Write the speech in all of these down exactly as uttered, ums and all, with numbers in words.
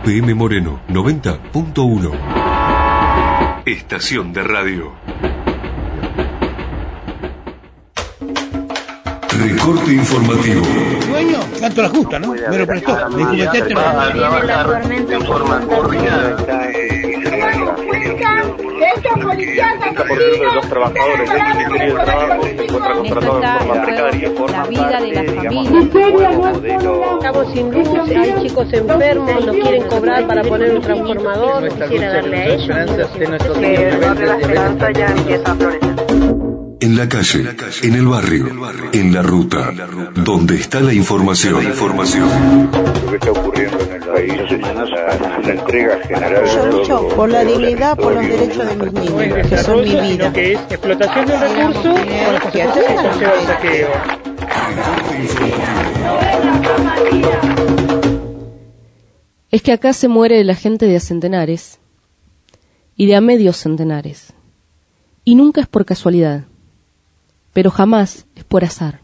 P M Moreno noventa punto uno. Estación de radio. Recorte informativo. Dueño, tanto la justa, ¿no? Me lo prestó. Le cometiste la tormenta informativa. Estos policías asesinos, los trabajadores del Ministerio del Trabajo se encuentran contratados de forma precaria por la vida de las familias. Estamos sin luz, hay chicos enfermos, no quieren cobrar para poner un transformador, quisiera darle a ellos. Que el barrio La Esperanza ya empieza a florecer. En la calle, en el barrio, en la ruta, donde está la información. La información. Lo que está ocurriendo en el país es la, la entrega general. Yo lucho por la dignidad, por los derechos de mis niños, que son mi vida. Que es explotación de recursos con las consecuencias que conlleva el saqueo. Es que acá se muere la gente de a centenares y de a medios centenares. Y nunca es por casualidad, pero jamás es por azar.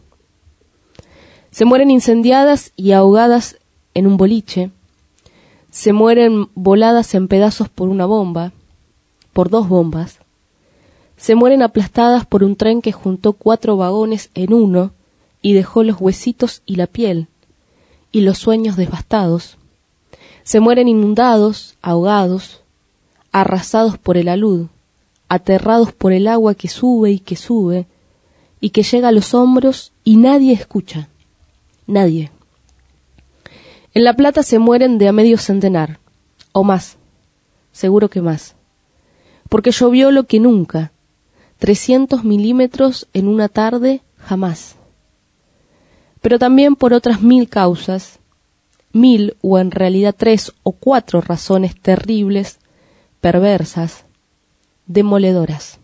Se mueren incendiadas y ahogadas en un boliche, se mueren voladas en pedazos por una bomba, por dos bombas, se mueren aplastadas por un tren que juntó cuatro vagones en uno y dejó los huesitos y la piel, y los sueños devastados, se mueren inundados, ahogados, arrasados por el alud, aterrados por el agua que sube y que sube, y que llega a los hombros y nadie escucha, nadie. En La Plata se mueren de a medio centenar, o más, seguro que más, porque llovió lo que nunca, trescientos milímetros en una tarde jamás. Pero también por otras mil causas, mil o en realidad tres o cuatro razones terribles, perversas, demoledoras.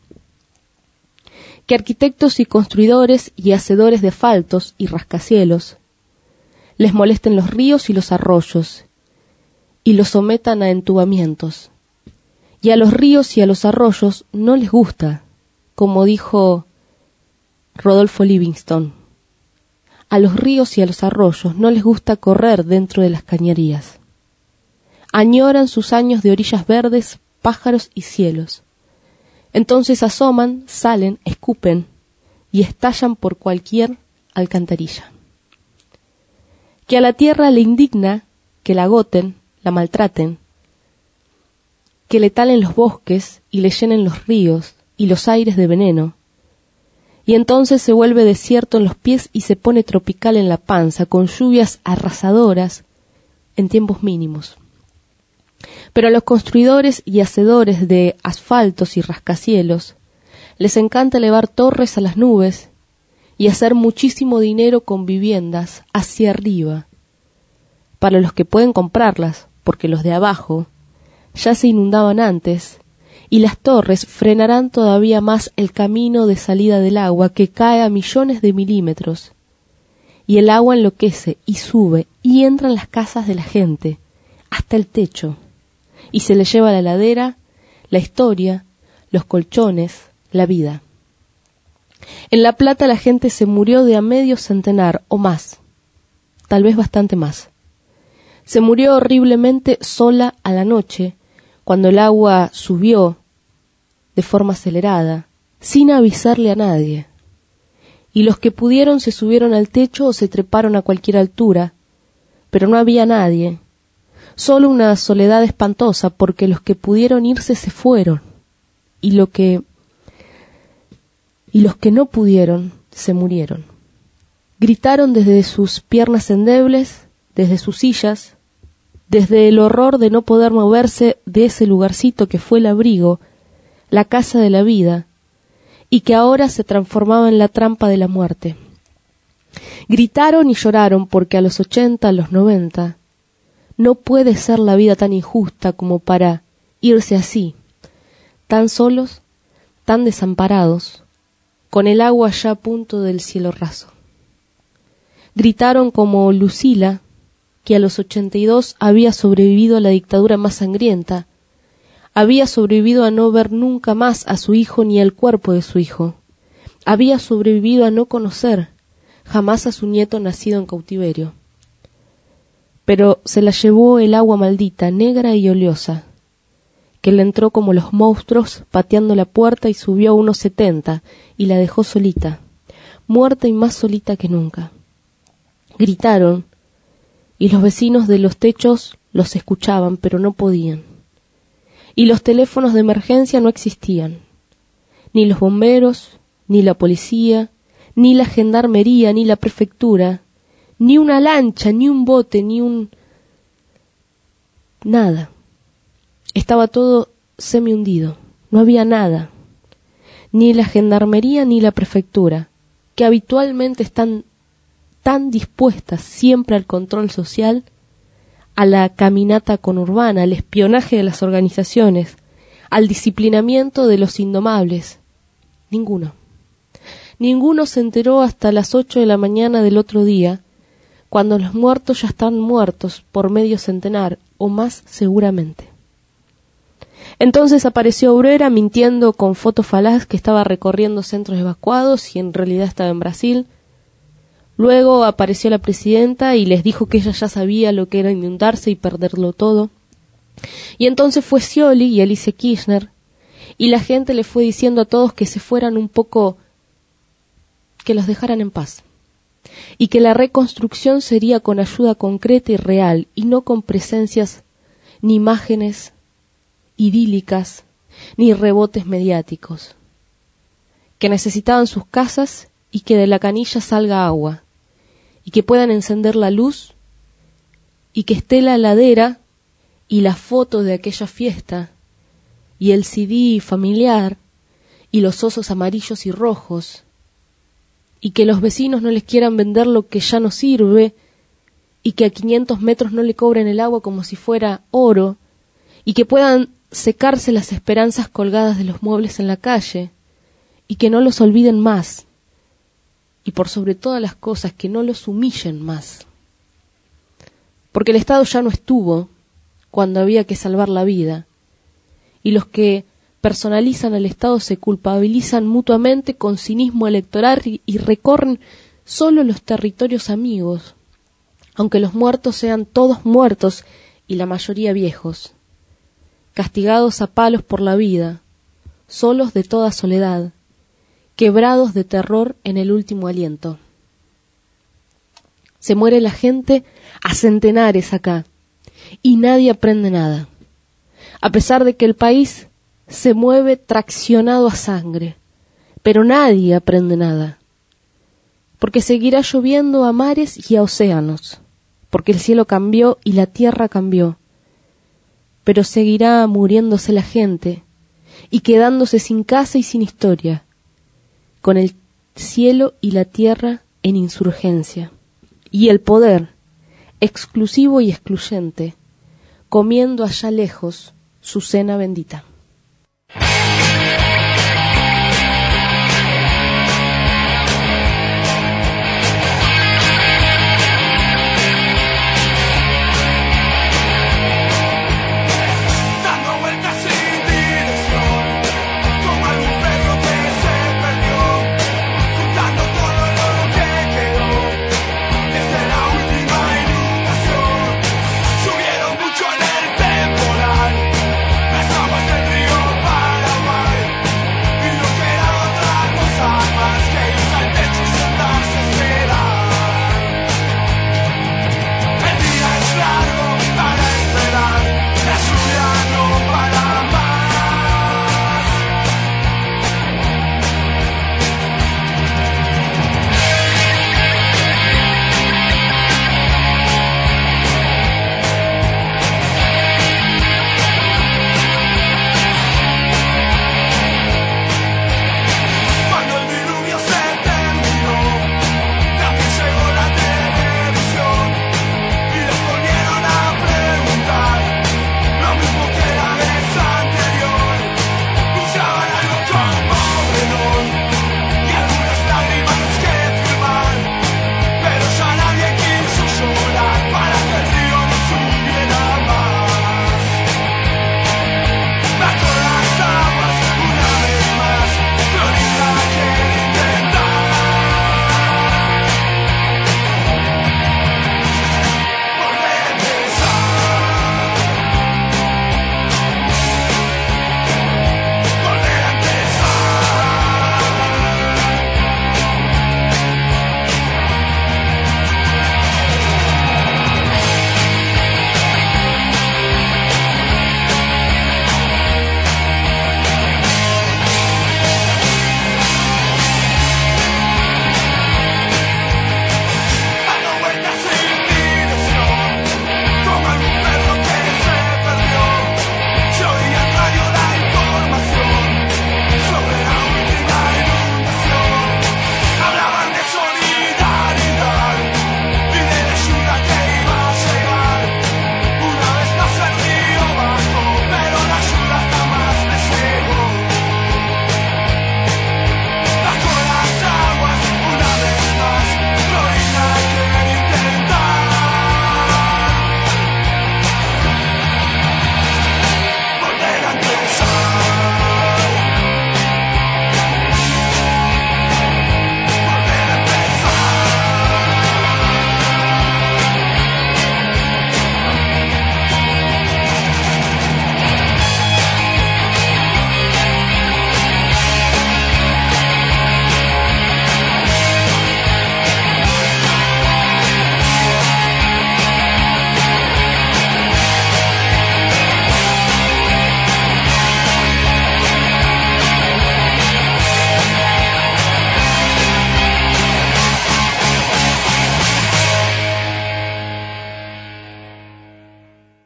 Que arquitectos y construidores y hacedores de asfaltos y rascacielos les molesten los ríos y los arroyos y los sometan a entubamientos. Y a los ríos y a los arroyos no les gusta, como dijo Rodolfo Livingston. A los ríos y a los arroyos no les gusta correr dentro de las cañerías. Añoran sus años de orillas verdes, pájaros y cielos. Entonces asoman, salen, escupen y estallan por cualquier alcantarilla. Que a la tierra le indigna que la agoten, la maltraten, que le talen los bosques y le llenen los ríos y los aires de veneno, y entonces se vuelve desierto en los pies y se pone tropical en la panza, con lluvias arrasadoras en tiempos mínimos. Pero a los construidores y hacedores de asfaltos y rascacielos les encanta elevar torres a las nubes y hacer muchísimo dinero con viviendas hacia arriba, para los que pueden comprarlas, porque los de abajo ya se inundaban antes, y las torres frenarán todavía más el camino de salida del agua que cae a millones de milímetros, y el agua enloquece y sube y entra en las casas de la gente, hasta el techo, y se le lleva la heladera, la historia, los colchones, la vida. En La Plata la gente se murió de a medio centenar o más, tal vez bastante más. Se murió horriblemente sola a la noche, cuando el agua subió de forma acelerada, sin avisarle a nadie. Y los que pudieron se subieron al techo o se treparon a cualquier altura, pero no había nadie. Solo una soledad espantosa, porque los que pudieron irse se fueron, y lo que y los que no pudieron se murieron. Gritaron desde sus piernas endebles, desde sus sillas, desde el horror de no poder moverse de ese lugarcito que fue el abrigo, la casa de la vida, y que ahora se transformaba en la trampa de la muerte. Gritaron y lloraron porque a los ochenta, a los noventa, no puede ser la vida tan injusta como para irse así, tan solos, tan desamparados, con el agua ya a punto del cielo raso. Gritaron como Lucila, que a los ochenta y dos había sobrevivido a la dictadura más sangrienta, había sobrevivido a no ver nunca más a su hijo ni al cuerpo de su hijo, había sobrevivido a no conocer jamás a su nieto nacido en cautiverio. pero se la llevó el agua maldita, negra y oleosa, que le entró como los monstruos pateando la puerta y subió a unos setenta y la dejó solita, muerta y más solita que nunca. Gritaron, y los vecinos de los techos los escuchaban, pero no podían. Y los teléfonos de emergencia no existían. Ni los bomberos, ni la policía, ni la gendarmería, ni la prefectura, ni una lancha, ni un bote, ni un... nada. Estaba todo semi-hundido. No había nada. Ni la gendarmería ni la prefectura, que habitualmente están tan dispuestas siempre al control social, a la caminata conurbana, al espionaje de las organizaciones, al disciplinamiento de los indomables. Ninguno. Ninguno se enteró hasta las ocho de la mañana del otro día, cuando los muertos ya están muertos por medio centenar, o más seguramente. Entonces apareció Obrera mintiendo con foto falaz que estaba recorriendo centros evacuados y en realidad estaba en Brasil. Luego apareció la presidenta y les dijo que ella ya sabía lo que era inundarse y perderlo todo. Y entonces fue Scioli y Alicia Kirchner, y la gente le fue diciendo a todos que se fueran un poco, que los dejaran en paz, y que la reconstrucción sería con ayuda concreta y real, y no con presencias ni imágenes idílicas, ni rebotes mediáticos, que necesitaban sus casas y que de la canilla salga agua, y que puedan encender la luz, y que esté la heladera y la foto de aquella fiesta, y el C D familiar, y los osos amarillos y rojos, y que los vecinos no les quieran vender lo que ya no sirve, y que a quinientos metros no le cobren el agua como si fuera oro, y que puedan secarse las esperanzas colgadas de los muebles en la calle, y que no los olviden más, y por sobre todas las cosas que no los humillen más. Porque el Estado ya no estuvo cuando había que salvar la vida, y los que personalizan al Estado se culpabilizan mutuamente con cinismo electoral y, y recorren solo los territorios amigos, aunque los muertos sean todos muertos y la mayoría viejos, castigados a palos por la vida, solos de toda soledad, quebrados de terror en el último aliento. Se muere la gente a centenares acá, y nadie aprende nada, a pesar de que el país se mueve traccionado a sangre, pero nadie aprende nada, porque seguirá lloviendo a mares y a océanos, porque el cielo cambió y la tierra cambió, pero seguirá muriéndose la gente y quedándose sin casa y sin historia, con el cielo y la tierra en insurgencia, y el poder, exclusivo y excluyente, comiendo allá lejos su cena bendita. Subieron mucho en el temporal, besamos el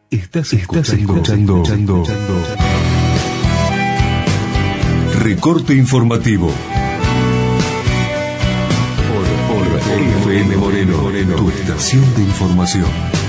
Estás escuchando, escuchando Recorte Informativo por, por F M Moreno, Moreno, tu estación de información.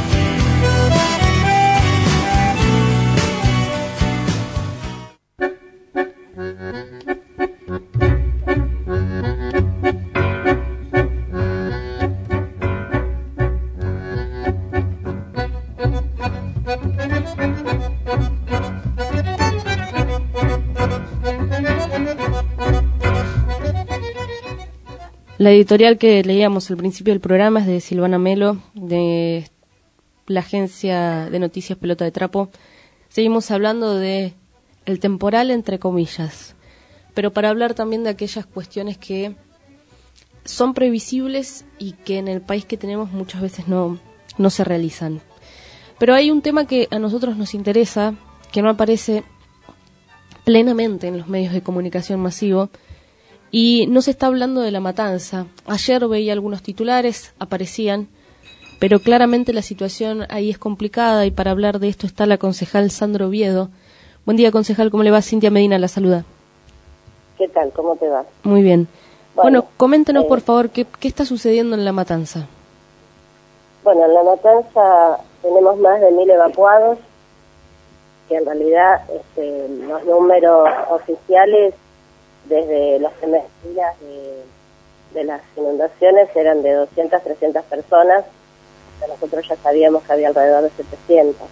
La editorial que leíamos al principio del programa es de Silvana Melo, de la agencia de noticias Pelota de Trapo. Seguimos hablando de el temporal, entre comillas, pero para hablar también de aquellas cuestiones que son previsibles y que en el país que tenemos muchas veces no, no se realizan. Pero hay un tema que a nosotros nos interesa, que no aparece plenamente en los medios de comunicación masivo, y no se está hablando de la matanza. Ayer veía algunos titulares, aparecían, pero claramente la situación ahí es complicada, y para hablar de esto está la concejal Sandra Oviedo. Buen día, concejal, ¿cómo le va? Cintia Medina la saluda. ¿Qué tal? ¿Cómo te va? Muy bien. Bueno, bueno coméntenos eh, por favor, ¿qué, ¿qué está sucediendo en la matanza? Bueno, en la matanza tenemos más de mil evacuados, que en realidad este, los números oficiales desde los primeros días de, de las inundaciones eran de doscientas, trescientas personas. Nosotros ya sabíamos que había alrededor de setecientas.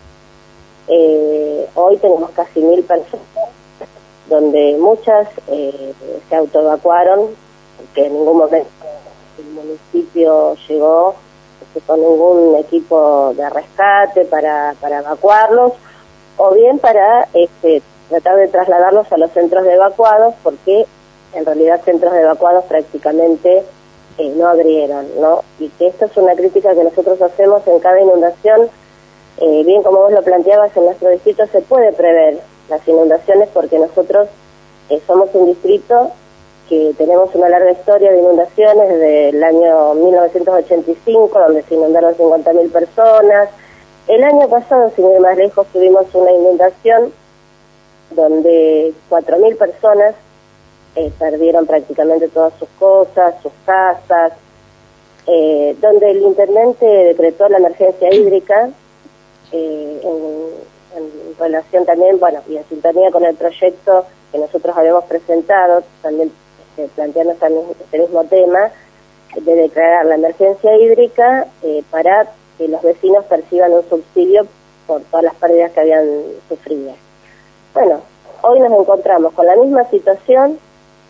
Eh, hoy tenemos casi mil personas, donde muchas eh, se autoevacuaron, porque en ningún momento el municipio llegó este, con ningún equipo de rescate para, para evacuarlos, o bien para este, tratar de trasladarlos a los centros de evacuados, porque en realidad centros de evacuados prácticamente eh, no abrieron, ¿no? Y que esto es una crítica que nosotros hacemos en cada inundación. Eh, bien, como vos lo planteabas, en nuestro distrito se puede prever las inundaciones porque nosotros eh, somos un distrito que tenemos una larga historia de inundaciones desde el año mil novecientos ochenta y cinco, donde se inundaron cincuenta mil personas. El año pasado, sin ir más lejos, tuvimos una inundación donde cuatro mil personas eh, perdieron prácticamente todas sus cosas, sus casas, eh, donde el intendente decretó la emergencia hídrica eh, en, en relación también, bueno, y en sintonía con el proyecto que nosotros habíamos presentado, también eh, planteando también este mismo tema, de declarar la emergencia hídrica eh, para que los vecinos perciban un subsidio por todas las pérdidas que habían sufrido. Bueno, hoy nos encontramos con la misma situación,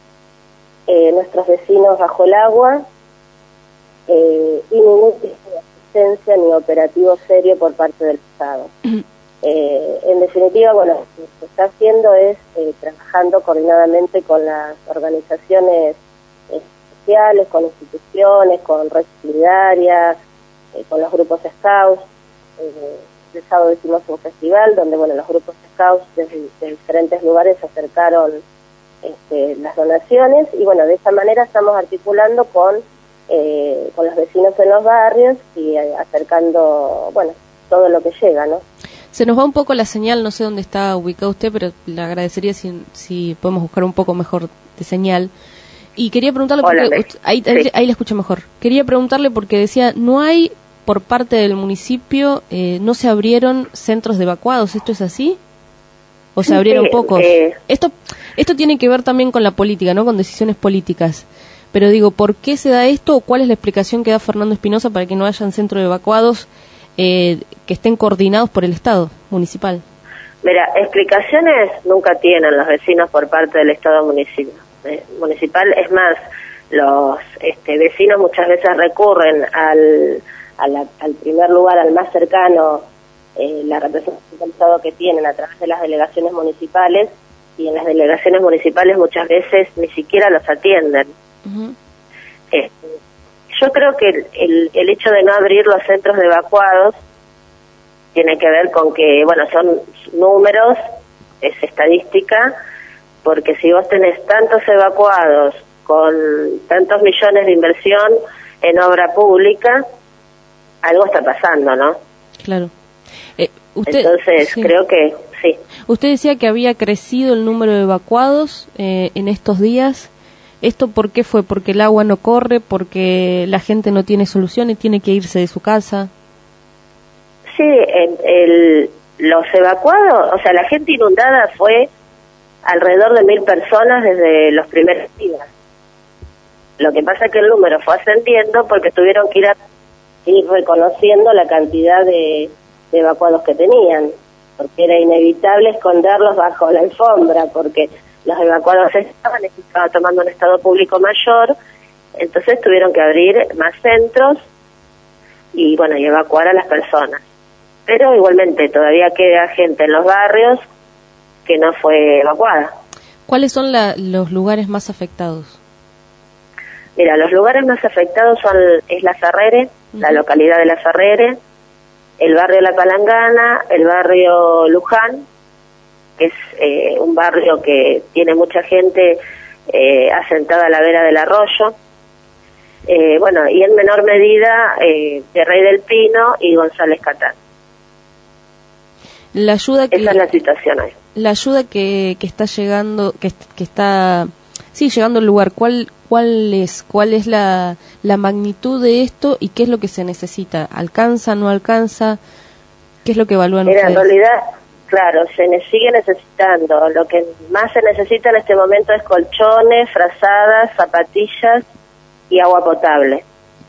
eh, nuestros vecinos bajo el agua, eh, y ningún tipo de asistencia ni operativo serio por parte del Estado. Eh, en definitiva, bueno, lo que se está haciendo es eh, trabajando coordinadamente con las organizaciones eh, sociales, con instituciones, con Red Solidaria, eh, con los grupos Scouts. Eh, el sábado hicimos un festival donde, bueno, los grupos Scouts de, de diferentes lugares acercaron este, las donaciones, y bueno, de esa manera estamos articulando con eh, con los vecinos en los barrios y eh, acercando, bueno, todo lo que llega, ¿no? Se nos va un poco la señal, no sé dónde está ubicado usted, pero le agradecería si, si podemos buscar un poco mejor de señal. Y quería preguntarle, porque Hola, usted, ahí, sí. ahí, ahí le escucho mejor. Quería preguntarle porque decía, no hay, por parte del municipio, eh, no se abrieron centros de evacuados, ¿esto es así? ¿O se abrieron sí, pocos? Eh... Esto, esto tiene que ver también con la política, ¿no? Con decisiones políticas. Pero digo, ¿por qué se da esto o cuál es la explicación que da Fernando Espinosa para que no hayan centros de evacuados eh, que estén coordinados por el Estado municipal? Mira, explicaciones nunca tienen los vecinos por parte del Estado municipal. Eh, municipal. Es más, los este, vecinos muchas veces recurren al, a la, al primer lugar, al más cercano, eh, la representación del Estado que tienen a través de las delegaciones municipales, y en las delegaciones municipales muchas veces ni siquiera los atienden. Uh-huh. eh, yo creo que el, el, el hecho de no abrir los centros de evacuados tiene que ver con que, bueno, son números, es estadística, porque si vos tenés tantos evacuados con tantos millones de inversión en obra pública, algo está pasando, ¿no? Claro. Eh, Usted, Entonces, sí. creo que sí. Usted decía que había crecido el número de evacuados eh, en estos días. ¿Esto por qué fue? ¿Porque el agua no corre? ¿Porque la gente no tiene solución y tiene que irse de su casa? Sí, el, el, los evacuados, o sea, la gente inundada fue alrededor de mil personas desde los primeros días. Lo que pasa es que el número fue ascendiendo porque tuvieron que ir, a, ir reconociendo la cantidad de, de evacuados que tenían, porque era inevitable esconderlos bajo la alfombra, porque los evacuados estaban, estaba tomando un estado público mayor, entonces tuvieron que abrir más centros y bueno, y evacuar a las personas. Pero igualmente todavía queda gente en los barrios que no fue evacuada. ¿Cuáles son la, los lugares más afectados? Mira, los lugares más afectados son es La Ferrere, uh-huh. la localidad de La Ferrere, el barrio La Palangana, el barrio Luján, que es eh, un barrio que tiene mucha gente eh, asentada a la vera del arroyo. Eh, bueno, y en menor medida eh, Virrey del Pino y González Catán. La ayuda que, Esa es la situación hoy. La ayuda que, que está llegando, que, que está, sí, llegando al lugar, ¿cuál, cuál es, cuál es la, la magnitud de esto y qué es lo que se necesita? ¿Alcanza, no alcanza? ¿Qué es lo que evalúan Mira, ustedes? En realidad, claro, se ne- sigue necesitando. Lo que más se necesita en este momento es colchones, frazadas, zapatillas y agua potable.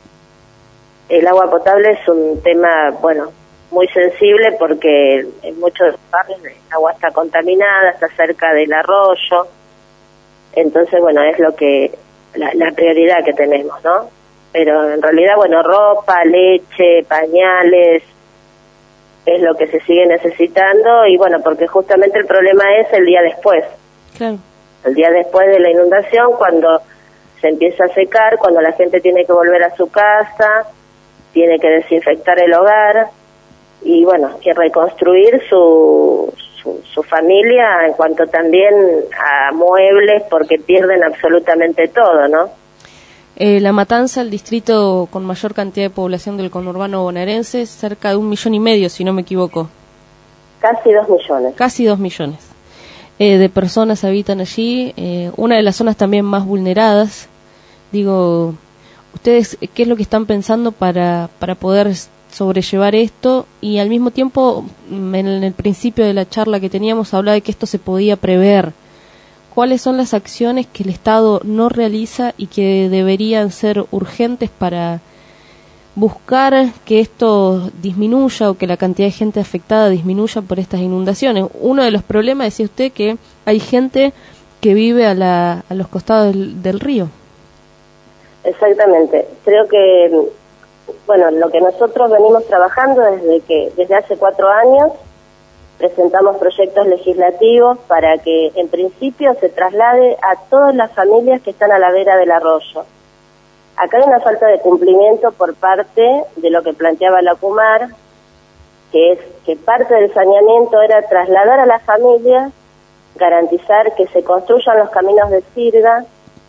El agua potable es un tema, bueno, muy sensible porque en muchos barrios el agua está contaminada, está cerca del arroyo, entonces bueno, es lo que la, la prioridad que tenemos, ¿no? Pero en realidad, bueno, ropa, leche, pañales, es lo que se sigue necesitando y bueno, porque justamente el problema es el día después. Claro. El día después de la inundación, cuando se empieza a secar, cuando la gente tiene que volver a su casa, tiene que desinfectar el hogar, y bueno, que reconstruir su, su, su familia en cuanto también a muebles, porque pierden absolutamente todo, ¿no? Eh, La Matanza, el distrito con mayor cantidad de población del conurbano bonaerense, cerca de un millón y medio, si no me equivoco. Casi dos millones. Casi dos millones eh, de personas habitan allí, eh, una de las zonas también más vulneradas. Digo, ¿ustedes qué es lo que están pensando para, para poder sobrellevar esto? Y al mismo tiempo, en el principio de la charla que teníamos, hablaba de que esto se podía prever. ¿Cuáles son las acciones que el Estado no realiza y que deberían ser urgentes para buscar que esto disminuya o que la cantidad de gente afectada disminuya por estas inundaciones? Uno de los problemas, decía usted, que hay gente que vive a, la, a los costados del, del río. Exactamente. Creo que, bueno, lo que nosotros venimos trabajando desde que desde hace cuatro años, presentamos proyectos legislativos para que en principio se traslade a todas las familias que están a la vera del arroyo. Acá hay una falta de cumplimiento por parte de lo que planteaba la CUMAR, que es que parte del saneamiento era trasladar a las familias, garantizar que se construyan los caminos de sirga,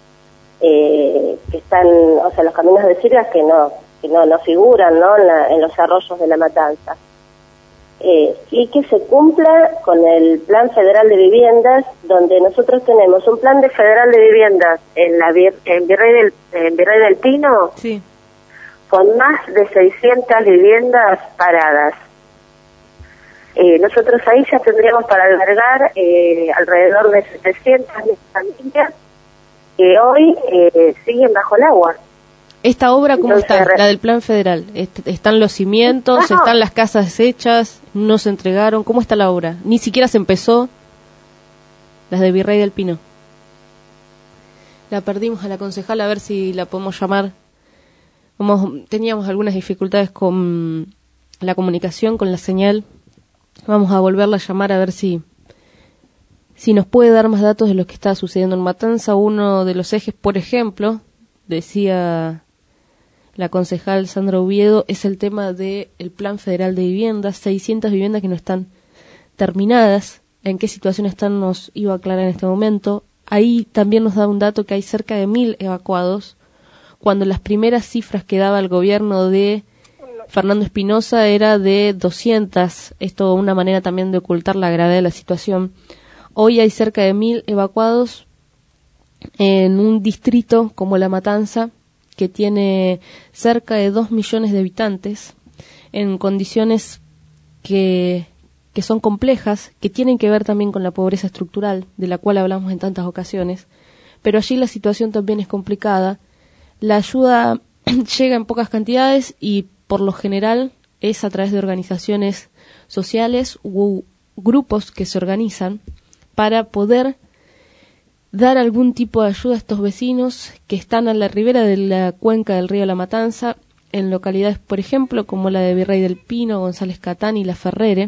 eh, que están, o sea, los caminos de sirgas que no que no, no figuran, ¿no? En, la, en los arroyos de La Matanza. Eh, y que se cumpla con el Plan Federal de Viviendas, donde nosotros tenemos un Plan de Federal de Viviendas en la en Virrey del, en Virrey del Pino, sí, con más de seiscientas viviendas paradas. Eh, nosotros ahí ya tendríamos para albergar eh, alrededor de setecientas familias que hoy eh, siguen bajo el agua. ¿Esta obra cómo Entonces, está? La del Plan Federal. Est- ¿Están los cimientos? No. ¿Están las casas hechas? ¿No se entregaron? ¿Cómo está la obra? Ni siquiera se empezó. Las de Virrey del Pino. La perdimos a la concejala, a ver si la podemos llamar. Vamos, teníamos algunas dificultades con la comunicación, con la señal. Vamos a volverla a llamar a ver si, si nos puede dar más datos de lo que está sucediendo en Matanza. Uno de los ejes, por ejemplo, decía la concejal Sandra Oviedo, es el tema del Plan Federal de Viviendas, seiscientas viviendas que no están terminadas. ¿En qué situación están? Nos iba a aclarar en este momento. Ahí también nos da un dato que hay cerca de mil evacuados, cuando las primeras cifras que daba el gobierno de Fernando Espinosa era de doscientas, esto una manera también de ocultar la gravedad de la situación. Hoy hay cerca de mil evacuados en un distrito como La Matanza, que tiene cerca de dos millones de habitantes, en condiciones que, que son complejas, que tienen que ver también con la pobreza estructural, de la cual hablamos en tantas ocasiones, pero allí la situación también es complicada. La ayuda llega en pocas cantidades y por lo general es a través de organizaciones sociales u grupos que se organizan para poder dar algún tipo de ayuda a estos vecinos que están a la ribera de la cuenca del río La Matanza, en localidades, por ejemplo, como la de Virrey del Pino, González Catán y La Ferrere,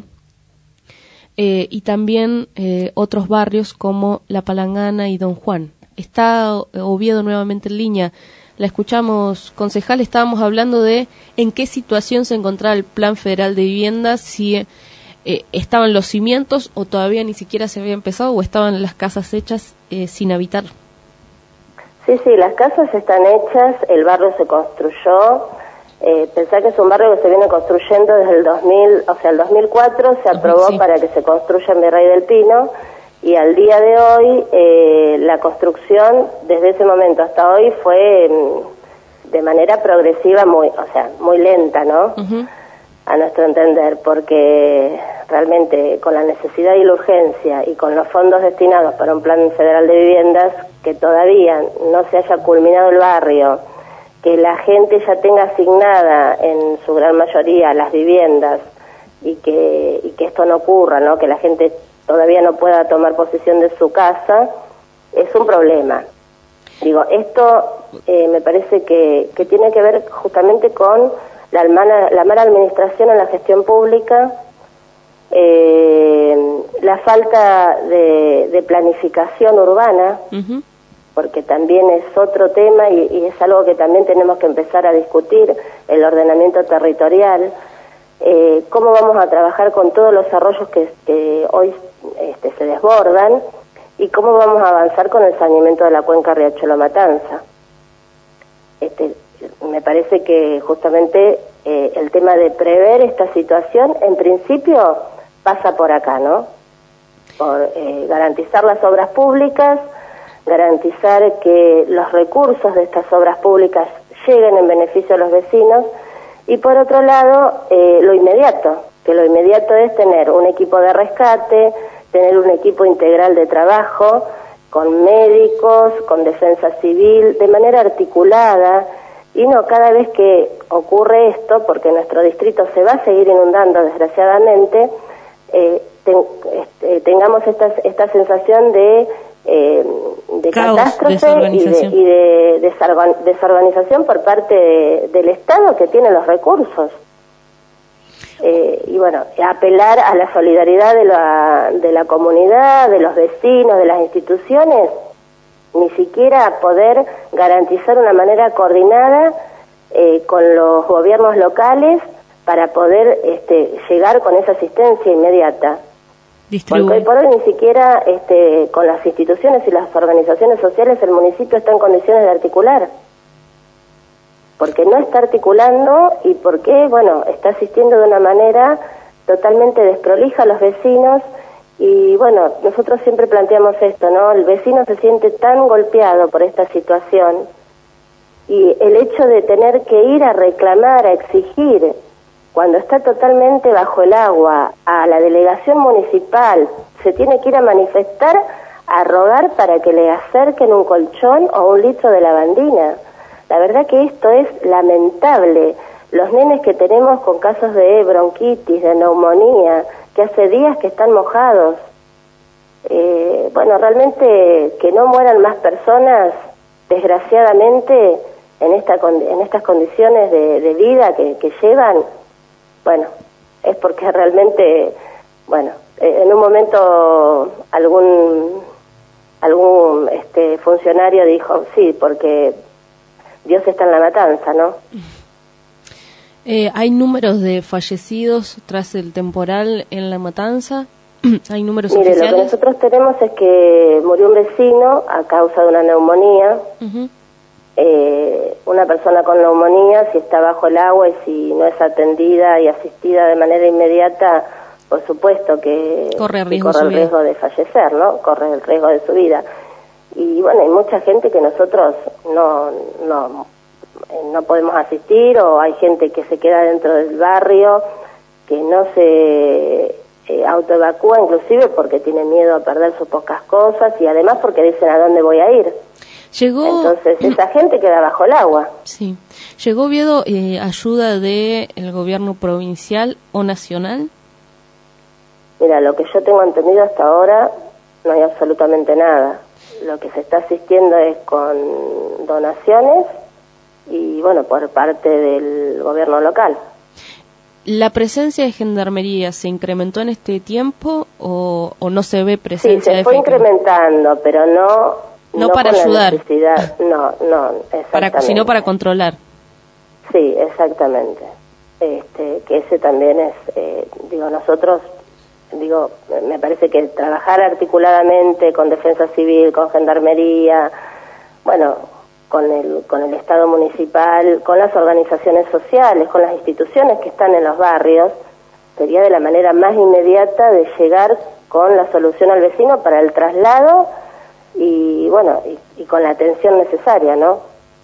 eh, y también eh, otros barrios como La Palangana y Don Juan. Está Oviedo nuevamente en línea. La escuchamos, concejal. Estábamos hablando de en qué situación se encontraba el Plan Federal de Vivienda, si eh, estaban los cimientos o todavía ni siquiera se había empezado o estaban las casas hechas eh, sin habitar. Sí, sí, las casas están hechas, el barrio se construyó. Eh, pensá que es un barrio que se viene construyendo desde el dos mil, o sea, el dos mil cuatro se aprobó sí. para que se construya en Virrey del Pino, y al día de hoy eh, la construcción desde ese momento hasta hoy fue mm, de manera progresiva, muy, o sea, muy lenta, ¿no? Uh-huh. A nuestro entender, porque realmente con la necesidad y la urgencia y con los fondos destinados para un plan federal de viviendas, que todavía no se haya culminado el barrio, que la gente ya tenga asignada en su gran mayoría las viviendas y que, y que esto no ocurra, ¿no? Que la gente todavía no pueda tomar posesión de su casa, es un problema. Digo, esto eh, me parece que, que tiene que ver justamente con la mala, la mala administración en la gestión pública, eh, la falta de, de planificación urbana, uh-huh. porque también es otro tema y, y es algo que también tenemos que empezar a discutir, el ordenamiento territorial, eh, cómo vamos a trabajar con todos los arroyos que, que hoy este, se desbordan y cómo vamos a avanzar con el saneamiento de la cuenca Riachuelo Matanza. Este, me parece que justamente eh, el tema de prever esta situación, en principio, pasa por acá, ¿no? Por eh, garantizar las obras públicas, garantizar que los recursos de estas obras públicas lleguen en beneficio a los vecinos, y por otro lado, eh, lo inmediato, que lo inmediato es tener un equipo de rescate, tener un equipo integral de trabajo, con médicos, con defensa civil, de manera articulada, y no cada vez que ocurre esto, porque nuestro distrito se va a seguir inundando desgraciadamente, eh, ten, este, tengamos esta, esta sensación de Eh, de Caos, catástrofe y de, y de desorganización por parte de, del Estado, que tiene los recursos. Eh, y bueno, apelar a la solidaridad de la, de la comunidad, de los vecinos, de las instituciones, ni siquiera poder garantizar una manera coordinada eh, con los gobiernos locales para poder este, llegar con esa asistencia inmediata. Porque hoy por hoy ni siquiera este, con las instituciones y las organizaciones sociales el municipio está en condiciones de articular. Porque no está articulando y porque, bueno, está asistiendo de una manera totalmente desprolija a los vecinos. Y bueno, nosotros siempre planteamos esto, ¿no? El vecino se siente tan golpeado por esta situación y el hecho de tener que ir a reclamar, a exigir, cuando está totalmente bajo el agua, a la delegación municipal, se tiene que ir a manifestar, a rogar para que le acerquen un colchón o un litro de lavandina. La verdad que esto es lamentable. Los nenes que tenemos con casos de bronquitis, de neumonía, que hace días que están mojados. Eh, bueno, realmente que no mueran más personas, desgraciadamente, en, esta, en estas condiciones de, de vida que, que llevan. Bueno, es porque realmente, bueno, en un momento algún algún este funcionario dijo, sí, porque Dios está en la matanza, ¿no? Eh, ¿Hay números de fallecidos tras el temporal en la matanza? ¿Hay números Mire, oficiales? Lo que nosotros tenemos es que murió un vecino a causa de una neumonía. Uh-huh. eh, una persona con neumonía, si está bajo el agua y si no es atendida y asistida de manera inmediata, por supuesto que corre el riesgo, corre el riesgo de fallecer, ¿no? Corre el riesgo de su vida. Y bueno, hay mucha gente que nosotros no no no podemos asistir, o hay gente que se queda dentro del barrio, que no se eh, autoevacúa inclusive porque tiene miedo a perder sus pocas cosas, y además porque dicen a dónde voy a ir. Llegó... Entonces esa gente queda bajo el agua. Sí. ¿Llegó, Oviedo, eh, ayuda del gobierno provincial o nacional? Mira, lo que yo tengo entendido hasta ahora no hay absolutamente nada. Lo que se está asistiendo es con donaciones y, bueno, por parte del gobierno local. ¿La presencia de gendarmería se incrementó en este tiempo o, o no se ve presencia? Sí, se fue efectiva? incrementando, pero no... No, no para con ayudar. La necesidad. No, no, exactamente. Para, sino para controlar. Sí, exactamente. Este, que ese también es, eh, digo, nosotros... Digo, me parece que trabajar articuladamente con Defensa Civil, con Gendarmería, bueno, con el con el Estado municipal, con las organizaciones sociales, con las instituciones que están en los barrios, sería de la manera más inmediata de llegar con la solución al vecino para el traslado y, bueno, y, y con la atención necesaria, ¿no?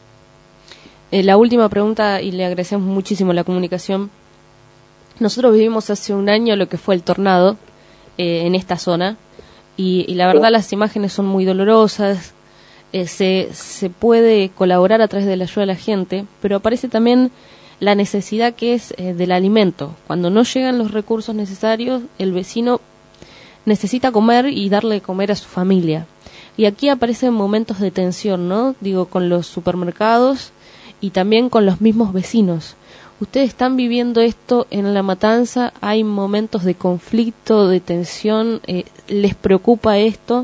Eh, la última pregunta, y le agradecemos muchísimo la comunicación. Nosotros vivimos hace un año lo que fue el tornado eh, en esta zona y, y la verdad sí. Las imágenes son muy dolorosas, eh, se, se puede colaborar a través de la ayuda de la gente, pero aparece también la necesidad que es eh, del alimento. Cuando no llegan los recursos necesarios, el vecino necesita comer y darle de comer a su familia. Y aquí aparecen momentos de tensión, ¿no? Digo, con los supermercados y también con los mismos vecinos. ¿Ustedes están viviendo esto en La Matanza? ¿Hay momentos de conflicto, de tensión? Eh, ¿Les preocupa esto?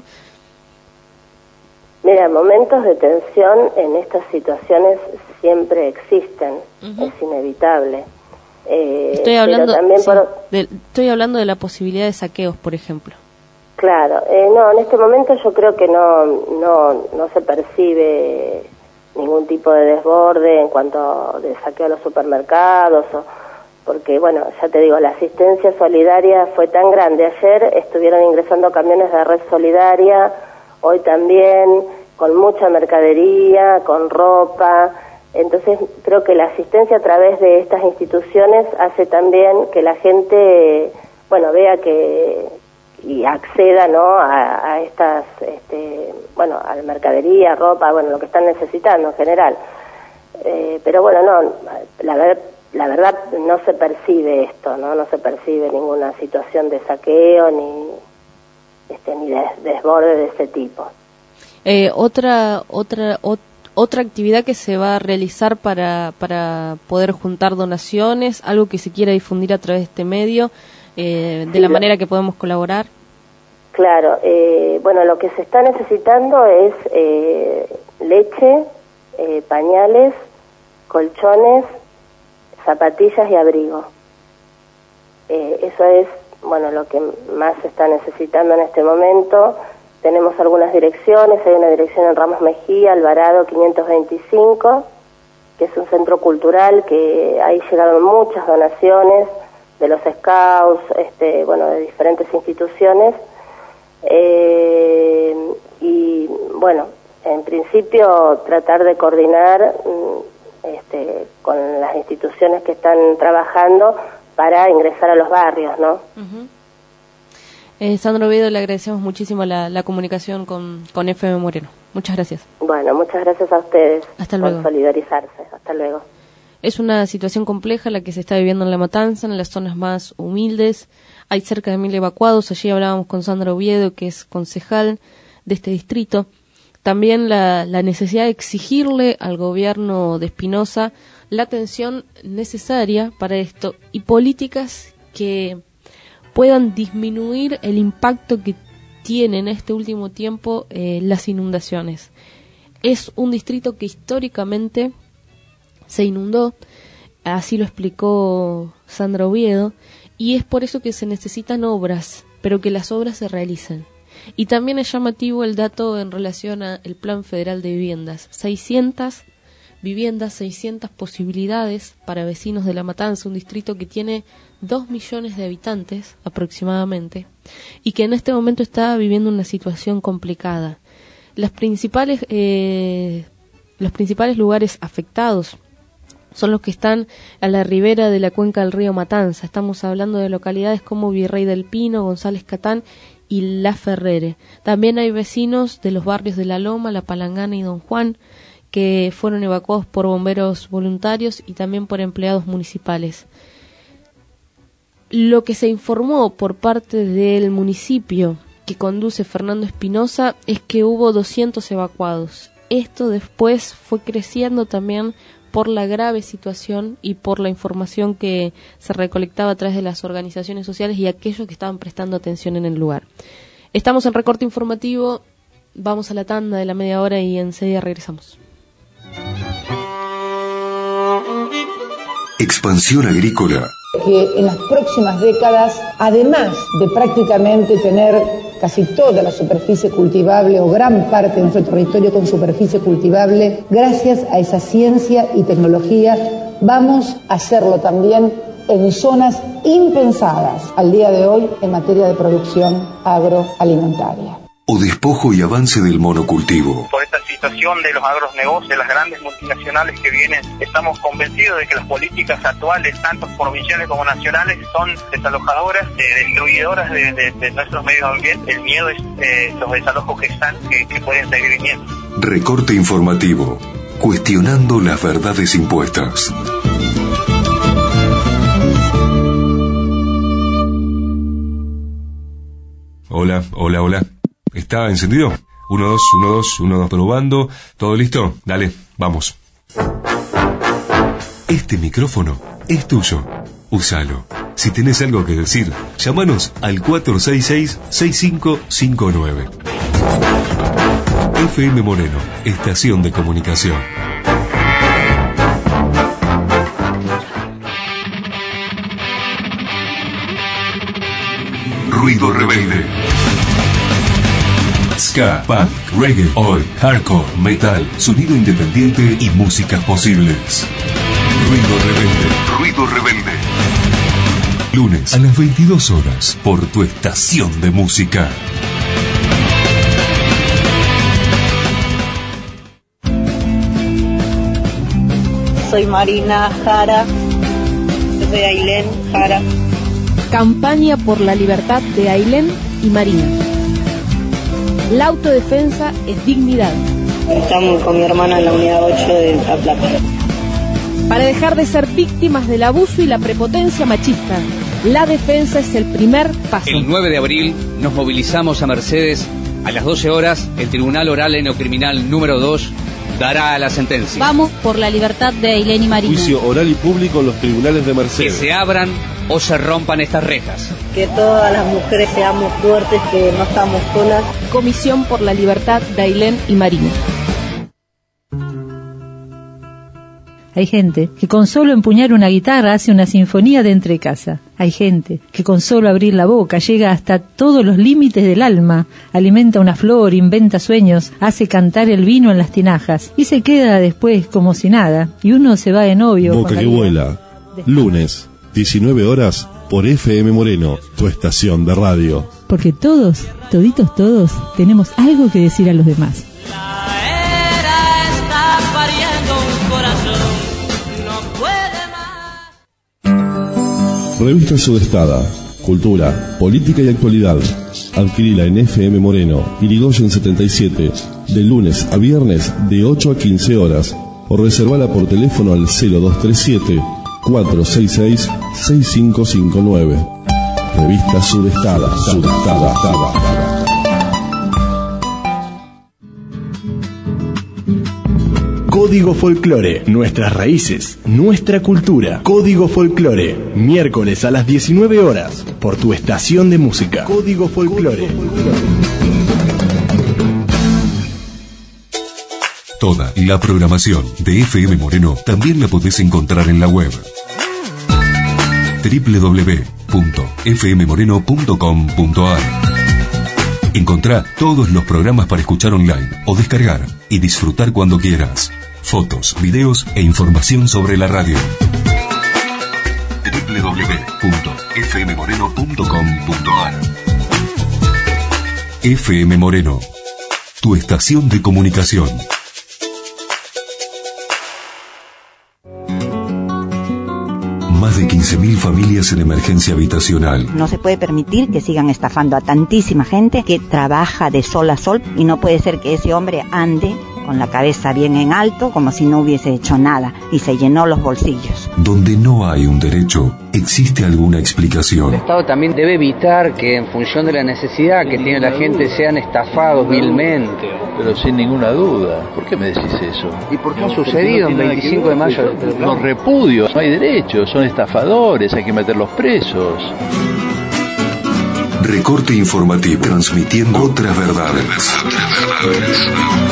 Mira, momentos de tensión en estas situaciones siempre existen, uh-huh. Es inevitable. Eh, estoy hablando, pero también sí, por... de, estoy hablando de la posibilidad de saqueos, por ejemplo. Claro, eh, no, en este momento yo creo que no, no, no se percibe ningún tipo de desborde en cuanto de saqueo a los supermercados, o, porque, bueno, ya te digo, la asistencia solidaria fue tan grande. Ayer estuvieron ingresando camiones de Red Solidaria, hoy también, con mucha mercadería, con ropa. Entonces, creo que la asistencia a través de estas instituciones hace también que la gente, bueno, vea que... y acceda, ¿no?, a, a estas, este, bueno, a la mercadería, ropa, bueno, lo que están necesitando en general. Eh, pero bueno, no, la, ver, la verdad no se percibe esto, ¿no? No se percibe ninguna situación de saqueo ni, este, ni de desborde de ese tipo. Eh, otra, otra, ot, otra actividad que se va a realizar para, para poder juntar donaciones, algo que se quiera difundir a través de este medio. Eh, de sí, la manera que podemos colaborar. Claro, eh, bueno, lo que se está necesitando es eh, leche, eh, pañales, colchones, zapatillas y abrigo. Eh, eso es, bueno, lo que más se está necesitando en este momento. Tenemos algunas direcciones, hay una dirección en Ramos Mejía, Alvarado quinientos veinticinco, que es un centro cultural que ahí llegaron muchas donaciones de los scouts, este, bueno, de diferentes instituciones, eh, y bueno, en principio tratar de coordinar este, con las instituciones que están trabajando para ingresar a los barrios, ¿no? Uh-huh. eh, Sandra Oviedo, le agradecemos muchísimo la, la comunicación con, con F M Moreno. Muchas gracias. Bueno, muchas gracias a ustedes. Hasta luego. Por solidarizarse. Hasta luego. Es una situación compleja la que se está viviendo en La Matanza, en las zonas más humildes. Hay cerca de mil evacuados. Allí hablábamos con Sandra Oviedo, que es concejal de este distrito. También la, la necesidad de exigirle al gobierno de Espinosa la atención necesaria para esto y políticas que puedan disminuir el impacto que tienen en este último tiempo eh, las inundaciones. Es un distrito que históricamente se inundó, así lo explicó Sandra Oviedo, y es por eso que se necesitan obras, pero que las obras se realicen. Y también es llamativo el dato en relación al Plan Federal de Viviendas, seiscientas viviendas, seiscientas posibilidades para vecinos de La Matanza, un distrito que tiene dos millones de habitantes aproximadamente y que en este momento está viviendo una situación complicada. Las principales, eh, los principales lugares afectados son los que están a la ribera de la cuenca del río Matanza. Estamos hablando de localidades como Virrey del Pino, González Catán y La Ferrere. También hay vecinos de los barrios de La Loma, La Palangana y Don Juan que fueron evacuados por bomberos voluntarios y también por empleados municipales. Lo que se informó por parte del municipio que conduce Fernando Espinosa es que hubo doscientos evacuados. Esto después fue creciendo también por la grave situación y por la información que se recolectaba a través de las organizaciones sociales y aquellos que estaban prestando atención en el lugar. Estamos en recorte informativo, vamos a la tanda de la media hora y enseguida regresamos. Expansión agrícola. Que en las próximas décadas, además de prácticamente tener casi toda la superficie cultivable o gran parte de nuestro territorio con superficie cultivable, gracias a esa ciencia y tecnología, vamos a hacerlo también en zonas impensadas al día de hoy en materia de producción agroalimentaria. O despojo y avance del monocultivo. Por esta situación de los agronegocios, de las grandes multinacionales que vienen, estamos convencidos de que las políticas actuales, tanto provinciales como nacionales, son desalojadoras, eh, destruidoras de, de, de nuestros medios ambientes. El miedo es eh, los desalojos que están, que, que pueden seguir viniendo. Recorte informativo, cuestionando las verdades impuestas. Hola, hola, hola. ¿Está encendido? Uno, dos, uno, dos, uno, dos, probando. ¿Todo listo? Dale, vamos. Este micrófono es tuyo. Úsalo. Si tenés algo que decir, llámanos al cuatro seis seis, seis cinco cinco nueve. F M Moreno, estación de comunicación. Ruido rebelde. Ska, punk, reggae, oi, hardcore, metal, sonido independiente y músicas posibles. Ruido rebelde. Ruido rebelde. Lunes a las veintidós horas por tu estación de música. Soy Marina Jara. Soy Ailén Jara. Campaña por la libertad de Ailén y Marina. La autodefensa es dignidad. Estamos con mi hermana en la unidad ocho de La Plata. Para dejar de ser víctimas del abuso y la prepotencia machista, la defensa es el primer paso. El nueve de abril nos movilizamos a Mercedes. A las doce horas, el Tribunal Oral Enocriminal número dos dará la sentencia. Vamos por la libertad de Ailén y Marina. Juicio oral y público en los tribunales de Mercedes. Que se abran o se rompan estas rejas. Que todas las mujeres seamos fuertes, que no estamos solas. Comisión por la libertad de Ailén y Marina. Hay gente que con solo empuñar una guitarra hace una sinfonía de entrecasa. Hay gente que con solo abrir la boca llega hasta todos los límites del alma, alimenta una flor, inventa sueños, hace cantar el vino en las tinajas y se queda después como si nada, y uno se va de novio. Boca que vuela, lunes, diecinueve horas, por F M Moreno, tu estación de radio. Porque todos, toditos todos, tenemos algo que decir a los demás. La era está pariendo un corazón, no puede más. Revista Sudestada, cultura, política y actualidad. Adquirila en F M Moreno, Irigoyen setenta y siete, de lunes a viernes de ocho a quince horas, o reservala por teléfono al cero dos tres siete, cuatro seis seis, seis cinco cinco nueve. Revista Sudestada, Sudestada, Sudestada. Código Folclore, nuestras raíces, nuestra cultura. Código Folclore, miércoles a las diecinueve horas, por tu estación de música. Código Folclore. Toda la programación de F M Moreno también la podés encontrar en la web doble u doble u doble u punto f m moreno punto com punto a r. Encontrá todos los programas para escuchar online o descargar y disfrutar cuando quieras. fotos, videos e información sobre la radio. doble u doble u doble u punto f m moreno punto com punto a r F M Moreno, tu estación de comunicación. Más de quince mil familias en emergencia habitacional. No se puede permitir que sigan estafando a tantísima gente que trabaja de sol a sol, y no puede ser que ese hombre ande con la cabeza bien en alto como si no hubiese hecho nada y se llenó los bolsillos. Donde no hay un derecho, existe alguna explicación. El Estado también debe evitar que en función de la necesidad que tiene la gente sean estafados vilmente. Pero sin ninguna duda. ¿Por qué me decís eso? ¿Y por qué ha sucedido en veinticinco de mayo? Los repudios, no hay derechos, son estafadores, hay que meterlos presos. Recorte informativo, transmitiendo otras verdades. Otras verdades.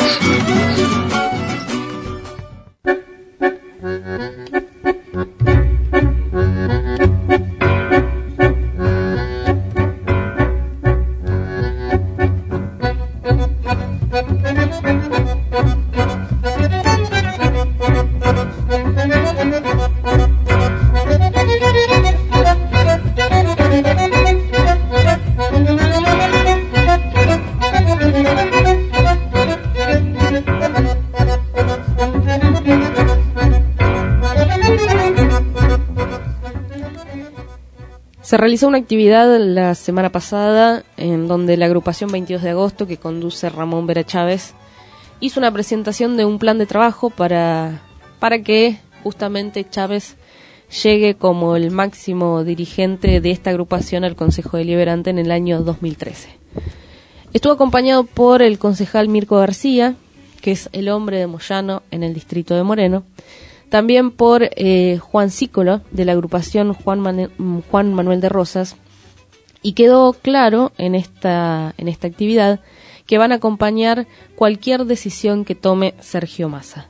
Se realizó una actividad la semana pasada en donde la agrupación veintidós de agosto, que conduce Ramón Vera Chávez, hizo una presentación de un plan de trabajo para, para que justamente Chávez llegue como el máximo dirigente de esta agrupación al Consejo Deliberante en el año dos mil trece. Estuvo acompañado por el concejal Mirko García, que es el hombre de Moyano en el distrito de Moreno, también por eh, Juan Cícolo, de la agrupación Juan, Man- Juan Manuel de Rosas, y quedó claro en esta, en esta actividad que van a acompañar cualquier decisión que tome Sergio Massa.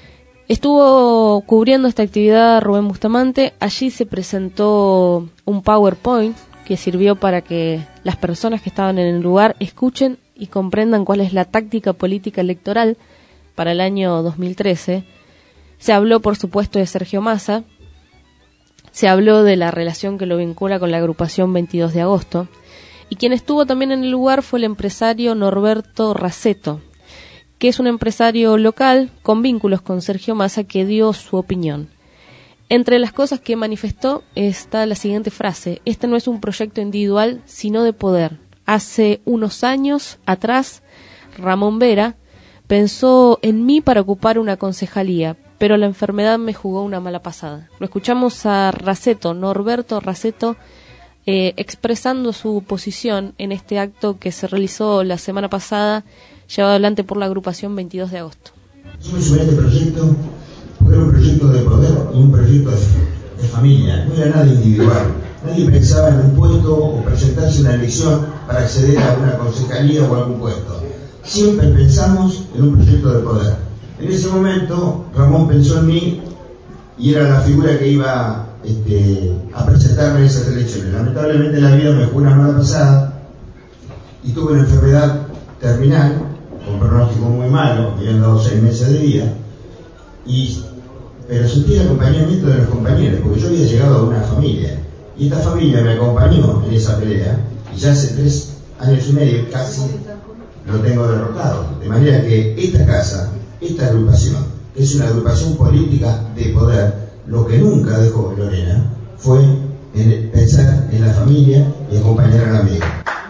Estuvo cubriendo esta actividad Rubén Bustamante. Allí se presentó un PowerPoint que sirvió para que las personas que estaban en el lugar escuchen y comprendan cuál es la táctica política electoral para el año dos mil trece. Se habló, por supuesto, de Sergio Massa, se habló de la relación que lo vincula con la agrupación veintidós de agosto, y quien estuvo también en el lugar fue el empresario Norberto Raceto, que es un empresario local con vínculos con Sergio Massa, que dio su opinión. Entre las cosas que manifestó está la siguiente frase: este no es un proyecto individual, sino de poder. Hace unos años atrás, Ramón Vera pensó en mí para ocupar una concejalía, pero la enfermedad me jugó una mala pasada. Lo escuchamos a Raceto, Norberto Raceto, eh, expresando su posición en este acto que se realizó la semana pasada, llevado adelante por la agrupación veintidós de agosto. Yo me sumé a este proyecto porque era un proyecto de poder y un proyecto de, de familia, no era nada individual. Nadie pensaba en un puesto o presentarse una elección para acceder a una concejalía o a algún puesto. Siempre pensamos en un proyecto de poder. En ese momento Ramón pensó en mí y era la figura que iba este, a presentarme en esas elecciones. Lamentablemente la vida me jugó una mala pasada y tuve una enfermedad terminal con pronóstico muy malo, me habían dado seis meses de vida, y, pero sentí el acompañamiento de los compañeros, porque yo había llegado a una familia y esta familia me acompañó en esa pelea y ya hace tres años y medio casi lo tengo derrotado, de manera que esta casa, esta agrupación, que es una agrupación política de poder, lo que nunca dejó Lorena fue en pensar en la familia y acompañar al amigo.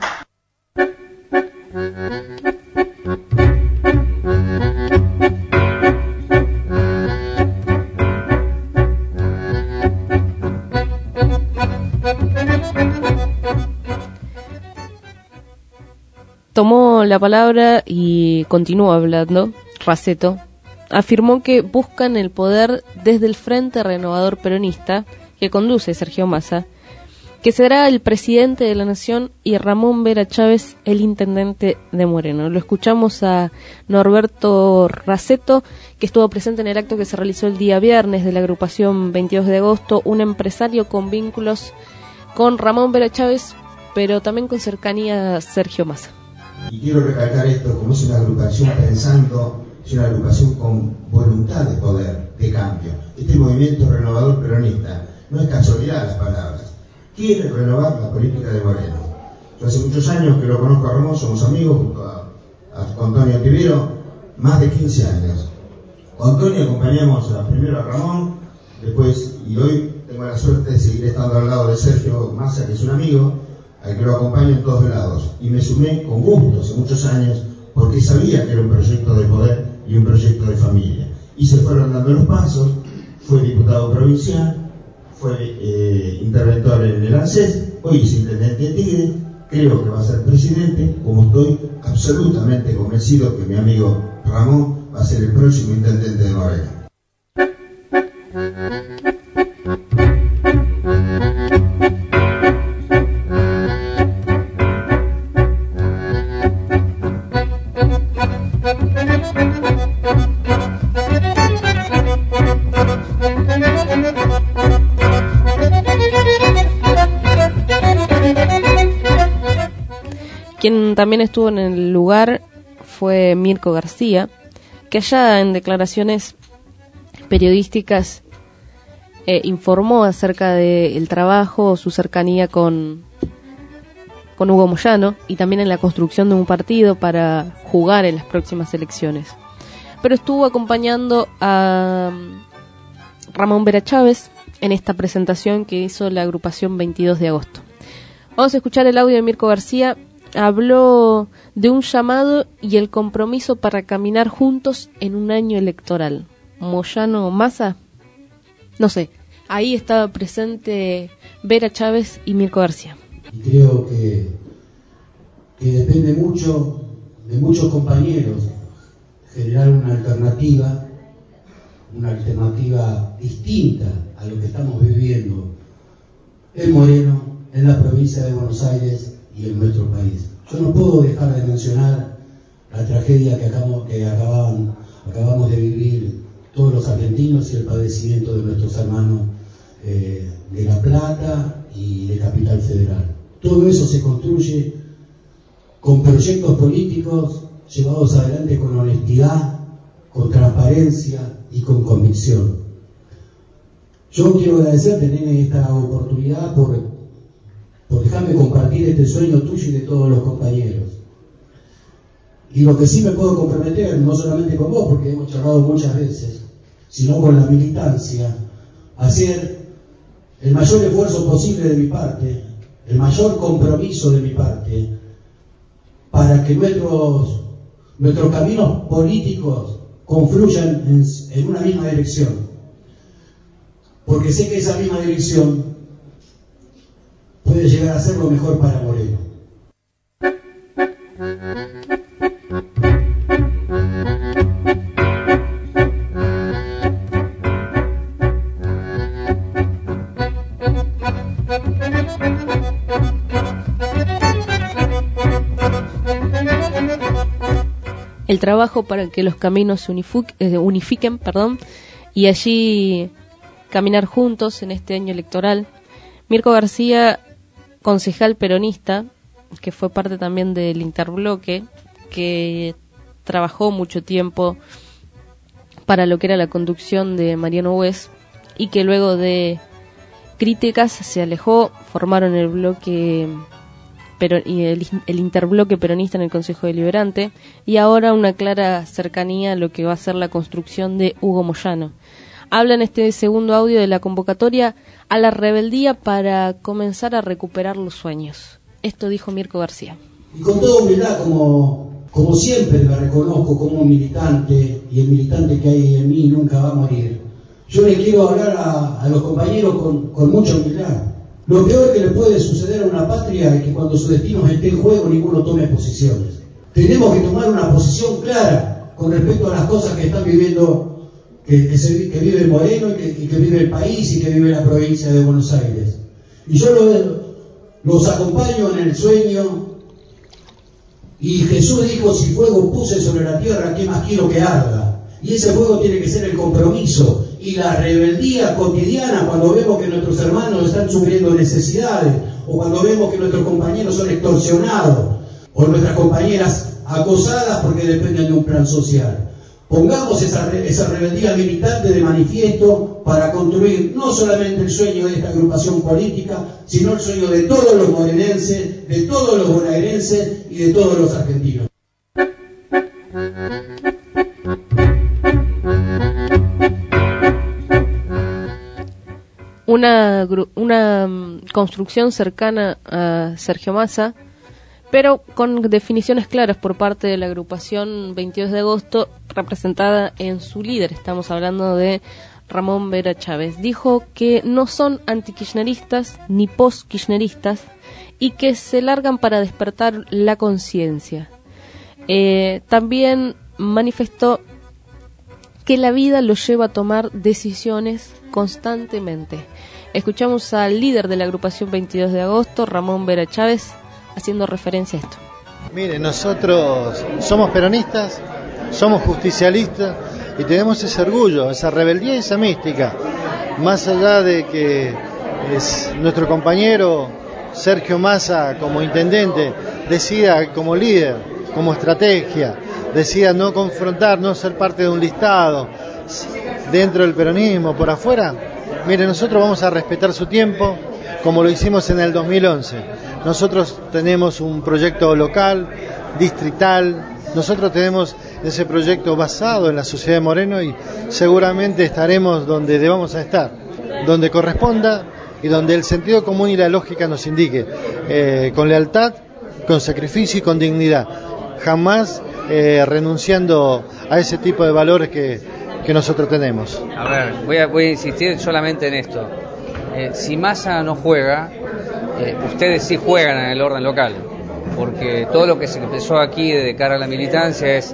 Tomó la palabra y continuó hablando. Raceto afirmó que buscan el poder desde el Frente Renovador Peronista, que conduce Sergio Massa, que será el presidente de la Nación, y Ramón Vera Chávez, el intendente de Moreno. Lo escuchamos a Norberto Raceto, que estuvo presente en el acto que se realizó el día viernes de la agrupación veintidós de agosto, un empresario con vínculos con Ramón Vera Chávez, pero también con cercanía a Sergio Massa. Y quiero recalcar esto, como es una agrupación pensando es una agrupación con voluntad de poder, de cambio. Este movimiento renovador peronista no es casualidad las palabras, quiere renovar la política de Moreno. Yo hace muchos años que lo conozco a Ramón, somos amigos junto a, a Antonio Tibero, más de quince años. Con Antonio acompañamos a, primero a Ramón, después, y hoy tengo la suerte de seguir estando al lado de Sergio Massa, que es un amigo, al que lo acompaño en todos lados. Y me sumé con gusto hace muchos años, porque sabía que era un proyecto de poder y un proyecto de familia. Y se fueron dando los pasos, fue diputado provincial, fue eh, interventor en el ANSES, hoy es intendente de Tigre, creo que va a ser presidente, como estoy absolutamente convencido que mi amigo Ramón va a ser el próximo intendente de Moreno. Quien también estuvo en el lugar fue Mirko García, que allá en declaraciones periodísticas eh, informó acerca del trabajo, su cercanía con, con Hugo Moyano y también en la construcción de un partido para jugar en las próximas elecciones. Pero estuvo acompañando a Ramón Vera Chávez en esta presentación que hizo la agrupación veintidós de agosto. Vamos a escuchar el audio de Mirko García. Habló de un llamado y el compromiso para caminar juntos en un año electoral. Moyano Massa, no sé, ahí estaba presente Vera Chávez y Mirko García. Y creo que, que depende mucho de muchos compañeros generar una alternativa, una alternativa distinta a lo que estamos viviendo en Moreno, en la provincia de Buenos Aires y en nuestro país. Yo no puedo dejar de mencionar la tragedia que acabamos, que acababan, acabamos de vivir todos los argentinos y el padecimiento de nuestros hermanos eh, de La Plata y de Capital Federal. Todo eso se construye con proyectos políticos llevados adelante con honestidad, con transparencia y con convicción. Yo quiero agradecerte, nene, esta oportunidad por por dejarme compartir este sueño tuyo y de todos los compañeros. Y lo que sí me puedo comprometer, no solamente con vos, porque hemos charlado muchas veces, sino con la militancia, hacer el mayor esfuerzo posible de mi parte, el mayor compromiso de mi parte, para que nuestros, nuestros caminos políticos confluyan en, en una misma dirección. Porque sé que esa misma dirección puede llegar a ser lo mejor para Moreno. El trabajo para que los caminos se unifiquen, eh, unifiquen, perdón, y allí caminar juntos en este año electoral. Mirko García, concejal peronista, que fue parte también del interbloque, que trabajó mucho tiempo para lo que era la conducción de Mariano Hues, y que luego de críticas se alejó, formaron el bloque pero, y el, el interbloque peronista en el Consejo Deliberante, y ahora una clara cercanía a lo que va a ser la construcción de Hugo Moyano. Habla en este segundo audio de la convocatoria a la rebeldía para comenzar a recuperar los sueños. Esto dijo Mirko García. Y con toda humildad, como, como siempre me reconozco como un militante, y el militante que hay en mí nunca va a morir, yo le quiero hablar a, a los compañeros con, con mucha humildad. Lo peor que le puede suceder a una patria es que cuando su destino esté en juego ninguno tome posiciones. Tenemos que tomar una posición clara con respecto a las cosas que están viviendo Que, que, se, que vive Moreno y que, y que vive el país y que vive la provincia de Buenos Aires. Y yo lo, los acompaño en el sueño. Y Jesús dijo: si fuego puse sobre la tierra, ¿qué más quiero que arda? Y ese fuego tiene que ser el compromiso y la rebeldía cotidiana cuando vemos que nuestros hermanos están sufriendo necesidades, o cuando vemos que nuestros compañeros son extorsionados, o nuestras compañeras acosadas porque dependen de un plan social. Pongamos esa, esa rebeldía militante de manifiesto para construir no solamente el sueño de esta agrupación política, sino el sueño de todos los morelenses, de todos los bonaerenses y de todos los argentinos. Una, una construcción cercana a Sergio Massa, pero con definiciones claras por parte de la agrupación veintidós de agosto, representada en su líder. Estamos hablando de Ramón Vera Chávez. Dijo que no son anti-kirchneristas ni post-kirchneristas y que se largan para despertar la conciencia. Eh, también manifestó que la vida lo lleva a tomar decisiones constantemente. Escuchamos al líder de la agrupación veintidós de agosto, Ramón Vera Chávez, haciendo referencia a esto. Mire, nosotros somos peronistas, somos justicialistas y tenemos ese orgullo, esa rebeldía y esa mística. Más allá de que es nuestro compañero Sergio Massa como intendente decida como líder, como estrategia, decida no confrontar, no ser parte de un listado dentro del peronismo, por afuera, mire, nosotros vamos a respetar su tiempo como lo hicimos en el dos mil once. Nosotros tenemos un proyecto local, distrital, nosotros tenemos ese proyecto basado en la sociedad de Moreno y seguramente estaremos donde debamos estar, donde corresponda y donde el sentido común y la lógica nos indique, eh, con lealtad, con sacrificio y con dignidad, jamás eh, renunciando a ese tipo de valores que, que nosotros tenemos. A ver, voy a, voy a insistir solamente en esto. Eh, si Massa no juega, eh, ustedes sí juegan en el orden local, porque todo lo que se empezó aquí de cara a la militancia es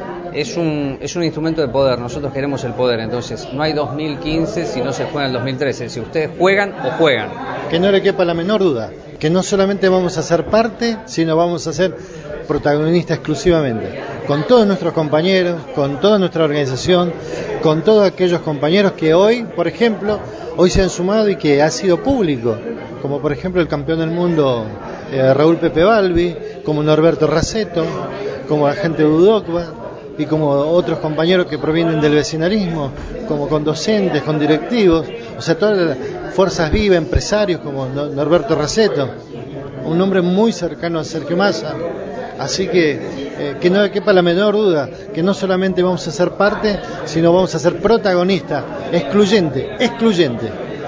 es un es un instrumento de poder. Nosotros queremos el poder, entonces no hay dos mil quince si no se juega en el dos mil trece. Si ustedes juegan o juegan. Que no le quepa la menor duda, que no solamente vamos a ser parte, sino vamos a ser protagonistas exclusivamente, con todos nuestros compañeros, con toda nuestra organización, con todos aquellos compañeros que hoy, por ejemplo, hoy se han sumado y que ha sido público, como por ejemplo el campeón del mundo eh, Raúl Pepe Balbi, como Norberto Raceto, como la gente de Udocba y como otros compañeros que provienen del vecinalismo, como con docentes, con directivos, o sea, todas las fuerzas vivas, empresarios como Norberto Raceto, un hombre muy cercano a Sergio Massa. Así que eh, que no quepa la menor duda que no solamente vamos a ser parte, sino vamos a ser protagonistas, excluyente, excluyente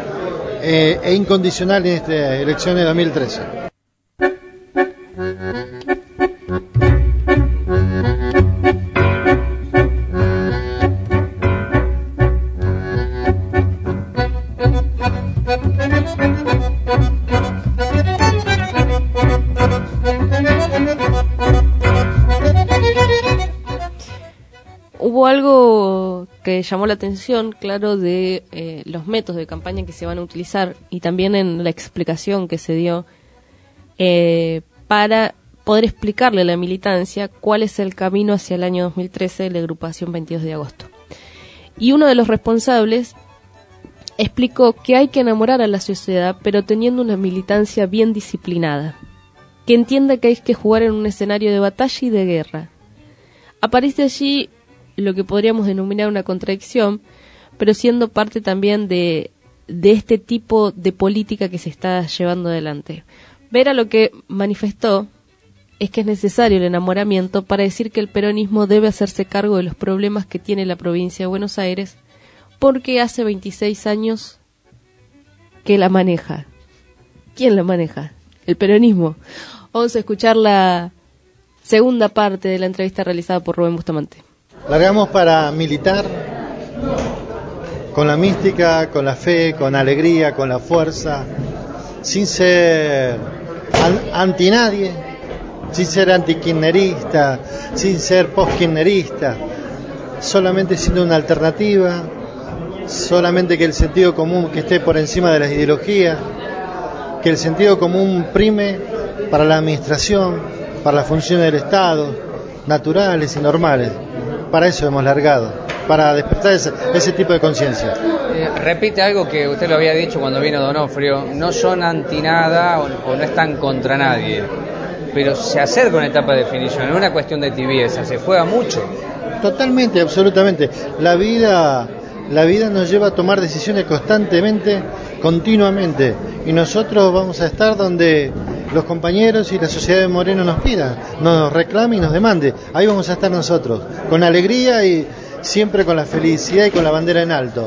eh, e incondicional en esta elección de dos mil trece. Hubo algo que llamó la atención, claro, de eh, los métodos de campaña que se van a utilizar y también en la explicación que se dio eh, para poder explicarle a la militancia cuál es el camino hacia el año dos mil trece de la agrupación veintidós de agosto. Y uno de los responsables explicó que hay que enamorar a la sociedad, pero teniendo una militancia bien disciplinada, que entienda que hay que jugar en un escenario de batalla y de guerra. Aparece allí lo que podríamos denominar una contradicción, pero siendo parte también de, de este tipo de política que se está llevando adelante. Vera lo que manifestó es que es necesario el enamoramiento para decir que el peronismo debe hacerse cargo de los problemas que tiene la provincia de Buenos Aires, porque hace veintiséis años que la maneja. ¿Quién la maneja? El peronismo. Vamos a escuchar la segunda parte de la entrevista realizada por Rubén Bustamante. Largamos para militar con la mística, con la fe, con alegría, con la fuerza, sin ser an- anti nadie, sin ser anti-kirchnerista, sin ser post-kirchnerista, solamente siendo una alternativa, solamente que el sentido común que esté por encima de las ideologías, que el sentido común prime para la administración, para las funciones del Estado, naturales y normales. Para eso hemos largado, para despertar ese, ese tipo de conciencia. Eh, repite algo que usted lo había dicho cuando vino Donofrio, no son anti nada o, o no están contra nadie, pero se acerca una etapa de definición, es una cuestión de tibieza, se juega mucho, Totalmente, absolutamente. La vida, la vida nos lleva a tomar decisiones constantemente, continuamente, y nosotros vamos a estar donde los compañeros y la sociedad de Moreno nos pidan, nos reclame y nos demande. Ahí vamos a estar nosotros, con alegría y siempre con la felicidad y con la bandera en alto.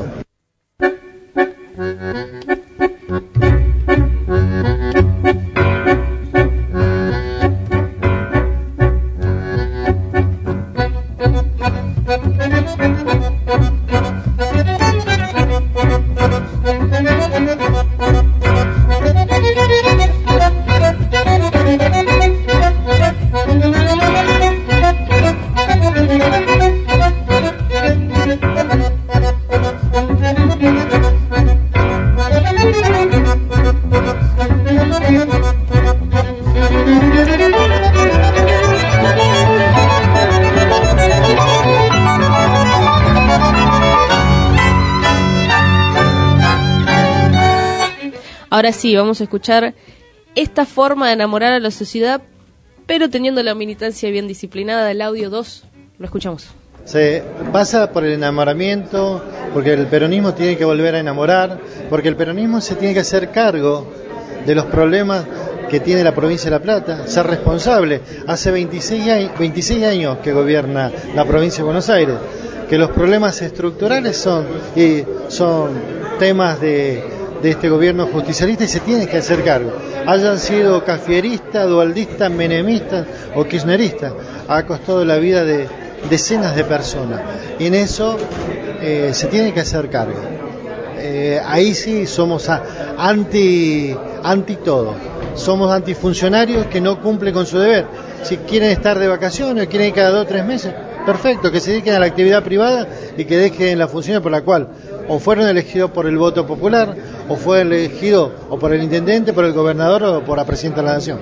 Ahora sí, vamos a escuchar esta forma de enamorar a la sociedad, pero teniendo la militancia bien disciplinada. El audio dos, lo escuchamos. Se pasa por el enamoramiento, porque el peronismo tiene que volver a enamorar, porque el peronismo se tiene que hacer cargo de los problemas que tiene la provincia de La Plata, ser responsable. Hace veintiséis años que gobierna la provincia de Buenos Aires, que los problemas estructurales son, y son temas de... de este gobierno justicialista y se tiene que hacer cargo. Hayan sido cafieristas, dualdistas, menemistas o kirchneristas, ha costado la vida de decenas de personas. Y en eso eh, se tiene que hacer cargo. Eh, ahí sí somos a, anti, anti todo. Somos antifuncionarios que no cumplen con su deber. Si quieren estar de vacaciones o quieren ir cada dos o tres meses, perfecto, que se dediquen a la actividad privada y que dejen la función por la cual o fueron elegidos por el voto popular, o fue elegido o por el intendente, por el gobernador o por la presidenta de la nación.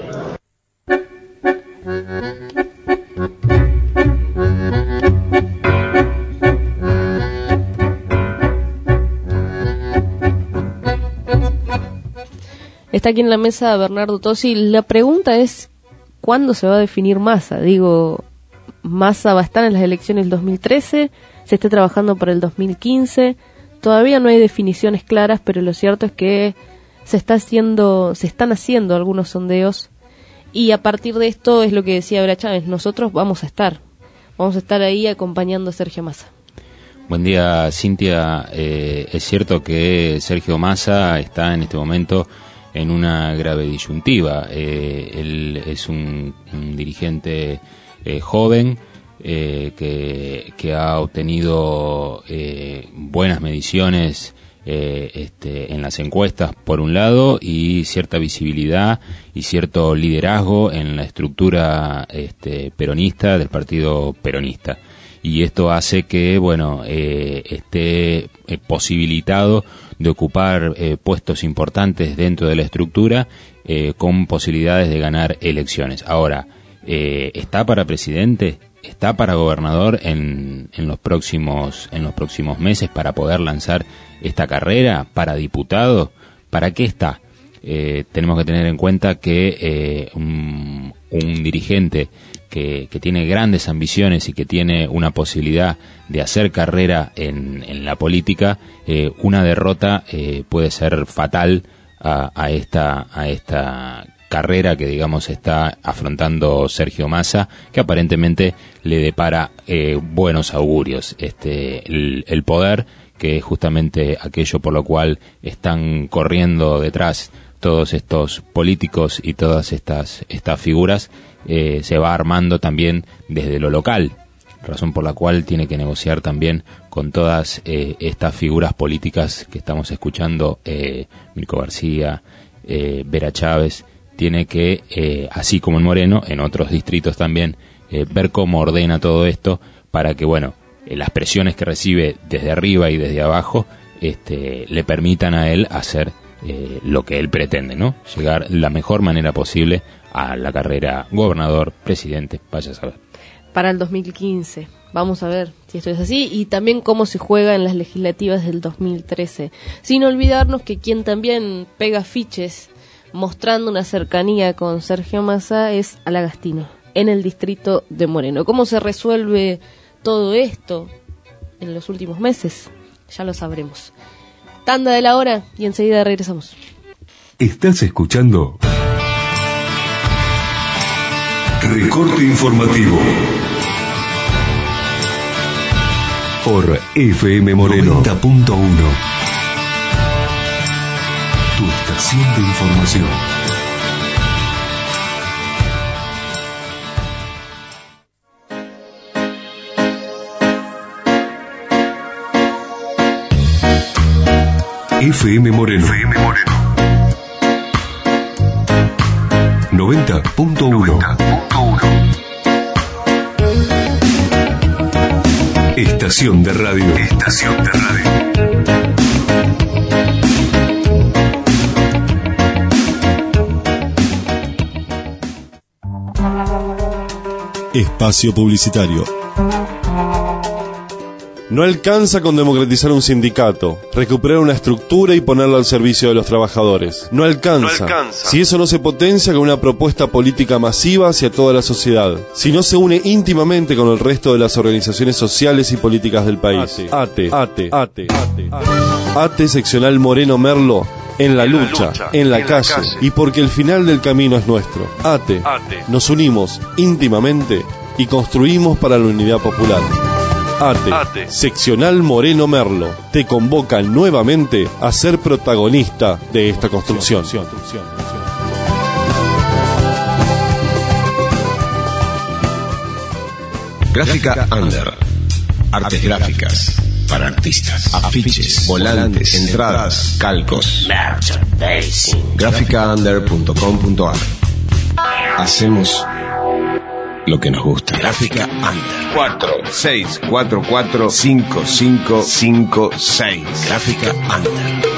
Está aquí en la mesa Bernardo Tosi. La pregunta es, ¿cuándo se va a definir Massa? Digo, Massa va a estar en las elecciones del dos mil trece, se está trabajando para el dos mil quince... Todavía no hay definiciones claras, pero lo cierto es que se está haciendo, se están haciendo algunos sondeos y a partir de esto es lo que decía Vera Chávez, nosotros vamos a estar, vamos a estar ahí acompañando a Sergio Massa. Buen día, Cintia. Eh, es cierto que Sergio Massa está en este momento en una grave disyuntiva. Eh, él es un, un dirigente eh, joven, Eh, que, que ha obtenido eh, buenas mediciones eh, este, en las encuestas por un lado y cierta visibilidad y cierto liderazgo en la estructura este, peronista del partido peronista, y esto hace que bueno eh, esté eh, posibilitado de ocupar eh, puestos importantes dentro de la estructura eh, con posibilidades de ganar elecciones. Ahora, eh, ¿está para presidente? ¿Está para gobernador en, en los próximos en los próximos meses para poder lanzar esta carrera? ¿Para diputado? ¿Para qué está? Eh, tenemos que tener en cuenta que eh, un, un dirigente que, que tiene grandes ambiciones y que tiene una posibilidad de hacer carrera en, en la política, eh, una derrota eh, puede ser fatal a, a esta a esta carrera que digamos está afrontando Sergio Massa, que aparentemente le depara eh, buenos augurios. Este el, el poder, que es justamente aquello por lo cual están corriendo detrás todos estos políticos y todas estas estas figuras, eh, se va armando también desde lo local, razón por la cual tiene que negociar también con todas eh, estas figuras políticas que estamos escuchando, eh, Mirko García, eh, Vera Chávez. Tiene que, eh, así como en Moreno, en otros distritos también, eh, ver cómo ordena todo esto para que, bueno, eh, las presiones que recibe desde arriba y desde abajo este, le permitan a él hacer eh, lo que él pretende, ¿no? Llegar la mejor manera posible a la carrera gobernador, presidente, vaya a saber. Para el dos mil quince, vamos a ver si esto es así, y también cómo se juega en las legislativas del dos mil trece. Sin olvidarnos que quien también pega afiches mostrando una cercanía con Sergio Massa es Alagastino, en el distrito de Moreno. ¿Cómo se resuelve todo esto en los últimos meses? Ya lo sabremos. Tanda de la hora y enseguida regresamos. Estás escuchando Recorte Informativo por F M Moreno noventa punto uno. Tu estación de información. F M Moreno. F M Moreno. noventa punto uno. Estación de radio. Estación de radio. Espacio publicitario. No alcanza con democratizar un sindicato, recuperar una estructura y ponerlo al servicio de los trabajadores. No alcanza, no alcanza. Si eso no se potencia con una propuesta política masiva hacia toda la sociedad. Si no se une íntimamente con el resto de las organizaciones sociales y políticas del país. ATE, ATE, ATE, ATE, ATE seccional Moreno Merlo. En la en lucha, la lucha, en, la, en calle, la calle, y porque el final del camino es nuestro. ATE, ATE. Nos unimos íntimamente y construimos para la unidad popular. ATE, ATE, seccional Moreno Merlo, te convoca nuevamente a ser protagonista de esta construcción. Gráfica Under, artes gráficas para artistas, afiches, volantes, entradas, calcos, merchandising. gráfica under punto com punto a r. Hacemos lo que nos gusta. Gráfica Under. cuatro seis cuatro cuatro cinco cinco cinco seis. Gráfica Under.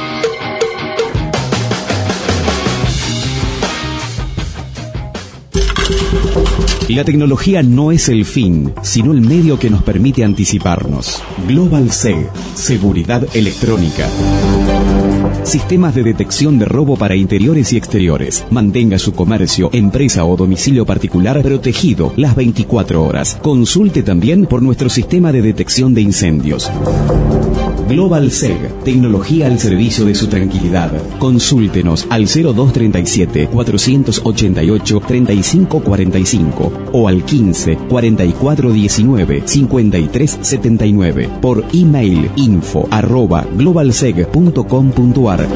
La tecnología no es el fin, sino el medio que nos permite anticiparnos. Global S E G, seguridad electrónica. Sistemas de detección de robo para interiores y exteriores. Mantenga su comercio, empresa o domicilio particular protegido las veinticuatro horas. Consulte también por nuestro sistema de detección de incendios. Global S E G, tecnología al servicio de su tranquilidad. Consúltenos al cero dos treinta y siete, cuatrocientos ochenta y ocho, treinta y cinco cuarenta y cinco o al quince, cuarenta y cuatro diecinueve, cincuenta y tres setenta y nueve por email info arroba globalseg punto com punto a r.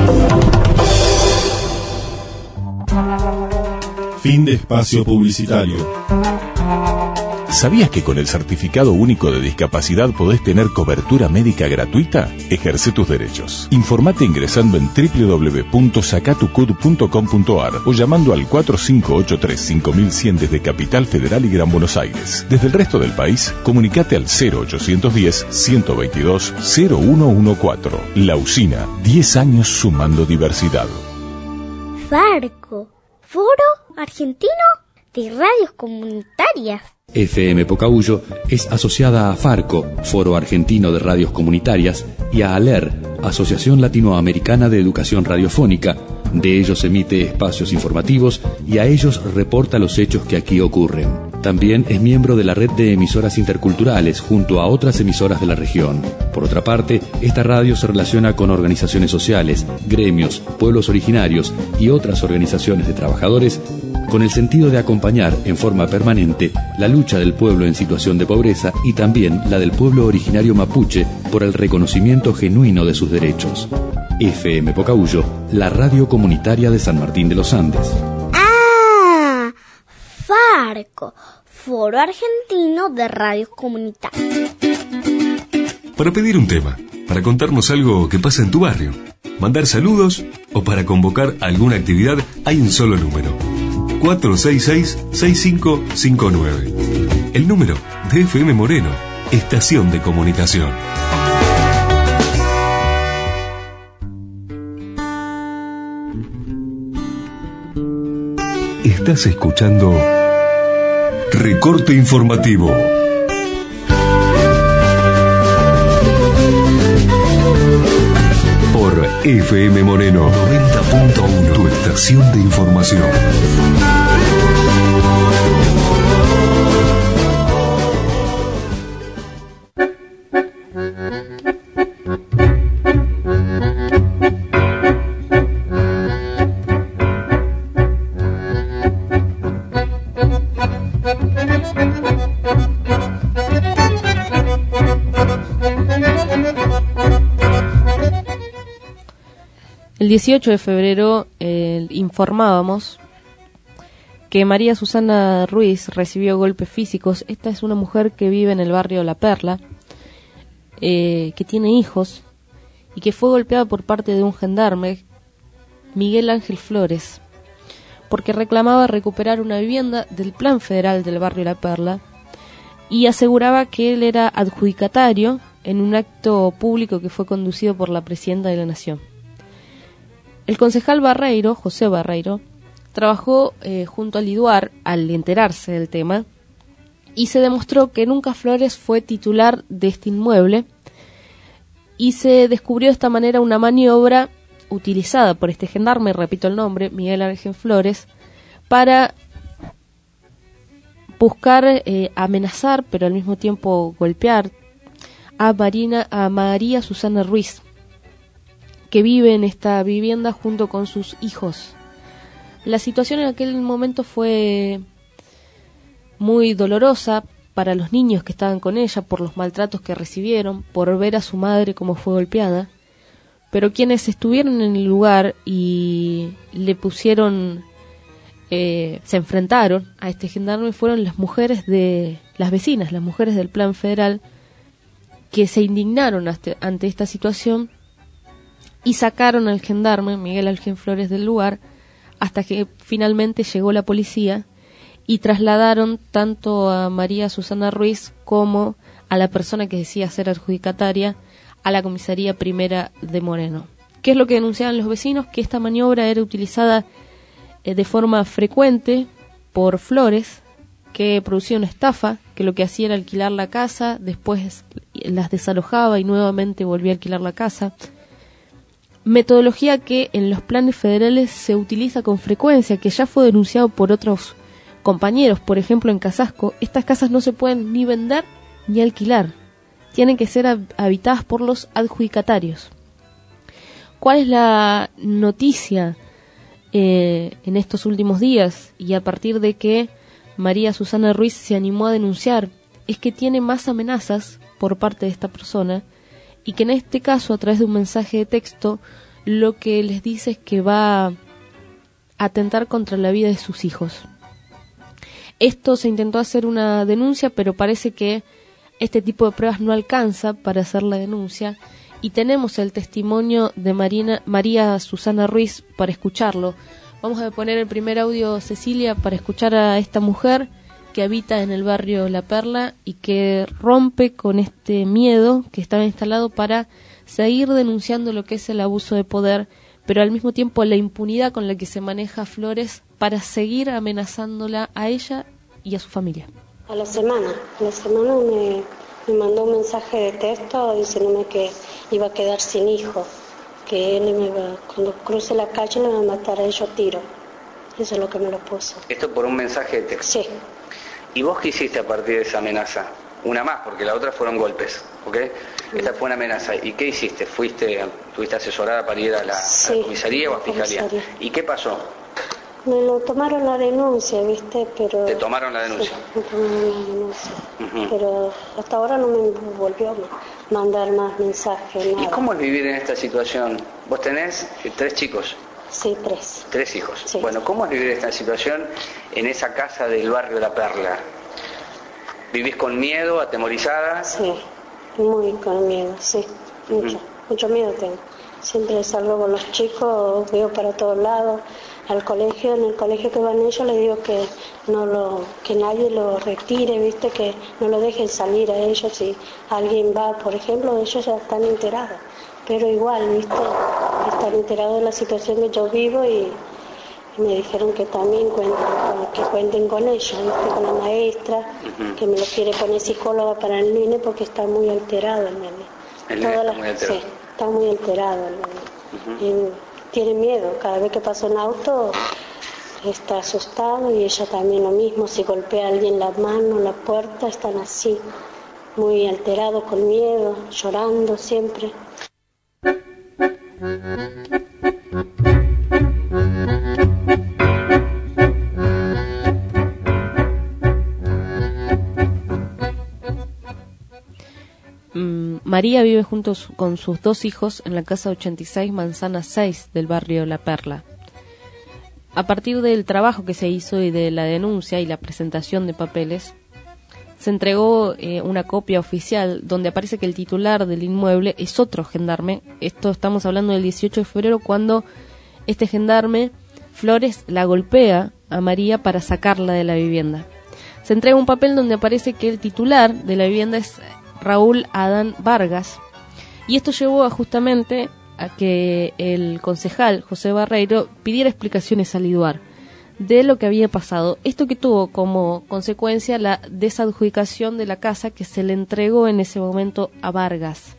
Fin de espacio publicitario. ¿Sabías que con el Certificado Único de Discapacidad podés tener cobertura médica gratuita? Ejerce tus derechos. Informate ingresando en doble u doble u doble u punto sacatucud punto com punto a r o llamando al cuatro cinco ocho tres cinco mil cien desde Capital Federal y Gran Buenos Aires. Desde el resto del país, comunicate al cero ochocientos diez, ciento veintidós, cero uno catorce. La Usina, diez años sumando diversidad. Farco, Foro Argentino de Radios Comunitarias. F M Pocahuyo es asociada a Farco, Foro Argentino de Radios Comunitarias, y a ALER, Asociación Latinoamericana de Educación Radiofónica. De ellos emite espacios informativos y a ellos reporta los hechos que aquí ocurren. También es miembro de la red de emisoras interculturales junto a otras emisoras de la región. Por otra parte, esta radio se relaciona con organizaciones sociales, gremios, pueblos originarios y otras organizaciones de trabajadores con el sentido de acompañar en forma permanente la lucha del pueblo en situación de pobreza y también la del pueblo originario mapuche por el reconocimiento genuino de sus derechos. F M Pocahuyo, la radio comunitaria de San Martín de los Andes. ¡Ah! Farco, Foro Argentino de Radios Comunitarias. Para pedir un tema, para contarnos algo que pasa en tu barrio, mandar saludos o para convocar alguna actividad, hay un solo número. cuatro seis seis, seis cinco cinco nueve. El número de F M Moreno, Estación de Comunicación. Estás escuchando Recorte Informativo por F M Moreno noventa punto uno, tu estación de información. El dieciocho de febrero eh, informábamos que María Susana Ruiz recibió golpes físicos. Esta es una mujer que vive en el barrio La Perla, eh, que tiene hijos y que fue golpeada por parte de un gendarme, Miguel Ángel Flores, porque reclamaba recuperar una vivienda del Plan Federal del barrio La Perla y aseguraba que él era adjudicatario en un acto público que fue conducido por la Presidenta de la Nación. El concejal Barreiro, José Barreiro, trabajó eh, junto al IDUAR al enterarse del tema y se demostró que nunca Flores fue titular de este inmueble y se descubrió de esta manera una maniobra utilizada por este gendarme, repito el nombre, Miguel Ángel Flores, para buscar eh, amenazar, pero al mismo tiempo golpear a, Marina, a María Susana Ruiz, que vive en esta vivienda junto con sus hijos. La situación en aquel momento fue muy dolorosa para los niños que estaban con ella, por los maltratos que recibieron, por ver a su madre cómo fue golpeada, pero quienes estuvieron en el lugar y le pusieron, eh, se enfrentaron a este gendarme fueron las mujeres de, las vecinas, las mujeres del Plan Federal, que se indignaron ante, ante esta situación y sacaron al gendarme, Miguel Ángel Flores, del lugar, hasta que finalmente llegó la policía y trasladaron tanto a María Susana Ruiz como a la persona que decía ser adjudicataria a la comisaría primera de Moreno. ¿Qué es lo que denunciaban los vecinos? Que esta maniobra era utilizada eh, de forma frecuente por Flores, que producía una estafa, que lo que hacía era alquilar la casa, después las desalojaba y nuevamente volvía a alquilar la casa. Metodología que en los planes federales se utiliza con frecuencia, que ya fue denunciado por otros compañeros. Por ejemplo, en Casasco, estas casas no se pueden ni vender ni alquilar. Tienen que ser habitadas por los adjudicatarios. ¿Cuál es la noticia eh, en estos últimos días? Y a partir de que María Susana Ruiz se animó a denunciar, es que tiene más amenazas por parte de esta persona, y que en este caso, a través de un mensaje de texto, lo que les dice es que va a atentar contra la vida de sus hijos. Esto se intentó hacer una denuncia, pero parece que este tipo de pruebas no alcanza para hacer la denuncia, y tenemos el testimonio de Marina, María Susana Ruiz para escucharlo. Vamos a poner el primer audio, Cecilia, para escuchar a esta mujer que habita en el barrio La Perla y que rompe con este miedo que estaba instalado para seguir denunciando lo que es el abuso de poder, pero al mismo tiempo la impunidad con la que se maneja Flores para seguir amenazándola a ella y a su familia. A la semana, a la semana me, me mandó un mensaje de texto diciéndome que iba a quedar sin hijo, que él me va, cuando cruce la calle le va a matar a ellos a tiro. Eso es lo que me lo puso. ¿Esto por un mensaje de texto? Sí. ¿Y vos qué hiciste a partir de esa amenaza? Una más, porque la otra fueron golpes, ¿ok? Esta fue una amenaza. ¿Y qué hiciste? ¿Fuiste, tuviste asesorada para ir a la, sí, a la comisaría o a fiscalía? Comisaría. ¿Y qué pasó? Me lo tomaron la denuncia, ¿viste? Pero... ¿Te tomaron la denuncia? Sí, me tomaron la denuncia. Uh-huh. Pero hasta ahora no me volvió a mandar más mensajes, nada. ¿Y cómo es vivir en esta situación? Vos tenés tres chicos. Sí, tres. Tres hijos. Sí. Bueno, ¿cómo es vivir esta situación en esa casa del barrio La Perla? ¿Vivís con miedo, atemorizada? Sí, muy con miedo, sí. Mucho, uh-huh. mucho miedo tengo. Siempre salgo con los chicos, veo para todos lados. Al colegio, en el colegio que van ellos, les digo que no lo, que nadie lo retire, viste, que no lo dejen salir a ellos. Si alguien va, por ejemplo, ellos ya están enterados. Pero igual, viste, están enterados de la situación que yo vivo y, y me dijeron que también cuenten, que cuenten con ellos, viste, con la maestra, uh-huh. que me lo quiere poner psicóloga para el nene porque está muy alterado el nene. El nene está muy alterado. Sí, está muy alterado el nene. Uh-huh. Y tiene miedo, cada vez que pasa un auto está asustado y ella también lo mismo, si golpea a alguien la mano, la puerta, están así, muy alterados, con miedo, llorando siempre. María vive junto con sus dos hijos en la casa ochenta y seis, manzana seis del barrio La Perla. A partir del trabajo que se hizo y de la denuncia y la presentación de papeles, se entregó eh, una copia oficial donde aparece que el titular del inmueble es otro gendarme. Esto estamos hablando del dieciocho de febrero, cuando este gendarme, Flores, la golpea a María para sacarla de la vivienda. Se entrega un papel donde aparece que el titular de la vivienda es Raúl Adán Vargas, y esto llevó a justamente a que el concejal José Barreiro pidiera explicaciones al IDUAR de lo que había pasado. Esto que tuvo como consecuencia la desadjudicación de la casa que se le entregó en ese momento a Vargas.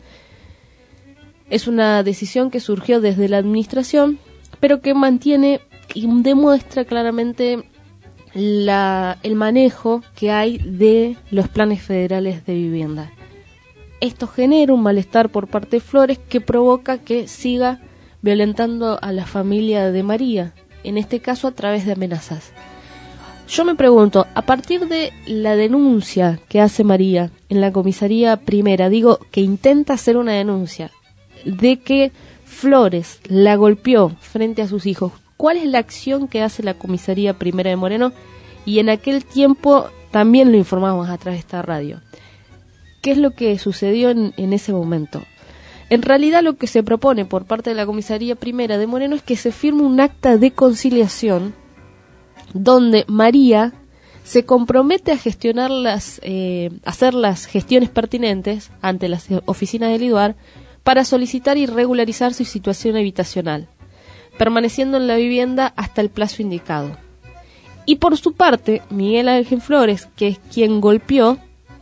Es una decisión que surgió desde la administración, pero que mantiene y demuestra claramente la, el manejo que hay de los planes federales de vivienda. Esto genera un malestar por parte de Flores que provoca que siga violentando a la familia de María, en este caso a través de amenazas. Yo me pregunto, a partir de la denuncia que hace María en la comisaría primera, digo que intenta hacer una denuncia de que Flores la golpeó frente a sus hijos, ¿cuál es la acción que hace la comisaría primera de Moreno? Y en aquel tiempo también lo informamos a través de esta radio. ¿Qué es lo que sucedió en, en ese momento? En realidad lo que se propone por parte de la comisaría primera de Moreno es que se firme un acta de conciliación donde María se compromete a gestionar las, eh, hacer las gestiones pertinentes ante las oficinas del IDUAR para solicitar y regularizar su situación habitacional, permaneciendo en la vivienda hasta el plazo indicado. Y por su parte, Miguel Ángel Flores, que es quien golpeó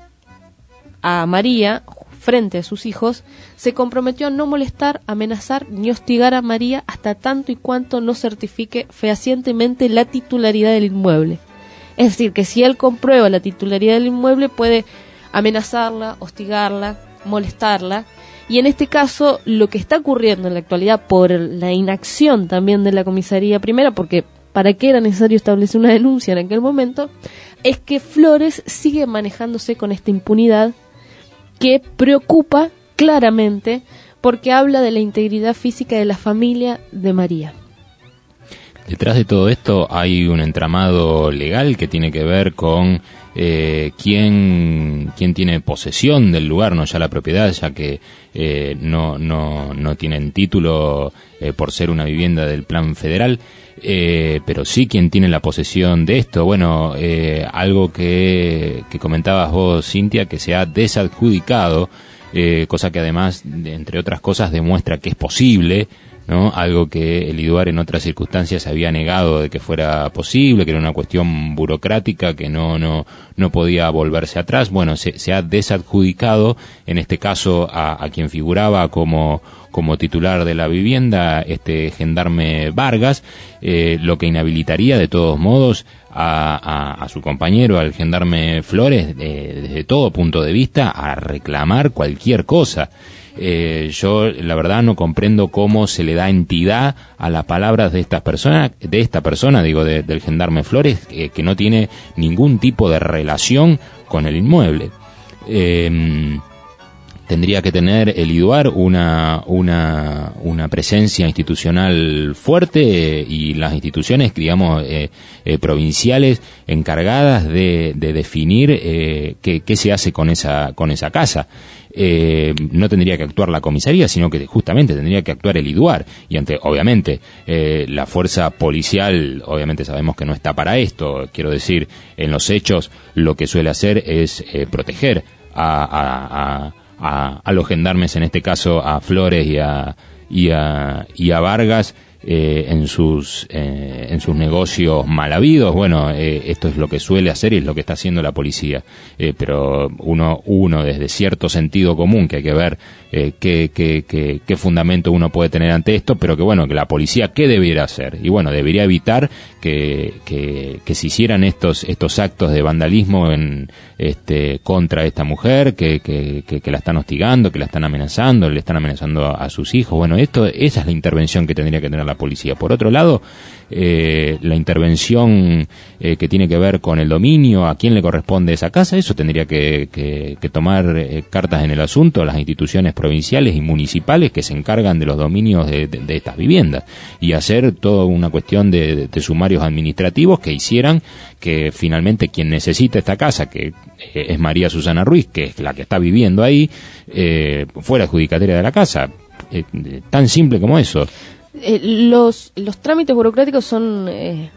a María frente a sus hijos, se comprometió a no molestar, amenazar ni hostigar a María hasta tanto y cuanto no certifique fehacientemente la titularidad del inmueble. Es decir, que si él comprueba la titularidad del inmueble, puede amenazarla, hostigarla, molestarla. Y en este caso, lo que está ocurriendo en la actualidad por la inacción también de la comisaría primera, porque para qué era necesario establecer una denuncia en aquel momento, es que Flores sigue manejándose con esta impunidad que preocupa claramente porque habla de la integridad física de la familia de María. Detrás de todo esto hay un entramado legal que tiene que ver con eh, quién, quién tiene posesión del lugar, no ya la propiedad, ya que eh, no, no, no tienen título eh, por ser una vivienda del plan federal. Eh, pero sí quien tiene la posesión de esto. Bueno, eh, algo que, que comentabas vos, Cintia, que se ha desadjudicado, eh, cosa que además, de, entre otras cosas, demuestra que es posible, ¿no? Algo que el IDUAR en otras circunstancias había negado de que fuera posible, que era una cuestión burocrática que no no no podía volverse atrás. Bueno, se, se ha desadjudicado, en este caso, a, a quien figuraba como como titular de la vivienda, este gendarme Vargas, eh, lo que inhabilitaría de todos modos a, a, a su compañero, al gendarme Flores, eh, desde todo punto de vista, a reclamar cualquier cosa. Eh, yo la verdad no comprendo cómo se le da entidad a las palabras de esta persona, de esta persona, digo, de, del gendarme Flores, eh, que no tiene ningún tipo de relación con el inmueble. Eh, Tendría que tener el IDUAR una, una, una presencia institucional fuerte eh, y las instituciones, digamos, eh, eh, provinciales encargadas de, de definir eh, qué, qué se hace con esa, con esa casa. Eh, no tendría que actuar la comisaría, sino que justamente tendría que actuar el IDUAR. Y ante, obviamente, eh, la fuerza policial, obviamente sabemos que no está para esto. Quiero decir, en los hechos lo que suele hacer es eh, proteger a, a, a A, a los gendarmes, en este caso a Flores y a y a, y a Vargas eh, en sus eh, en sus negocios mal habidos. Bueno, eh, esto es lo que suele hacer y es lo que está haciendo la policía, eh, pero uno uno desde cierto sentido común, que hay que ver eh, qué, qué, qué, qué fundamento uno puede tener ante esto, pero que bueno, que la policía qué debiera hacer, y bueno, debería evitar que, que, que se hicieran estos estos actos de vandalismo en este contra esta mujer, que, que, que, que la están hostigando, que la están amenazando, le están amenazando a, a sus hijos. Bueno, esto esa es la intervención que tendría que tener la policía. Por otro lado, eh, la intervención eh, que tiene que ver con el dominio, a quién le corresponde esa casa, eso tendría que, que, que tomar eh, cartas en el asunto las instituciones provinciales y municipales que se encargan de los dominios de, de, de estas viviendas, y hacer toda una cuestión de, de, de sumarios administrativos que hicieran que finalmente quien necesita esta casa, que eh, es María Susana Ruiz, que es la que está viviendo ahí, eh, fuera adjudicataria de la casa. Eh, tan simple como eso. Eh, los, los trámites burocráticos son... Eh,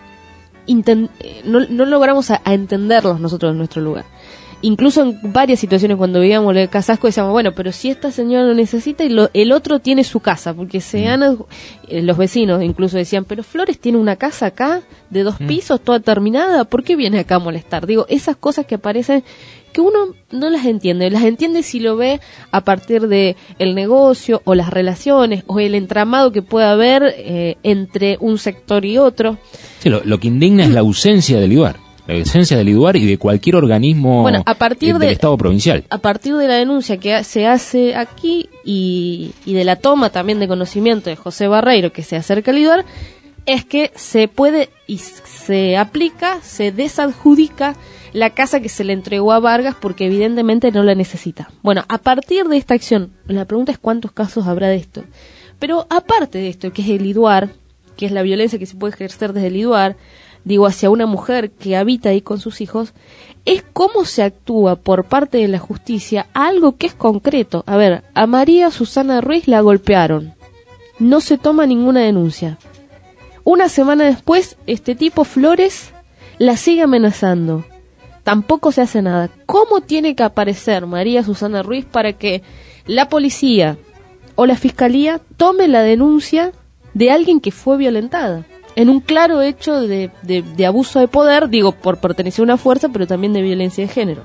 inten- no, no logramos a, a entenderlos nosotros en nuestro lugar. Incluso en varias situaciones cuando vivíamos en Casasco decíamos, bueno, pero si esta señora lo necesita y lo, el otro tiene su casa, porque se han, adju- eh, los vecinos incluso decían, pero Flores tiene una casa acá de dos pisos, toda terminada, ¿por qué viene acá a molestar? Digo, esas cosas que aparecen que uno no las entiende, las entiende si lo ve a partir de el negocio o las relaciones o el entramado que pueda haber eh, entre un sector y otro. Sí, lo, lo que indigna es la ausencia del IDUAR, la ausencia del IDUAR y de cualquier organismo bueno, a partir del de, Estado provincial. A partir de la denuncia que se hace aquí y, y de la toma también de conocimiento de José Barreiro que se acerca al IDUAR, es que se puede y se aplica, se desadjudica la casa que se le entregó a Vargas porque evidentemente no la necesita. Bueno, a partir de esta acción, la pregunta es cuántos casos habrá de esto. Pero aparte de esto, que es el IDUAR, que es la violencia que se puede ejercer desde el IDUAR, digo, hacia una mujer que habita ahí con sus hijos, es cómo se actúa por parte de la justicia a algo que es concreto. A ver, a María Susana Ruiz la golpearon. No se toma ninguna denuncia. Una semana después, este tipo Flores la sigue amenazando. Tampoco se hace nada. ¿Cómo tiene que aparecer María Susana Ruiz para que la policía o la fiscalía tome la denuncia de alguien que fue violentada? En un claro hecho de, de, de abuso de poder, digo, por pertenecer a una fuerza, pero también de violencia de género.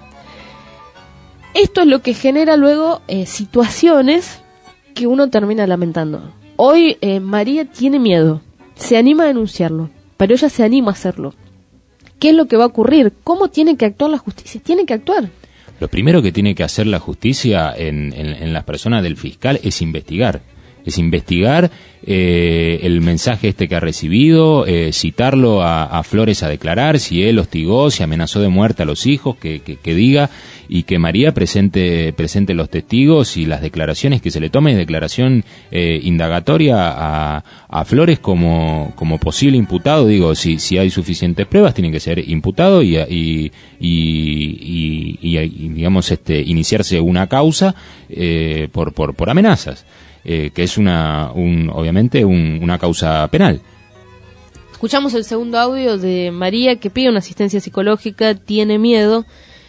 Esto es lo que genera luego eh, situaciones que uno termina lamentando. Hoy eh, María tiene miedo, se anima a denunciarlo, pero ella se anima a hacerlo. ¿Qué es lo que va a ocurrir? ¿Cómo tiene que actuar la justicia? Tiene que actuar. Lo primero que tiene que hacer la justicia en, en, en las personas del fiscal es investigar. Es investigar eh, el mensaje este que ha recibido, eh, citarlo a, a Flores a declarar, si él hostigó, si amenazó de muerte a los hijos, que, que, que diga, y que María presente, presente los testigos y las declaraciones, que se le tome declaración eh, indagatoria a, a Flores como, como posible imputado. Digo, si, si hay suficientes pruebas, tiene que ser imputado y, y, y, y, y, y digamos, este, iniciarse una causa eh, por, por, por amenazas. Eh, que es una, un, obviamente, un, una causa penal. Escuchamos el segundo audio de María que pide una asistencia psicológica, tiene miedo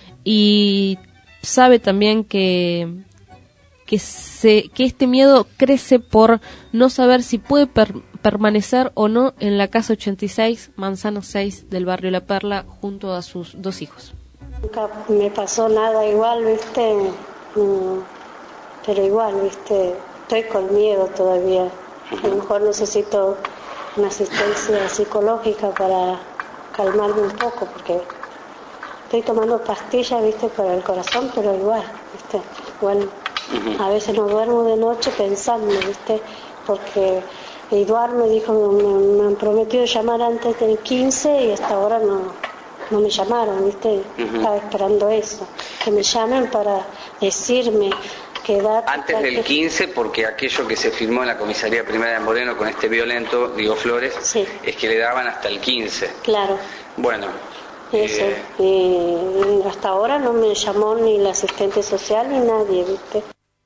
y sabe también que que, se, que este miedo crece por no saber si puede per, permanecer o no en la casa ochenta y seis, Manzano seis del barrio La Perla, junto a sus dos hijos. Nunca me pasó nada igual, ¿viste? Mm, pero igual, ¿viste? Estoy con miedo todavía. A lo mejor necesito una asistencia psicológica para calmarme un poco, porque estoy tomando pastillas, ¿viste? Para el corazón, pero igual, ¿viste? Igual, a veces no duermo de noche pensando, ¿viste? Porque Eduard me dijo, me, me han prometido llamar antes del quince y hasta ahora no, no me llamaron, ¿viste? Estaba esperando eso, que me llamen para decirme que da... Antes del quince, porque aquello que se firmó en la comisaría primera de Moreno con este violento, Diego Flores, sí, es que le daban hasta el quince. Claro. Bueno. Eso. Eh... Y hasta ahora no me llamó ni la asistente social ni nadie, ¿viste?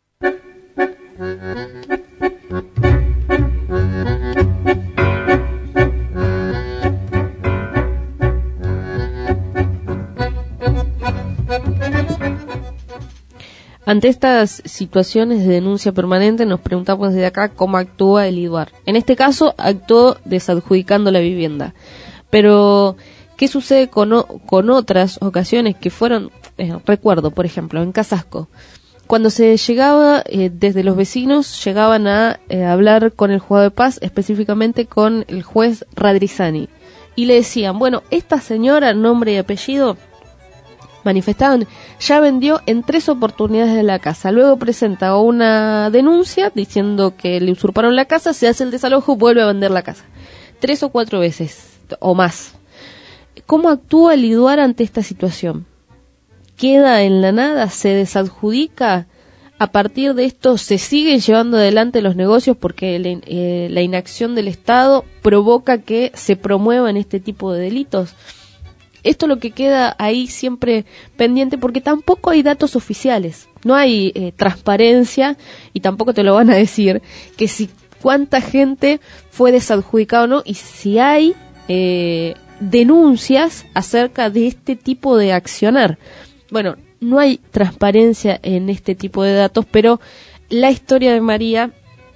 Ante estas situaciones de denuncia permanente nos preguntamos desde acá cómo actúa el IDUAR. En este caso actuó desadjudicando la vivienda. Pero, ¿qué sucede con, o, con otras ocasiones que fueron, eh, recuerdo, por ejemplo, en Casasco? Cuando se llegaba, eh, desde los vecinos, llegaban a eh, hablar con el juzgado de paz, específicamente con el juez Radrizani. Y le decían, bueno, esta señora, nombre y apellido, manifestaban, ya vendió en tres oportunidades de la casa. Luego presenta una denuncia diciendo que le usurparon la casa, se hace el desalojo, vuelve a vender la casa. Tres o cuatro veces, o más. ¿Cómo actúa el IDUAR ante esta situación? ¿Queda en la nada? ¿Se desadjudica? A partir de esto, ¿se siguen llevando adelante los negocios porque la, eh, la inacción del Estado provoca que se promuevan este tipo de delitos? Esto es lo que queda ahí siempre pendiente, porque tampoco hay datos oficiales, no hay eh, transparencia, y tampoco te lo van a decir que si cuánta gente fue desadjudicada o no, y si hay eh, denuncias acerca de este tipo de accionar. Bueno, no hay transparencia en este tipo de datos, pero la historia de María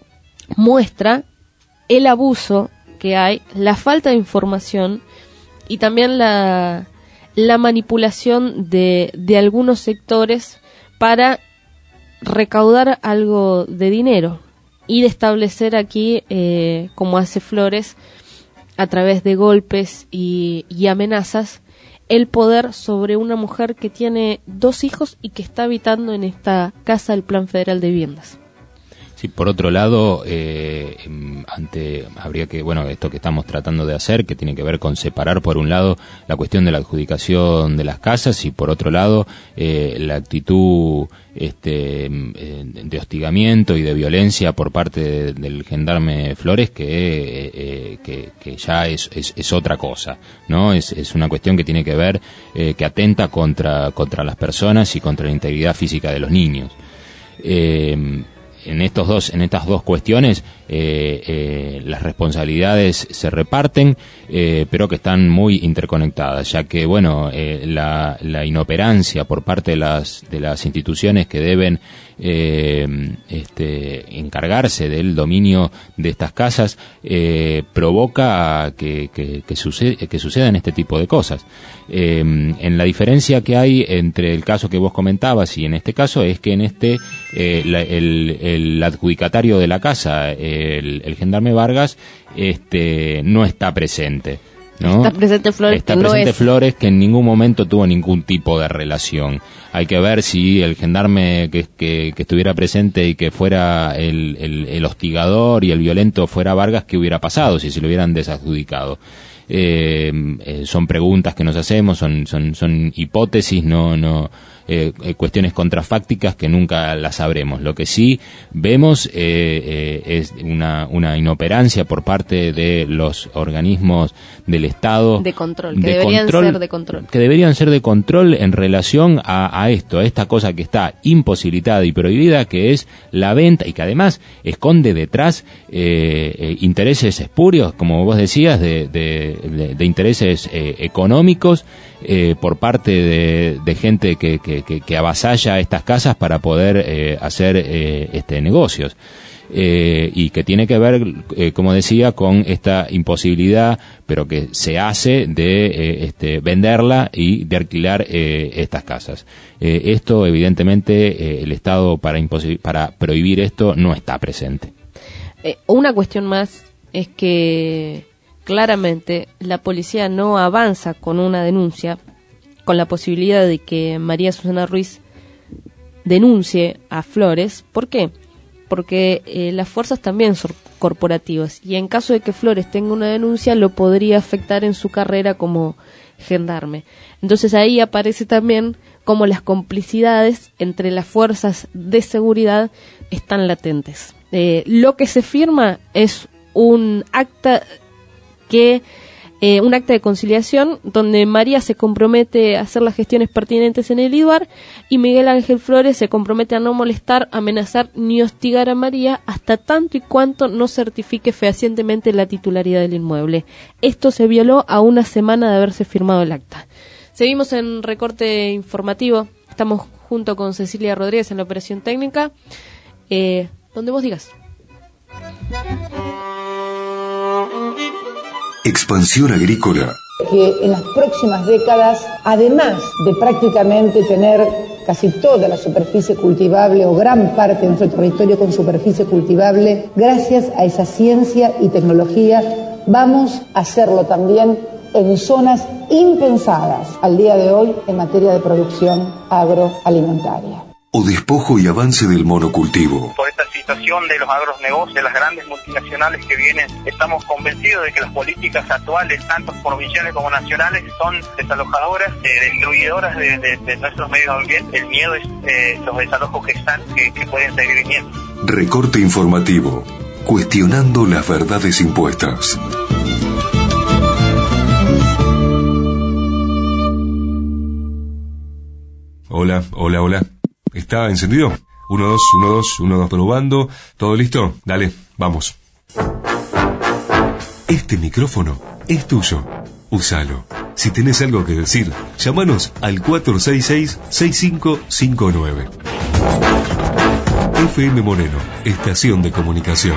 muestra el abuso que hay, la falta de información y también la, la manipulación de, de algunos sectores para recaudar algo de dinero y de establecer aquí, eh, como hace Flores, a través de golpes y, y amenazas, el poder sobre una mujer que tiene dos hijos y que está habitando en esta casa del Plan Federal de Viviendas. Sí, por otro lado, eh, ante habría que, bueno, esto que estamos tratando de hacer, que tiene que ver con separar, por un lado, la cuestión de la adjudicación de las casas y, por otro lado, eh, la actitud este, de hostigamiento y de violencia por parte de, del gendarme Flores, que, eh, que, que ya es, es, es otra cosa, ¿no? Es, es una cuestión que tiene que ver, eh, que atenta contra, contra las personas y contra la integridad física de los niños. Eh, En estos dos, en estas dos cuestiones, eh, eh, las responsabilidades se reparten, eh, pero que están muy interconectadas, ya que, bueno, eh, la, la inoperancia por parte de las, de las instituciones que deben eh, este, encargarse del dominio de estas casas eh, provoca que, que, que, sucede, que sucedan este tipo de cosas. Eh, en la diferencia que hay entre el caso que vos comentabas y en este caso es que en este eh, la, el, el adjudicatario de la casa, el, el gendarme Vargas, este no está presente, ¿no? Está presente Flores, está que presente no es. Flores, que en ningún momento tuvo ningún tipo de relación. Hay que ver si el gendarme que, que, que estuviera presente y que fuera el, el, el hostigador y el violento fuera Vargas, ¿qué hubiera pasado si se lo hubieran desadjudicado? Eh, eh, son preguntas que nos hacemos, son, son, son hipótesis, no, no, eh, eh, cuestiones contrafácticas que nunca las sabremos. Lo que sí vemos eh, eh, es una, una inoperancia por parte de los organismos del Estado de control, que de deberían control, ser de control. que deberían ser de control en relación a, a esto, a esta cosa que está imposibilitada y prohibida, que es la venta, y que además esconde detrás eh, eh, intereses espurios, como vos decías, de, de, de, de intereses eh, económicos eh, por parte de, de gente que, que, que, que avasalla estas casas para poder eh, hacer eh, este negocios. Eh, y que tiene que ver, eh, como decía, con esta imposibilidad, pero que se hace de eh, este, venderla y de alquilar eh, estas casas. Eh, esto, evidentemente, eh, el Estado para, imposi- para prohibir esto no está presente. Eh, una cuestión más es que claramente la policía no avanza con una denuncia, con la posibilidad de que María Susana Ruiz denuncie a Flores. ¿Por qué? Porque eh, las fuerzas también son corporativas, y en caso de que Flores tenga una denuncia lo podría afectar en su carrera como gendarme. Entonces ahí aparece también cómo las complicidades entre las fuerzas de seguridad están latentes. Eh, lo que se firma es un acta que Eh, un acta de conciliación donde María se compromete a hacer las gestiones pertinentes en el IDUAR y Miguel Ángel Flores se compromete a no molestar, amenazar ni hostigar a María hasta tanto y cuanto no certifique fehacientemente la titularidad del inmueble. Esto se violó a una semana de haberse firmado el acta. Seguimos en recorte informativo. Estamos junto con Cecilia Rodríguez en la operación técnica. Eh, donde vos digas. Expansión agrícola. Que en las próximas décadas, además de prácticamente tener casi toda la superficie cultivable o gran parte de nuestro territorio con superficie cultivable, gracias a esa ciencia y tecnología, vamos a hacerlo también en zonas impensadas al día de hoy en materia de producción agroalimentaria. O despojo y avance del monocultivo. Por esta situación de los agronegocios, de las grandes multinacionales que vienen, estamos convencidos de que las políticas actuales, tanto provinciales como nacionales, son desalojadoras, eh, destruidoras de, de, de nuestros medios ambientes. El miedo es eh, los desalojos que están, que, que pueden seguir viniendo. Recorte informativo, cuestionando las verdades impuestas. Hola, hola, hola. ¿Está encendido? Uno, dos, uno, dos, uno, dos, probando. ¿Todo listo? Dale, vamos. Este micrófono es tuyo. Úsalo. Si tenés algo que decir, llámanos al cuatro seis seis, seis cinco cinco nueve. F M Moreno, estación de comunicación.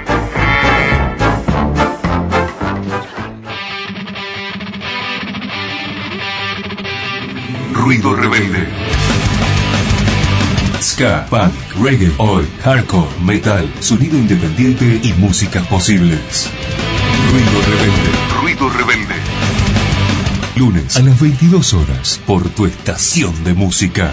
Ruido rebelde. Ska, punk, reggae, oi, hardcore, metal, sonido independiente y músicas posibles. Ruido rebelde. Ruido rebelde. Lunes a las veintidós horas por tu estación de música.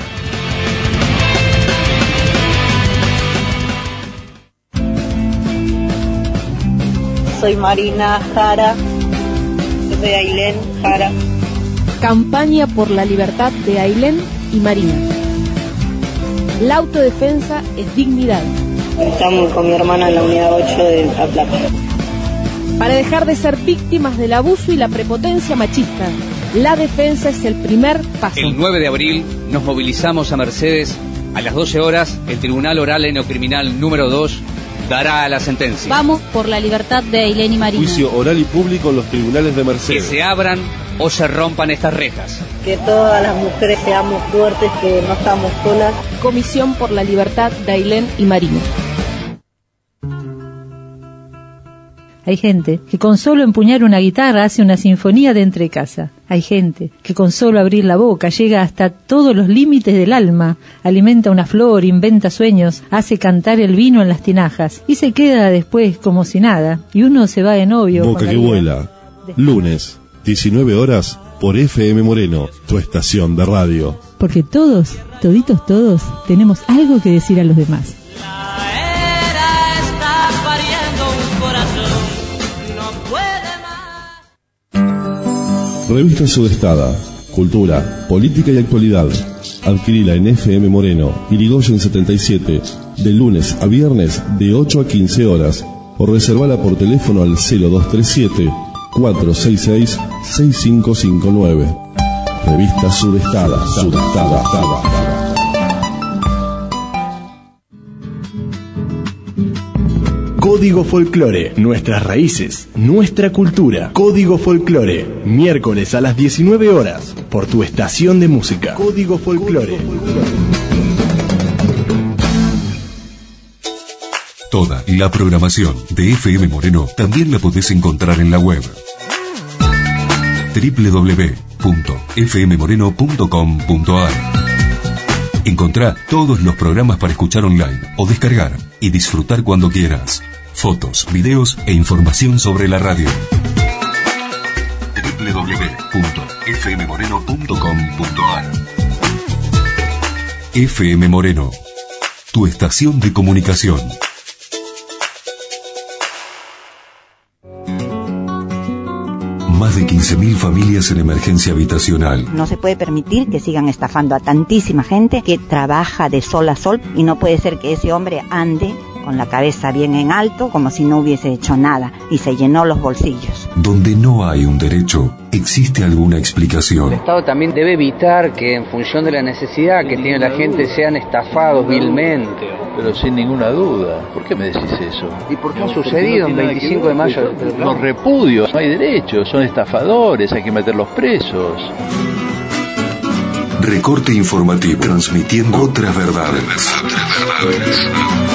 Soy Marina Jara, de Ailén Jara. Campaña por la libertad de Ailén y Marina. La autodefensa es dignidad. Estamos con mi hermana en la unidad ocho de La Plata. Para dejar de ser víctimas del abuso y la prepotencia machista, la defensa es el primer paso. El nueve de abril nos movilizamos a Mercedes. A las doce horas, el Tribunal Oral en lo Criminal número dos dará la sentencia. Vamos por la libertad de Ailén y Marina. Juicio oral y público en los tribunales de Mercedes. Que se abran o se rompan estas rejas. Que todas las mujeres seamos fuertes, que no estamos solas. Comisión por la libertad de Ailén y Marina. Hay gente que con solo empuñar una guitarra hace una sinfonía de entrecasa. Hay gente que con solo abrir la boca llega hasta todos los límites del alma, alimenta una flor, inventa sueños, hace cantar el vino en las tinajas y se queda después como si nada. Y uno se va de novio. Boca que vuela. Lunes, diecinueve horas por F M Moreno, tu estación de radio. Porque todos, toditos todos, tenemos algo que decir a los demás. Revista Sudestada, cultura, política y actualidad. Adquirila en F M Moreno, Irigoyen setenta y siete, de lunes a viernes de ocho a quince horas, o reservala por teléfono al cero dos tres siete, cuatro seis seis, seis cinco cinco nueve. Revista Sudestada, Sudestada, Sudestada. Código Folclore, nuestras raíces, nuestra cultura. Código Folclore, miércoles a las diecinueve horas, por tu estación de música. Código Folclore. Toda la programación de F M Moreno también la podés encontrar en la web doble u doble u doble u punto f m moreno punto com punto a r. Encontrá todos los programas para escuchar online o descargar y disfrutar cuando quieras. Fotos, videos e información sobre la radio. doble u doble u doble u punto f m moreno punto com punto a r. F M Moreno, tu estación de comunicación. Más de quince mil familias en emergencia habitacional. No se puede permitir que sigan estafando a tantísima gente que trabaja de sol a sol y no puede ser que ese hombre ande con la cabeza bien en alto como si no hubiese hecho nada y se llenó los bolsillos. Donde no hay un derecho, existe alguna explicación. El Estado también debe evitar que en función de la necesidad que tiene la gente sean estafados vilmente. Pero sin ninguna duda. ¿Por qué me decís eso? ¿Y por qué ha sucedido en veinticinco de mayo? Los repudios, no hay derechos, son estafadores, hay que meterlos presos. Recorte informativo, transmitiendo otras verdades. Otras verdades.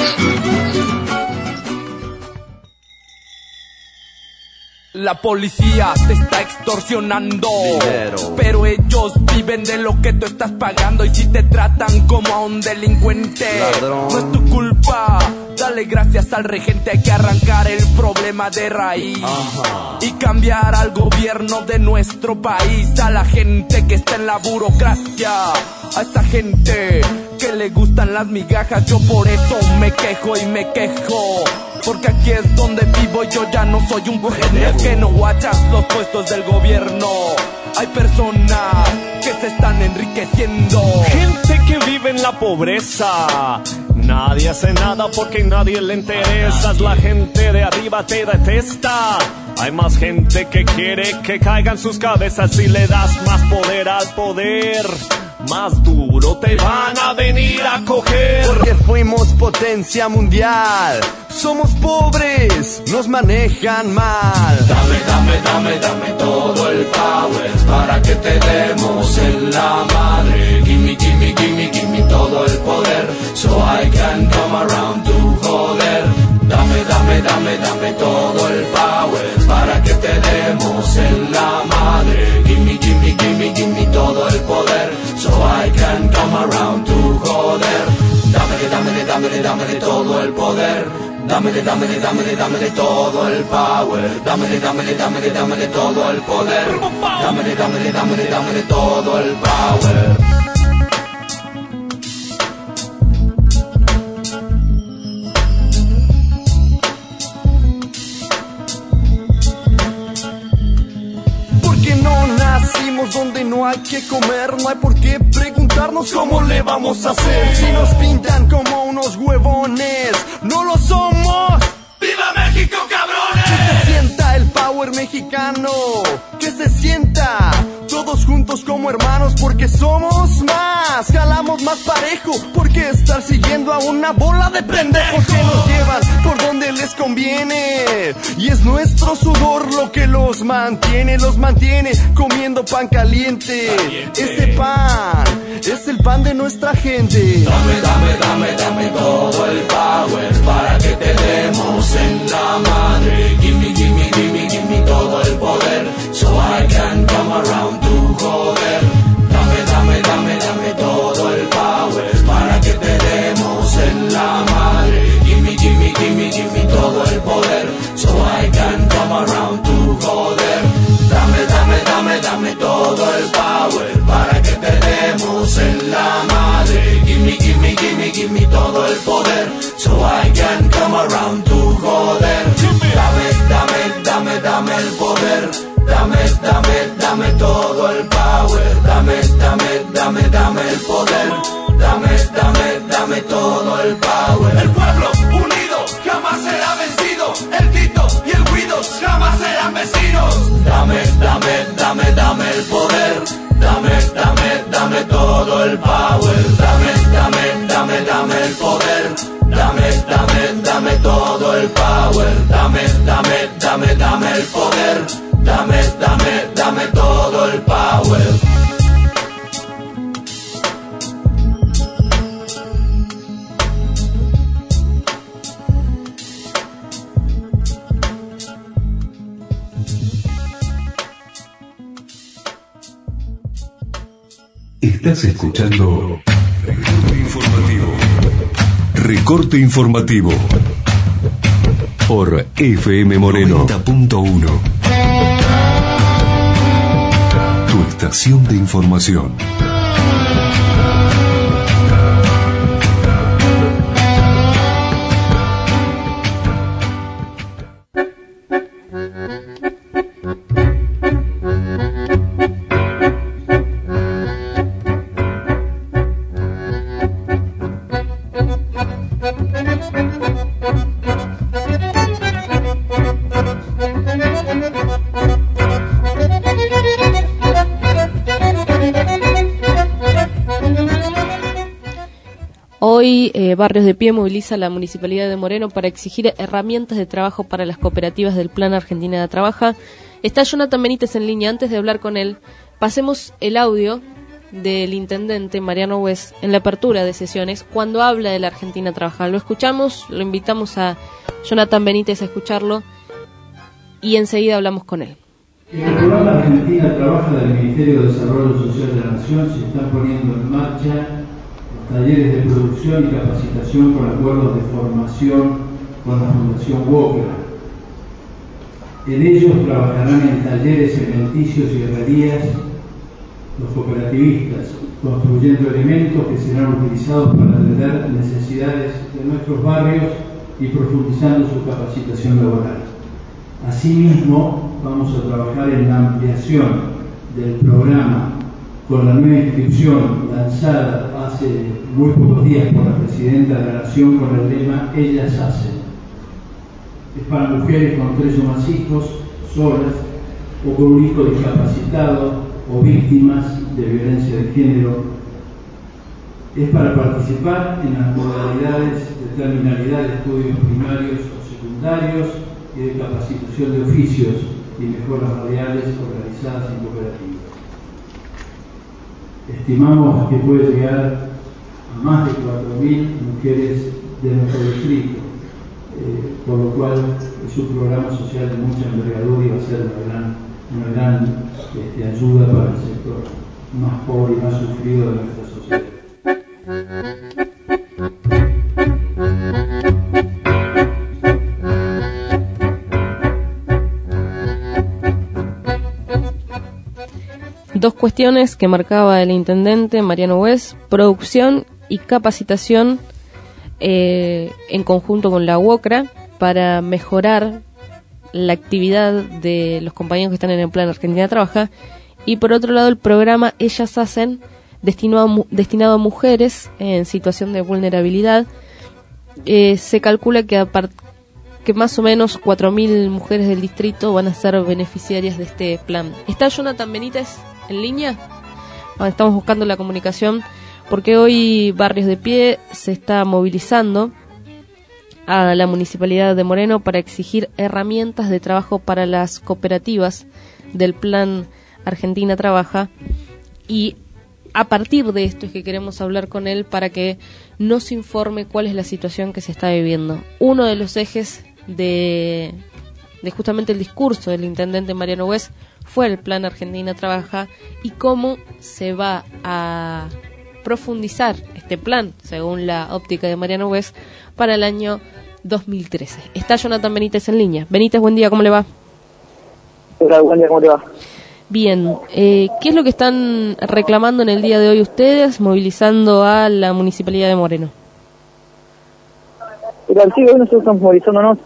La policía te está extorsionando, dinero, pero ellos viven de lo que tú estás pagando. Y si te tratan como a un delincuente, ladrón, no es tu culpa, Dale gracias al regente, hay que arrancar el problema de raíz. Ajá. Y cambiar al gobierno de nuestro país, a la gente que está en la burocracia, a esa gente que le gustan las migajas. Yo por eso me quejo y me quejo, porque aquí es donde vivo y yo ya no soy un genio que no guachas los puestos del gobierno. Hay personas que se están enriqueciendo, gente que vive en la pobreza. Nadie hace nada porque a nadie le interesas. La gente de arriba te detesta. Hay más gente que quiere que caigan sus cabezas. Si le das más poder al poder, más duro te van a venir a coger. Porque fuimos potencia mundial, somos pobres, nos manejan mal. Dame, dame, dame, dame todo el power para que te demos en la madre. Gimme, gimme, gimme, gimme todo el poder, so I can come around to joder. Dame, dame, dame, dame todo el power para que te demos en la madre. Gimme, gimme, gimme, gimme todo el poder, so I can come around to joder. Dámele, dámele, dámele, dámele todo el poder. Dámele, dámele, dámele, dámele todo el power. Dámele, dámele, dámele, dámele todo el poder. Dámele, dámele, dámele, dámele todo el power. Donde no hay que comer, no hay por qué preguntarnos cómo le vamos a hacer. Si nos pintan como unos huevones, no lo somos. ¡Viva México, cabrones! Que se sienta el power mexicano, que se sienta todos juntos como hermanos, porque somos más, jalamos más parejo, porque estar siguiendo a una bola de pendejos que nos llevan por donde les conviene. Y es nuestro sudor lo que los mantiene, los mantiene comiendo pan caliente. caliente. Este pan es el pan de nuestra gente. Dame, dame, dame, dame todo el power para que te demos en la madre. Gimme, gimme, gimme, gimme todo el poder, so I can come around to joder. Dame, dame, dame, dame todo el power para que te demos en la madre. Gimme, gimme, gimme, gimme todo el poder, so I can come around to joder. Dame, dame, dame, dame todo el power para que te demos en la madre. Gimme, gimme, gimme, gimme todo el poder, so I can come around to joder. Dame, dame, dame, dame el poder. Dame, dame, dame todo el power. Dame, dame, dame, dame el poder. Dame, dame, dame todo el power. El pueblo unido jamás será vencido. El Tito y el Guido jamás serán vecinos. Dame, dame, dame, dame el poder. Dame, dame, dame todo el power. Dame, dame, dame, dame el poder. Dame, dame, dame todo el power. Dame, dame, dame, dame el poder. Dame, dame, dame todo el power. Estás escuchando Recorte Informativo. Recorte Informativo por F M Moreno noventa punto uno. Tu estación de información. Hoy eh, Barrios de Pie moviliza a la Municipalidad de Moreno para exigir herramientas de trabajo para las cooperativas del Plan Argentina de Trabaja. Está Jonathan Benítez en línea. Antes de hablar con él, pasemos el audio del intendente Mariano West en la apertura de sesiones cuando habla de la Argentina Trabaja. Lo escuchamos, lo invitamos a Jonathan Benítez a escucharlo y enseguida hablamos con él. En el programa Argentina Trabaja del Ministerio de Desarrollo Social de la Nación se están poniendo en marcha talleres de producción y capacitación con acuerdos de formación con la Fundación Walker. En ellos trabajarán en talleres cementicios y herrerías los cooperativistas, construyendo elementos que serán utilizados para atender necesidades de nuestros barrios y profundizando su capacitación laboral. Asimismo, vamos a trabajar en la ampliación del programa con la nueva inscripción lanzada hace muy pocos días por la Presidenta de la Nación con el lema Ellas Hacen. Es para mujeres con tres o más hijos, solas, o con un hijo discapacitado, o víctimas de violencia de género. Es para participar en las modalidades de terminalidad de estudios primarios o secundarios y de capacitación de oficios y mejoras radiales organizadas en cooperativas. Estimamos que puede llegar a más de cuatro mil mujeres de nuestro distrito, eh, por lo cual es un programa social de mucha envergadura y va a ser una gran, una gran este, ayuda para el sector más pobre y más sufrido de nuestra sociedad. Dos cuestiones que marcaba el intendente Mariano Wes: producción y capacitación eh, en conjunto con la UOCRA para mejorar la actividad de los compañeros que están en el Plan Argentina Trabaja, y por otro lado el programa Ellas Hacen, destinado a, destinado a mujeres en situación de vulnerabilidad. Eh, se calcula que, apart, que más o menos cuatro mil mujeres del distrito van a ser beneficiarias de este plan. ¿Está Jonathan Benítez en línea? Ah, estamos buscando la comunicación porque hoy Barrios de Pie se está movilizando a la Municipalidad de Moreno para exigir herramientas de trabajo para las cooperativas del Plan Argentina Trabaja, y a partir de esto es que queremos hablar con él para que nos informe cuál es la situación que se está viviendo. Uno de los ejes de, de justamente el discurso del intendente Mariano Wes fue el Plan Argentina Trabaja y cómo se va a profundizar este plan, según la óptica de Mariano Wes, para el año dos mil trece. Está Jonathan Benítez en línea. Benítez, buen día, ¿cómo le va? Hola, buen día, ¿cómo te va? Bien, eh, ¿qué es lo que están reclamando en el día de hoy ustedes, movilizando a la Municipalidad de Moreno? Mira, sí, hoy nosotros estamos movilizándonos.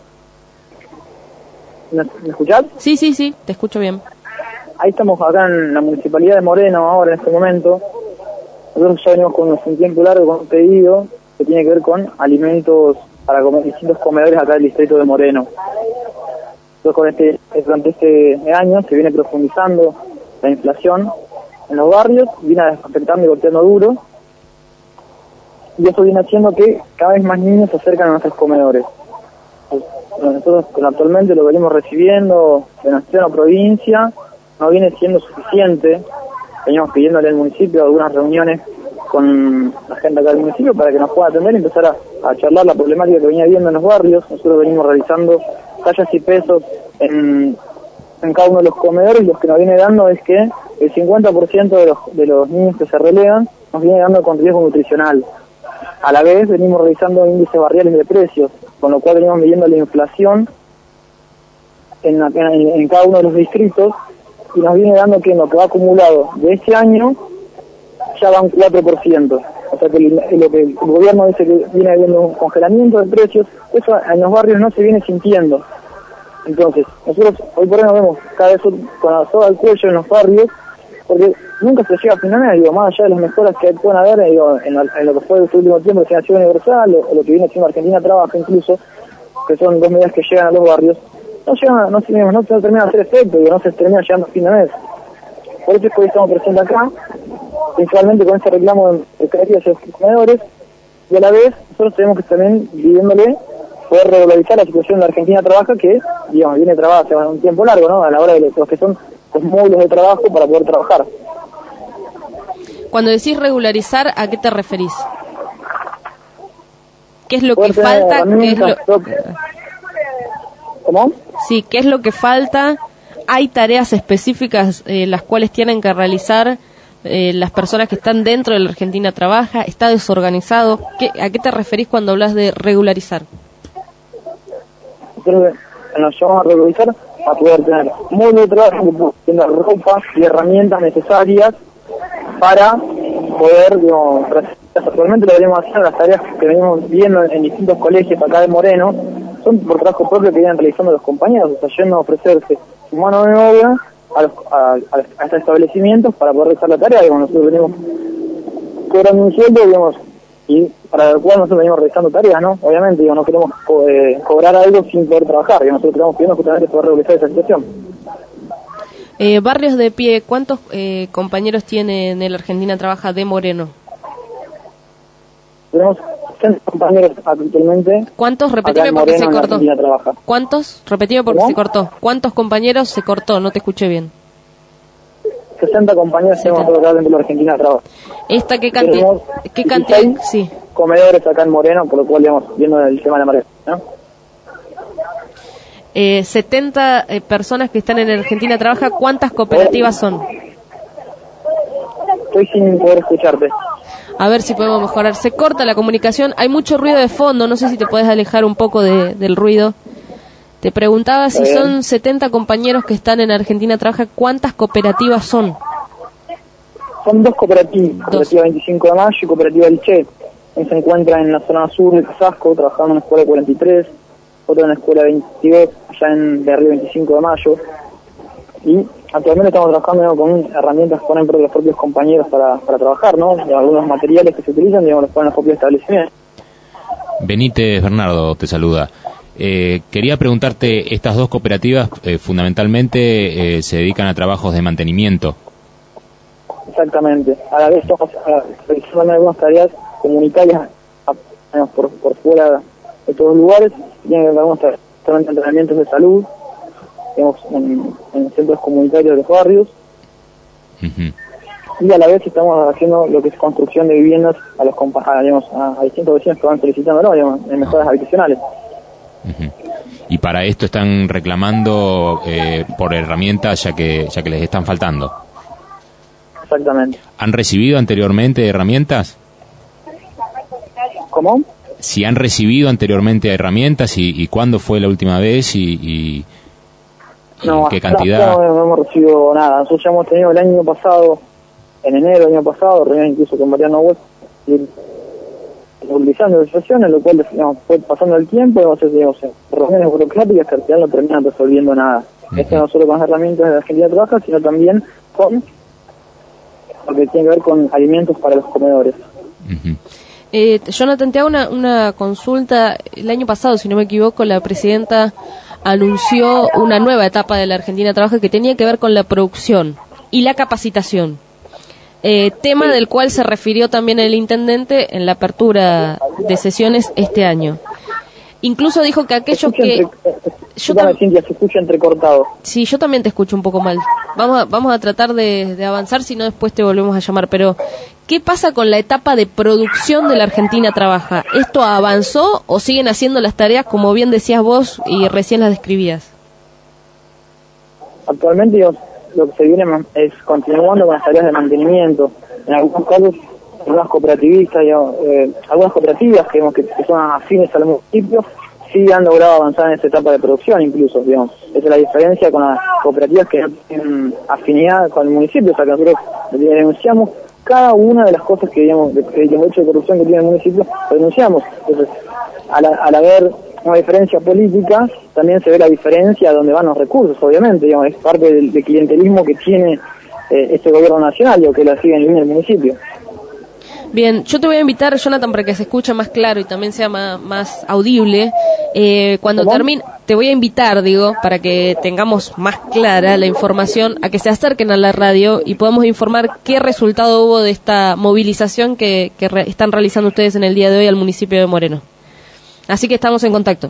¿Me, ¿Me escuchás? Sí, sí, sí, te escucho bien. Ahí estamos acá en la Municipalidad de Moreno ahora, en este momento. Nosotros ya venimos con un tiempo largo con un pedido que tiene que ver con alimentos para comer, distintos comedores acá del distrito de Moreno. Entonces, con este, durante este año se viene profundizando la inflación en los barrios, viene afectando y golpeando duro, y eso viene haciendo que cada vez más niños se acercan a nuestros comedores. Nosotros actualmente lo venimos recibiendo de nación o provincia, no viene siendo suficiente. Venimos pidiéndole al municipio algunas reuniones con la gente acá del municipio para que nos pueda atender y empezar a, a charlar la problemática que venía viendo en los barrios. Nosotros venimos realizando tallas y pesos en, en cada uno de los comedores, y lo que nos viene dando es que el cincuenta por ciento de los, de los niños que se relegan nos viene dando con riesgo nutricional. A la vez venimos realizando índices barriales de precios, con lo cual venimos midiendo la inflación en, la, en, en cada uno de los distritos, y nos viene dando que en lo que va acumulado de este año ya va un cuatro por ciento. O sea que lo que el gobierno dice que viene habiendo un congelamiento de precios, eso en los barrios no se viene sintiendo. Entonces, nosotros hoy por hoy nos vemos cada vez con la soga al cuello en los barrios, porque nunca se llega a fin de mes, digo, más allá de las mejoras que pueden haber, digo, en, lo, en lo que fue este último tiempo de financiación universal, o, o lo que viene haciendo Argentina Trabaja incluso, que son dos medidas que llegan a los barrios, no llegan, no, no, no se termina de hacer efecto, digo, no se termina llegando a fin de mes. Por eso es que hoy estamos presentes acá, principalmente con este reclamo de características de los comedores, y a la vez nosotros tenemos que también pidiéndole poder regularizar la situación de la Argentina Trabaja, que, digamos, viene trabajando hace un tiempo largo, ¿no? A la hora de los, los que son los módulos de trabajo para poder trabajar. Cuando decís regularizar, ¿a qué te referís? ¿Qué es lo poder que falta? ¿Qué es lo... ¿Cómo? Sí, ¿qué es lo que falta? ¿Hay tareas específicas eh, las cuales tienen que realizar eh, las personas que están dentro de la Argentina Trabaja? ¿Está desorganizado? ¿Qué, ¿A qué te referís cuando hablas de regularizar? Creo que nos llevamos a regularizar a poder tener muy de trabajo, tener ropa y herramientas necesarias para poder, digamos, actualmente lo venimos haciendo, las tareas que venimos viendo en, en distintos colegios acá de Moreno, son por trabajo propio que vienen realizando los compañeros, o sea, yendo a ofrecerse su mano de obra a, los, a, a, a estos establecimientos para poder realizar la tarea. Digamos, nosotros venimos cobrando un sueldo, digamos, y para el cual nosotros venimos realizando tareas, ¿no? Obviamente, digamos, no queremos co eh, cobrar algo sin poder trabajar, digamos, nosotros queremos pidiendo justamente poder regularizar esa situación. Eh, Barrios de Pie, ¿cuántos eh, compañeros tiene en el Argentina Trabaja de Moreno? Tenemos sesenta compañeros actualmente. ¿Cuántos? Repetime porque se cortó. ¿Cuántos? Repetime porque ¿Cómo? se cortó. ¿Cuántos compañeros se cortó? No te escuché bien. sesenta compañeros tenemos acá dentro de la Argentina Trabaja. ¿Esta qué cantidad? ¿Qué cantidad? Sí. Comedores acá en Moreno, por lo cual, digamos, viendo el tema de la marea, ¿no? Eh, setenta eh, personas que están en Argentina Trabaja, ¿cuántas cooperativas son? Estoy sin poder escucharte. A ver si podemos mejorar. Se corta la comunicación, hay mucho ruido de fondo, no sé si te puedes alejar un poco de, del ruido. Te preguntaba si son setenta compañeros que están en Argentina Trabaja, ¿cuántas cooperativas son? Son dos cooperativas, dos. Cooperativa veinticinco de mayo y Cooperativa del Che. Se encuentra en la zona sur de Casasco, trabajando en la escuela cuarenta y tres, otra en la escuela veintidós, allá en Berrío veinticinco de mayo. Y actualmente estamos trabajando con herramientas que ponen los propios compañeros para, para trabajar, ¿no? Y algunos materiales que se utilizan, digamos, los ponen los propios establecimientos. Benítez Bernardo te saluda. Eh, quería preguntarte, estas dos cooperativas eh, fundamentalmente eh, se dedican a trabajos de mantenimiento. Exactamente. A la vez estamos realizando algunas tareas comunitarias a, por, por fuera de todos los lugares. Tienen algunos entrenamientos de salud, digamos, en, en centros comunitarios de los barrios. Uh-huh. Y a la vez estamos haciendo lo que es construcción de viviendas a los a, digamos, a, a distintos vecinos que van solicitando, ¿no? Digamos, en mejoras habitacionales. Uh-huh. Y para esto están reclamando eh, por herramientas ya que ya que les están faltando. Exactamente. ¿Han recibido anteriormente herramientas? ¿Cómo? Si han recibido anteriormente herramientas y, y cuándo fue la última vez y, y, y no, en qué cantidad. No, no hemos recibido nada. Nosotros ya hemos tenido el año pasado, en enero del año pasado, reuniones incluso con Mariano West, utilizando la situación, en lo cual, digamos, fue pasando el tiempo, digamos, digamos, reuniones burocráticas que al final no terminan resolviendo nada. Uh-huh. Esto no solo con las herramientas de la Argentina Trabaja, sino también con lo que tiene que ver con alimentos para los comedores. Uh-huh. Eh, Jonathan, te hago una, una consulta. El año pasado, si no me equivoco, la presidenta anunció una nueva etapa de la Argentina Trabaja que tenía que ver con la producción y la capacitación. Eh, tema del cual se refirió también el intendente en la apertura de sesiones este año. Incluso dijo que aquellos que... Entre, yo tam... Cintia, se escucha entrecortado. Sí, yo también te escucho un poco mal. Vamos a, vamos a tratar de, de avanzar, si no después te volvemos a llamar. Pero, ¿qué pasa con la etapa de producción de la Argentina Trabaja? ¿Esto avanzó o siguen haciendo las tareas como bien decías vos y recién las describías? Actualmente yo, lo que se viene es continuando con las tareas de mantenimiento. En algunos casos, algunas cooperativistas, digamos, eh, algunas cooperativas digamos, que, que son afines al municipio, sí han logrado avanzar en esta etapa de producción incluso, digamos. Esa es la diferencia con las cooperativas que no tienen afinidad con el municipio, o sea que nosotros denunciamos cada una de las cosas que, digamos, de, de, de hecho de corrupción que tiene el municipio, lo denunciamos. Entonces, al, al haber una diferencia política, también se ve la diferencia a dónde van los recursos, obviamente, digamos, es parte del, del clientelismo que tiene eh, este gobierno nacional, o que la sigue en línea el municipio. Bien, yo te voy a invitar, Jonathan, para que se escuche más claro y también sea más, más audible. Eh, cuando termine, te voy a invitar, digo, para que tengamos más clara la información, a que se acerquen a la radio y podamos informar qué resultado hubo de esta movilización que, que re, están realizando ustedes en el día de hoy al municipio de Moreno. Así que estamos en contacto.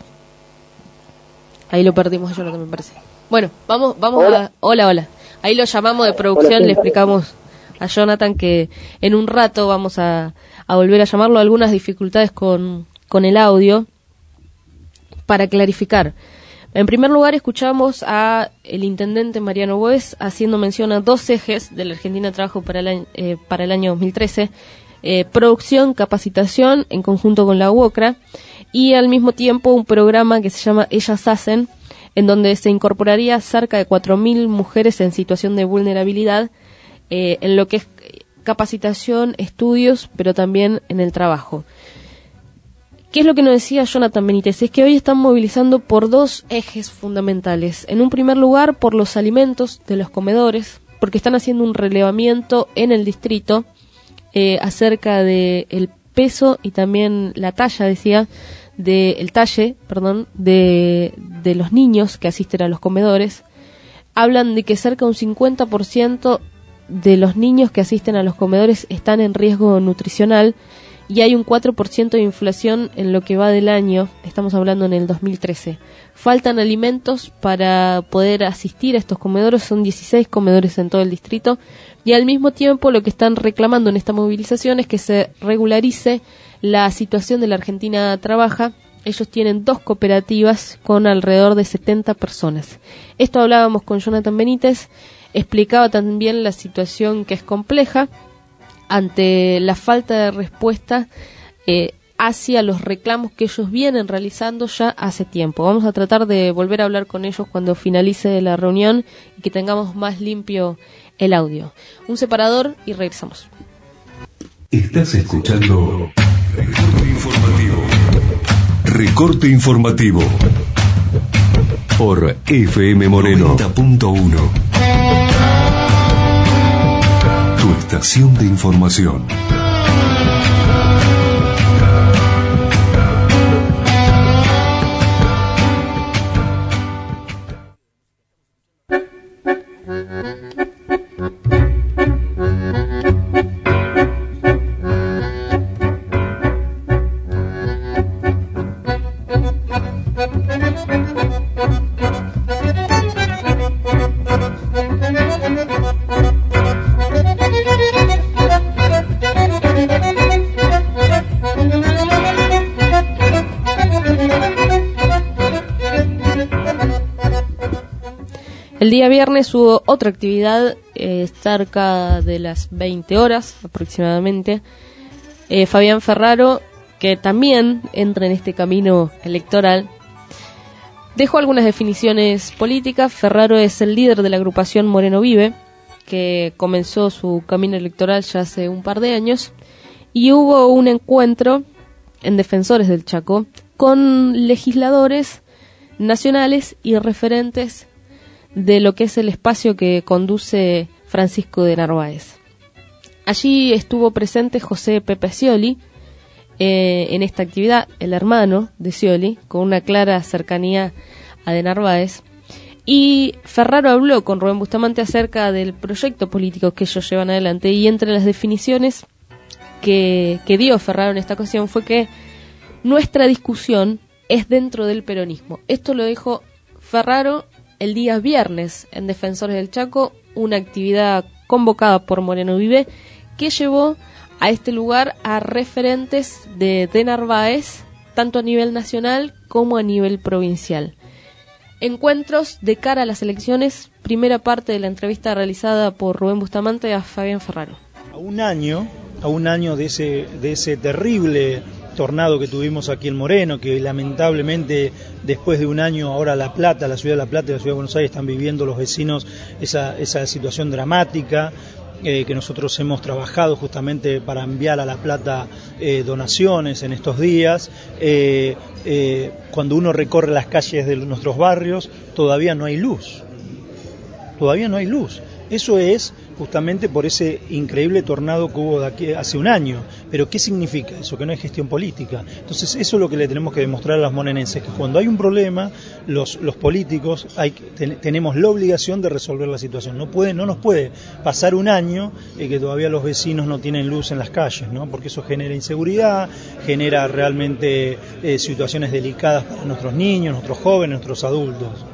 Ahí lo perdimos a Jonathan, me parece. Bueno, vamos, vamos hola. a... Hola, hola. Ahí lo llamamos de producción, hola, le explicamos a Jonathan que en un rato vamos a, a volver a llamarlo. Algunas dificultades con, con el audio para clarificar. En primer lugar, escuchamos a el intendente Mariano Boes haciendo mención a dos ejes de la Argentina de Trabajo para el año, eh, para el año dos mil trece, eh, producción, capacitación en conjunto con la UOCRA, y al mismo tiempo un programa que se llama Ellas Hacen, en donde se incorporaría cerca de cuatro mil mujeres en situación de vulnerabilidad, eh, en lo que es capacitación, estudios, pero también en el trabajo. ¿Qué es lo que nos decía Jonathan Benítez? Es que hoy están movilizando por dos ejes fundamentales. En un primer lugar, por los alimentos de los comedores, porque están haciendo un relevamiento en el distrito eh, acerca de el peso y también la talla, decía, de el talle, perdón, de, de los niños que asisten a los comedores. Hablan de que cerca de un cincuenta por ciento de los niños que asisten a los comedores están en riesgo nutricional, y hay un cuatro por ciento de inflación en lo que va del año, estamos hablando en el dos mil trece. Faltan alimentos para poder asistir a estos comedores, son dieciséis comedores en todo el distrito, y al mismo tiempo lo que están reclamando en esta movilización es que se regularice la situación de la Argentina Trabaja. Ellos tienen dos cooperativas con alrededor de setenta personas. Esto hablábamos con Jonathan Benítez, explicaba también la situación que es compleja ante la falta de respuesta eh, hacia los reclamos que ellos vienen realizando ya hace tiempo. Vamos a tratar de volver a hablar con ellos cuando finalice la reunión y que tengamos más limpio el audio. Un separador y regresamos. Estás escuchando Recorte Informativo. Recorte Informativo por F M Moreno noventa punto uno. Tu estación de información. El día viernes hubo otra actividad eh, cerca de las veinte horas aproximadamente. Eh, Fabián Ferraro, que también entra en este camino electoral, dejó algunas definiciones políticas. Ferraro es el líder de la agrupación Moreno Vive, que comenzó su camino electoral ya hace un par de años, y hubo un encuentro en Defensores del Chaco con legisladores nacionales y referentes de lo que es el espacio que conduce Francisco de Narváez. Allí estuvo presente José Pepe Scioli eh, en esta actividad, el hermano de Scioli, con una clara cercanía a de Narváez, y Ferraro habló con Rubén Bustamante acerca del proyecto político que ellos llevan adelante, y entre las definiciones que, que dio Ferraro en esta ocasión fue que nuestra discusión es dentro del peronismo. Esto lo dijo Ferraro el día viernes en Defensores del Chaco, una actividad convocada por Moreno Vive que llevó a este lugar a referentes de, de Narváez, tanto a nivel nacional como a nivel provincial. Encuentros de cara a las elecciones, primera parte de la entrevista realizada por Rubén Bustamante a Fabián Ferraro. A un año, a un año de ese, de ese terrible tornado que tuvimos aquí en Moreno, que lamentablemente después de un año ahora La Plata, la ciudad de La Plata y la ciudad de Buenos Aires están viviendo los vecinos esa, esa situación dramática, eh, que nosotros hemos trabajado justamente para enviar a La Plata eh, donaciones en estos días. Eh, eh, cuando uno recorre las calles de nuestros barrios todavía no hay luz, todavía no hay luz. Eso es justamente por ese increíble tornado que hubo de aquí hace un año. Pero ¿qué significa eso? Que no hay gestión política. Entonces eso es lo que le tenemos que demostrar a los morenenses, que cuando hay un problema, los, los políticos hay, ten, tenemos la obligación de resolver la situación. No puede, no nos puede pasar un año y que todavía los vecinos no tienen luz en las calles, ¿no? Porque eso genera inseguridad, genera realmente eh, situaciones delicadas para nuestros niños, nuestros jóvenes, nuestros adultos.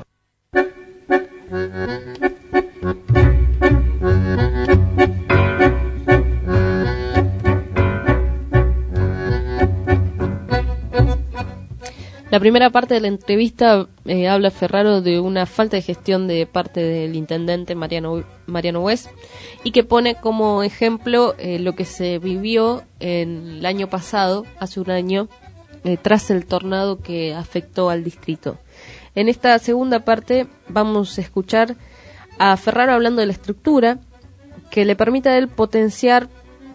La primera parte de la entrevista eh, habla Ferraro de una falta de gestión de parte del intendente Mariano, Mariano West, y que pone como ejemplo eh, lo que se vivió en el año pasado, hace un año, eh, tras el tornado que afectó al distrito. En esta segunda parte vamos a escuchar a Ferraro hablando de la estructura que le permite a él potenciar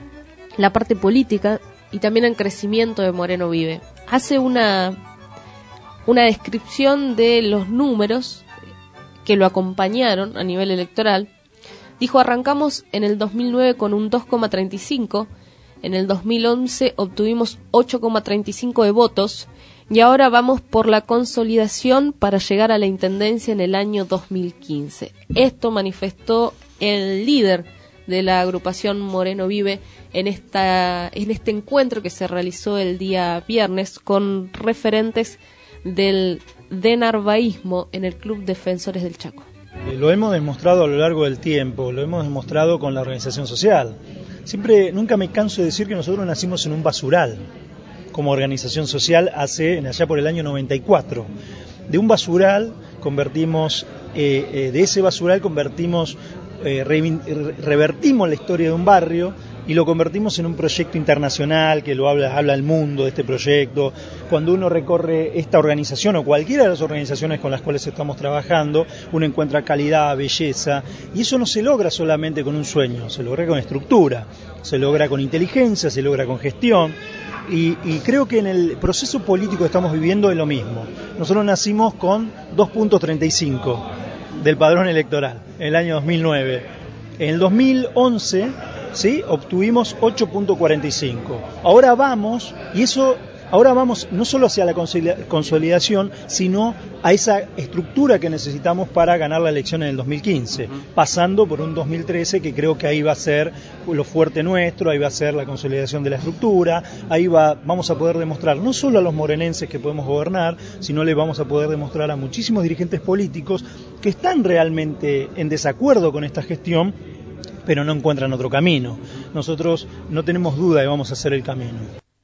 la parte política y también el crecimiento de Moreno Vive. Hace una... una descripción de los números que lo acompañaron a nivel electoral. Dijo: arrancamos en el dos mil nueve con un dos coma treinta y cinco, en el dos mil once obtuvimos ocho coma treinta y cinco de votos y ahora vamos por la consolidación para llegar a la intendencia en el año dos mil quince. Esto manifestó el líder de la agrupación Moreno Vive en esta en este encuentro que se realizó el día viernes con referentes del denarvaísmo en el Club Defensores del Chaco. Lo hemos demostrado a lo largo del tiempo, lo hemos demostrado con la organización social. Siempre, nunca me canso de decir que nosotros nacimos en un basural, como organización social, hace allá por el año noventa y cuatro. De un basural convertimos, eh, eh, de ese basural convertimos, eh, re, revertimos la historia de un barrio y lo convertimos en un proyecto internacional que lo habla, habla el mundo de este proyecto. Cuando uno recorre esta organización o cualquiera de las organizaciones con las cuales estamos trabajando, uno encuentra calidad, belleza, y eso no se logra solamente con un sueño, se logra con estructura, se logra con inteligencia, se logra con gestión, y, y creo que en el proceso político que estamos viviendo es lo mismo. Nosotros nacimos con dos punto treinta y cinco del padrón electoral en el año dos mil nueve. En el dos mil once ¿sí? obtuvimos ocho punto cuarenta y cinco. Ahora vamos, y eso, ahora vamos no solo hacia la consolidación, sino a esa estructura que necesitamos para ganar la elección en el dos mil quince, pasando por un dos mil trece que creo que ahí va a ser lo fuerte nuestro, ahí va a ser la consolidación de la estructura, ahí va, vamos a poder demostrar no solo a los morenenses que podemos gobernar, sino le vamos a poder demostrar a muchísimos dirigentes políticos que están realmente en desacuerdo con esta gestión, pero no encuentran otro camino. Nosotros no tenemos duda de que vamos a hacer el camino.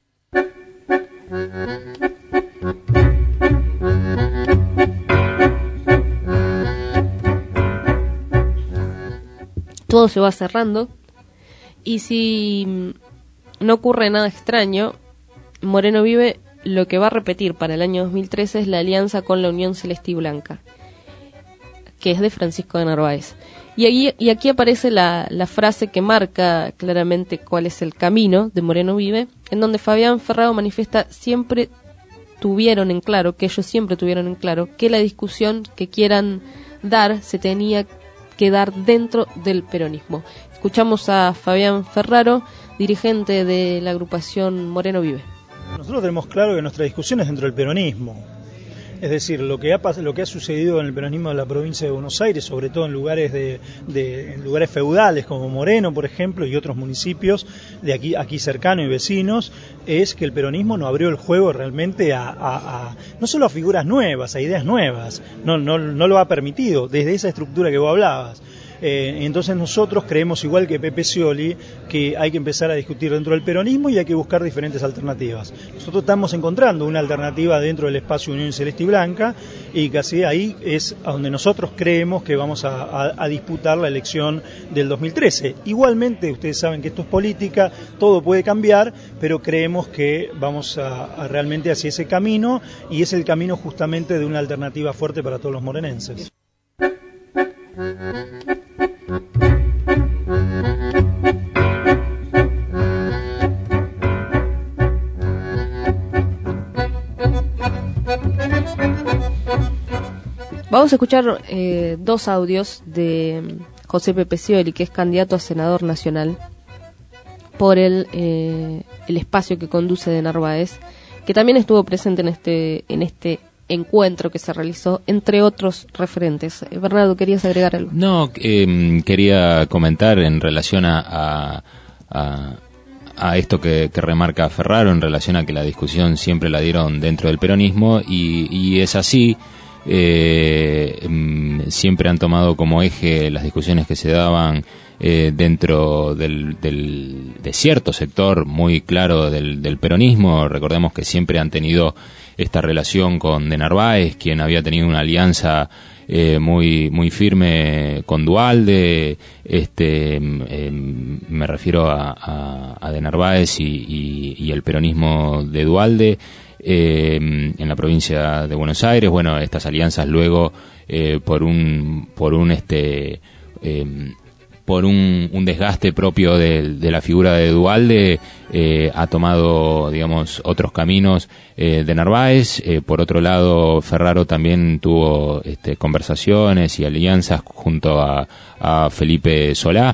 Todo se va cerrando y si no ocurre nada extraño, Moreno Vive lo que va a repetir para el año dos mil trece es la alianza con la Unión Celeste y Blanca, que es de Francisco de Narváez. Y, ahí, y aquí aparece la, la frase que marca claramente cuál es el camino de Moreno Vive, en donde Fabián Ferraro manifiesta: siempre tuvieron en claro, que ellos siempre tuvieron en claro, que la discusión que quieran dar se tenía que dar dentro del peronismo. Escuchamos a Fabián Ferraro, dirigente de la agrupación Moreno Vive. Nosotros tenemos claro que nuestra discusión es dentro del peronismo. Es decir, lo que ha lo que ha sucedido en el peronismo de la provincia de Buenos Aires, sobre todo en lugares de, de en lugares feudales como Moreno, por ejemplo, y otros municipios de aquí aquí cercanos y vecinos, es que el peronismo no abrió el juego realmente a, a, a no solo a figuras nuevas, a ideas nuevas. No no no lo ha permitido desde esa estructura que vos hablabas. Eh, entonces nosotros creemos, igual que Pepe Scioli, que hay que empezar a discutir dentro del peronismo y hay que buscar diferentes alternativas. Nosotros estamos encontrando una alternativa dentro del espacio Unión Celeste y Blanca, y casi ahí es a donde nosotros creemos que vamos a, a, a disputar la elección del dos mil trece. Igualmente, ustedes saben que esto es política, todo puede cambiar, pero creemos que vamos a, a realmente hacia ese camino, y es el camino justamente de una alternativa fuerte para todos los morenenses. Vamos a escuchar eh, dos audios de José Pepe Scioli, que es candidato a senador nacional por el, eh, el espacio que conduce de Narváez, que también estuvo presente en este en este encuentro que se realizó, entre otros referentes. Bernardo, ¿querías agregar algo? No, eh, quería comentar en relación a, a, a, a esto que, que remarca Ferraro, en relación a que la discusión siempre la dieron dentro del peronismo, y, y es así. Eh, siempre han tomado como eje las discusiones que se daban eh, dentro del, del, de cierto sector muy claro del, del peronismo. Recordemos que siempre han tenido esta relación con De Narváez, quien había tenido una alianza eh, muy muy firme con Duhalde. Este, eh, me refiero a, a, a De Narváez y, y, y el peronismo de Duhalde eh, en la provincia de Buenos Aires. Bueno, estas alianzas luego eh, por un por un este eh, por un, un desgaste propio de, de la figura de Duhalde, eh, ha tomado, digamos, otros caminos eh, de Narváez. Eh, por otro lado, Ferraro también tuvo este, conversaciones y alianzas junto a, a Felipe Solá,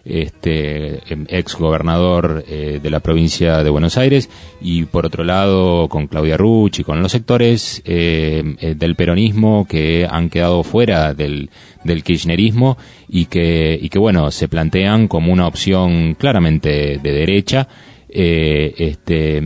este ex gobernador eh, de la provincia de Buenos Aires, y por otro lado con Claudia Rucci, con los sectores eh, eh, del peronismo que han quedado fuera del, del kirchnerismo y que, y que bueno, se plantean como una opción claramente de derecha. Eh, este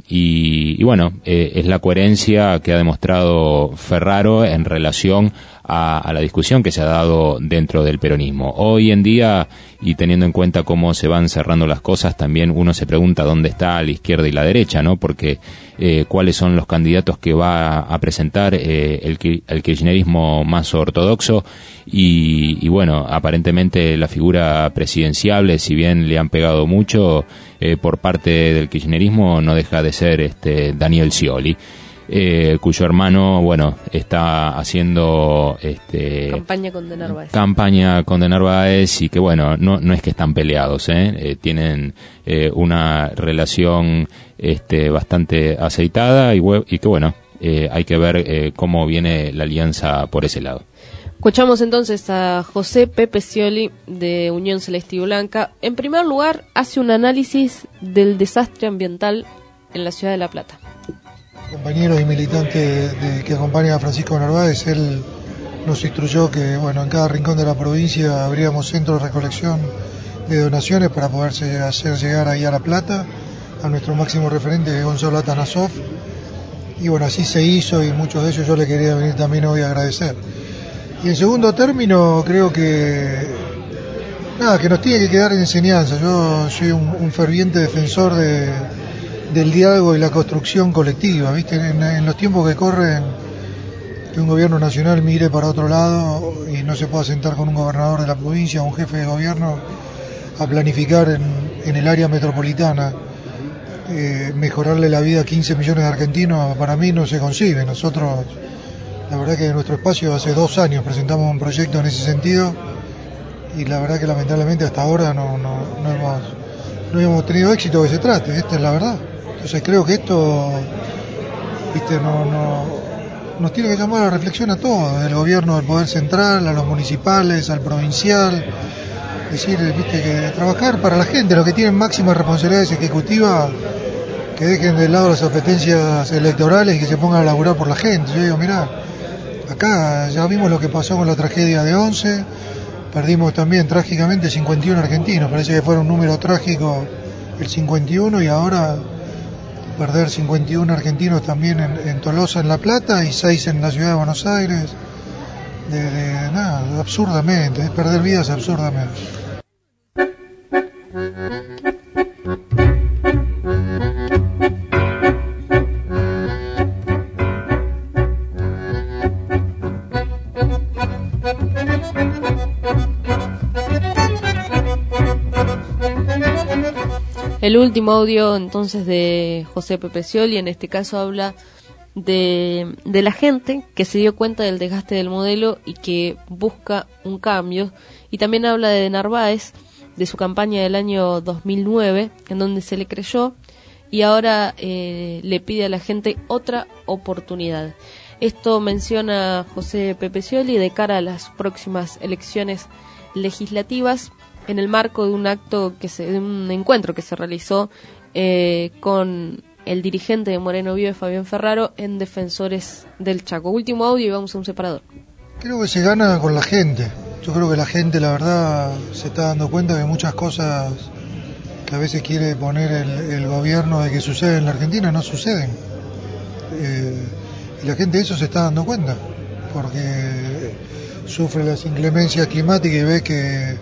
y, y bueno, eh, es la coherencia que ha demostrado Ferraro en relación a, a la discusión que se ha dado dentro del peronismo. Hoy en día, y teniendo en cuenta cómo se van cerrando las cosas, también uno se pregunta dónde está la izquierda y la derecha, ¿no? Porque eh, cuáles son los candidatos que va a presentar eh, el, el kirchnerismo más ortodoxo. Y, y bueno, aparentemente la figura presidenciable, si bien le han pegado mucho eh, por parte del kirchnerismo, no deja de ser este Daniel Scioli, eh, cuyo hermano, bueno, está haciendo este campaña con De Narváez. Campaña con De Narváez, y que bueno, no no es que están peleados, ¿eh? Eh, tienen eh, una relación este bastante aceitada, y, y que bueno, eh, hay que ver eh, cómo viene la alianza por ese lado. Escuchamos entonces a José Pepe Scioli de Unión Celeste y Blanca. En primer lugar, hace un análisis del desastre ambiental en la ciudad de La Plata. Compañero y militante de, que acompaña a Francisco Narváez, él nos instruyó que bueno, en cada rincón de la provincia habríamos centros de recolección de donaciones para poderse hacer llegar ahí a La Plata, a nuestro máximo referente, que es Gonzalo Atanasov. Y bueno, así se hizo, y muchos de ellos yo le quería venir también hoy a agradecer. Y en segundo término, creo que nada, que nos tiene que quedar en enseñanza. Yo soy un, un ferviente defensor de, del diálogo y la construcción colectiva, ¿viste? En, en los tiempos que corren, que un gobierno nacional mire para otro lado y no se pueda sentar con un gobernador de la provincia o un jefe de gobierno a planificar en, en el área metropolitana, eh, mejorarle la vida a quince millones de argentinos, para mí no se concibe. Nosotros, la verdad que en nuestro espacio hace dos años presentamos un proyecto en ese sentido, y la verdad que lamentablemente hasta ahora no, no, no, hemos, no hemos tenido éxito que se trate, esta es la verdad. Entonces creo que esto, viste, no, no, nos tiene que llamar a la reflexión a todos, del gobierno del poder central, a los municipales, al provincial, es decir, viste, que trabajar para la gente, los que tienen máximas responsabilidades ejecutivas, que dejen de lado las apetencias electorales y que se pongan a laburar por la gente. Yo digo, mirá, acá ya vimos lo que pasó con la tragedia de Once, perdimos también trágicamente cincuenta y uno argentinos, parece que fue un número trágico el cincuenta y uno, y ahora perder cincuenta y uno argentinos también en, en Tolosa, en La Plata, y seis en la ciudad de Buenos Aires, de, de nada, absurdamente, es perder vidas absurdamente. El último audio entonces de José Pepe Scioli, en este caso habla de, de la gente que se dio cuenta del desgaste del modelo y que busca un cambio, y también habla de Narváez, de su campaña del año dos mil nueve, en donde se le creyó, y ahora eh, le pide a la gente otra oportunidad. Esto menciona José Pepe Scioli de cara a las próximas elecciones legislativas, en el marco de un acto que se, de un encuentro que se realizó eh, con el dirigente de Moreno Vive, Fabián Ferraro, en Defensores del Chaco. Último audio y vamos a un separador. Creo que se gana con la gente. Yo creo que la gente, la verdad, se está dando cuenta de muchas cosas que a veces quiere poner el, el gobierno de que suceden en la Argentina, no suceden. Eh, y la gente de eso se está dando cuenta, porque sufre las inclemencias climáticas y ve que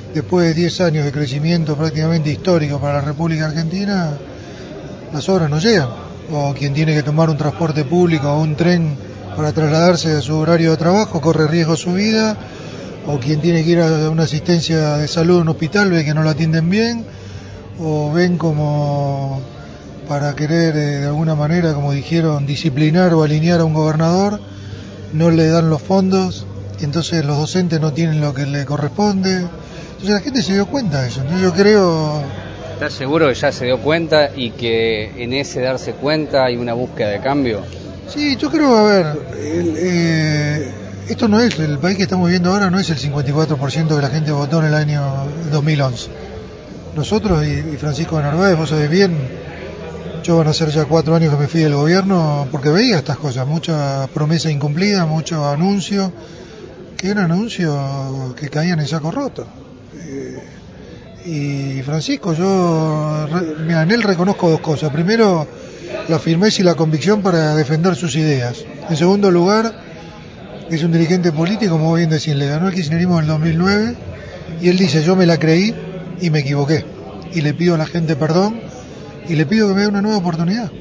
después de diez años de crecimiento prácticamente histórico para la República Argentina, las obras no llegan. O quien tiene que tomar un transporte público o un tren para trasladarse a su horario de trabajo corre riesgo su vida, o quien tiene que ir a una asistencia de salud a un hospital ve que no lo atienden bien, o ven como para querer eh, de alguna manera, como dijeron, disciplinar o alinear a un gobernador, no le dan los fondos, y entonces los docentes no tienen lo que le corresponde. Entonces la gente se dio cuenta de eso. Entonces yo creo... ¿Estás seguro que ya se dio cuenta y que en ese darse cuenta hay una búsqueda de cambio? Sí, yo creo, a ver, el, eh, esto no es, el país que estamos viviendo ahora no es el cincuenta y cuatro por ciento que la gente votó en el año dos mil once. Nosotros y, y Francisco de Narváez, vos sabés bien, yo van a ser ya cuatro años que me fui del gobierno porque veía estas cosas, mucha promesa incumplida, mucho anuncio, que eran anuncios que caían en saco roto. Eh, y Francisco, yo mira, en él reconozco dos cosas. Primero, la firmeza y la convicción para defender sus ideas. En segundo lugar, es un dirigente político, como bien decís, le ganó el kirchnerismo en el dos mil nueve y él dice, yo me la creí y me equivoqué. Y le pido a la gente perdón y le pido que me dé una nueva oportunidad.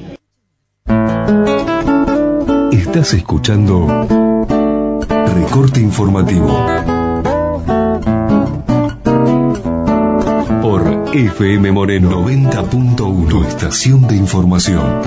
Estás escuchando Recorte Informativo por F M Moreno noventa punto uno, tu estación de información.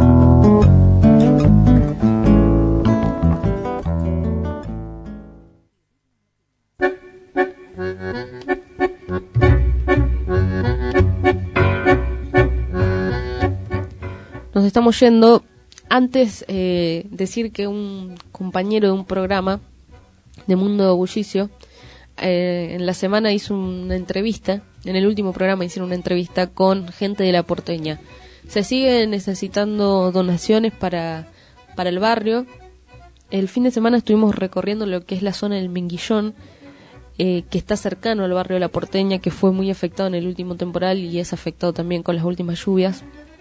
Nos estamos yendo. Antes, eh, decir que un compañero de un programa de Mundo Bullicio eh, en la semana hizo una entrevista, en el último programa hicieron una entrevista con gente de La Porteña. Se sigue necesitando donaciones para, para el barrio. El fin de semana estuvimos recorriendo lo que es la zona del Minguillón, eh, que está cercano al barrio de La Porteña, que fue muy afectado en el último temporal y es afectado también con las últimas lluvias.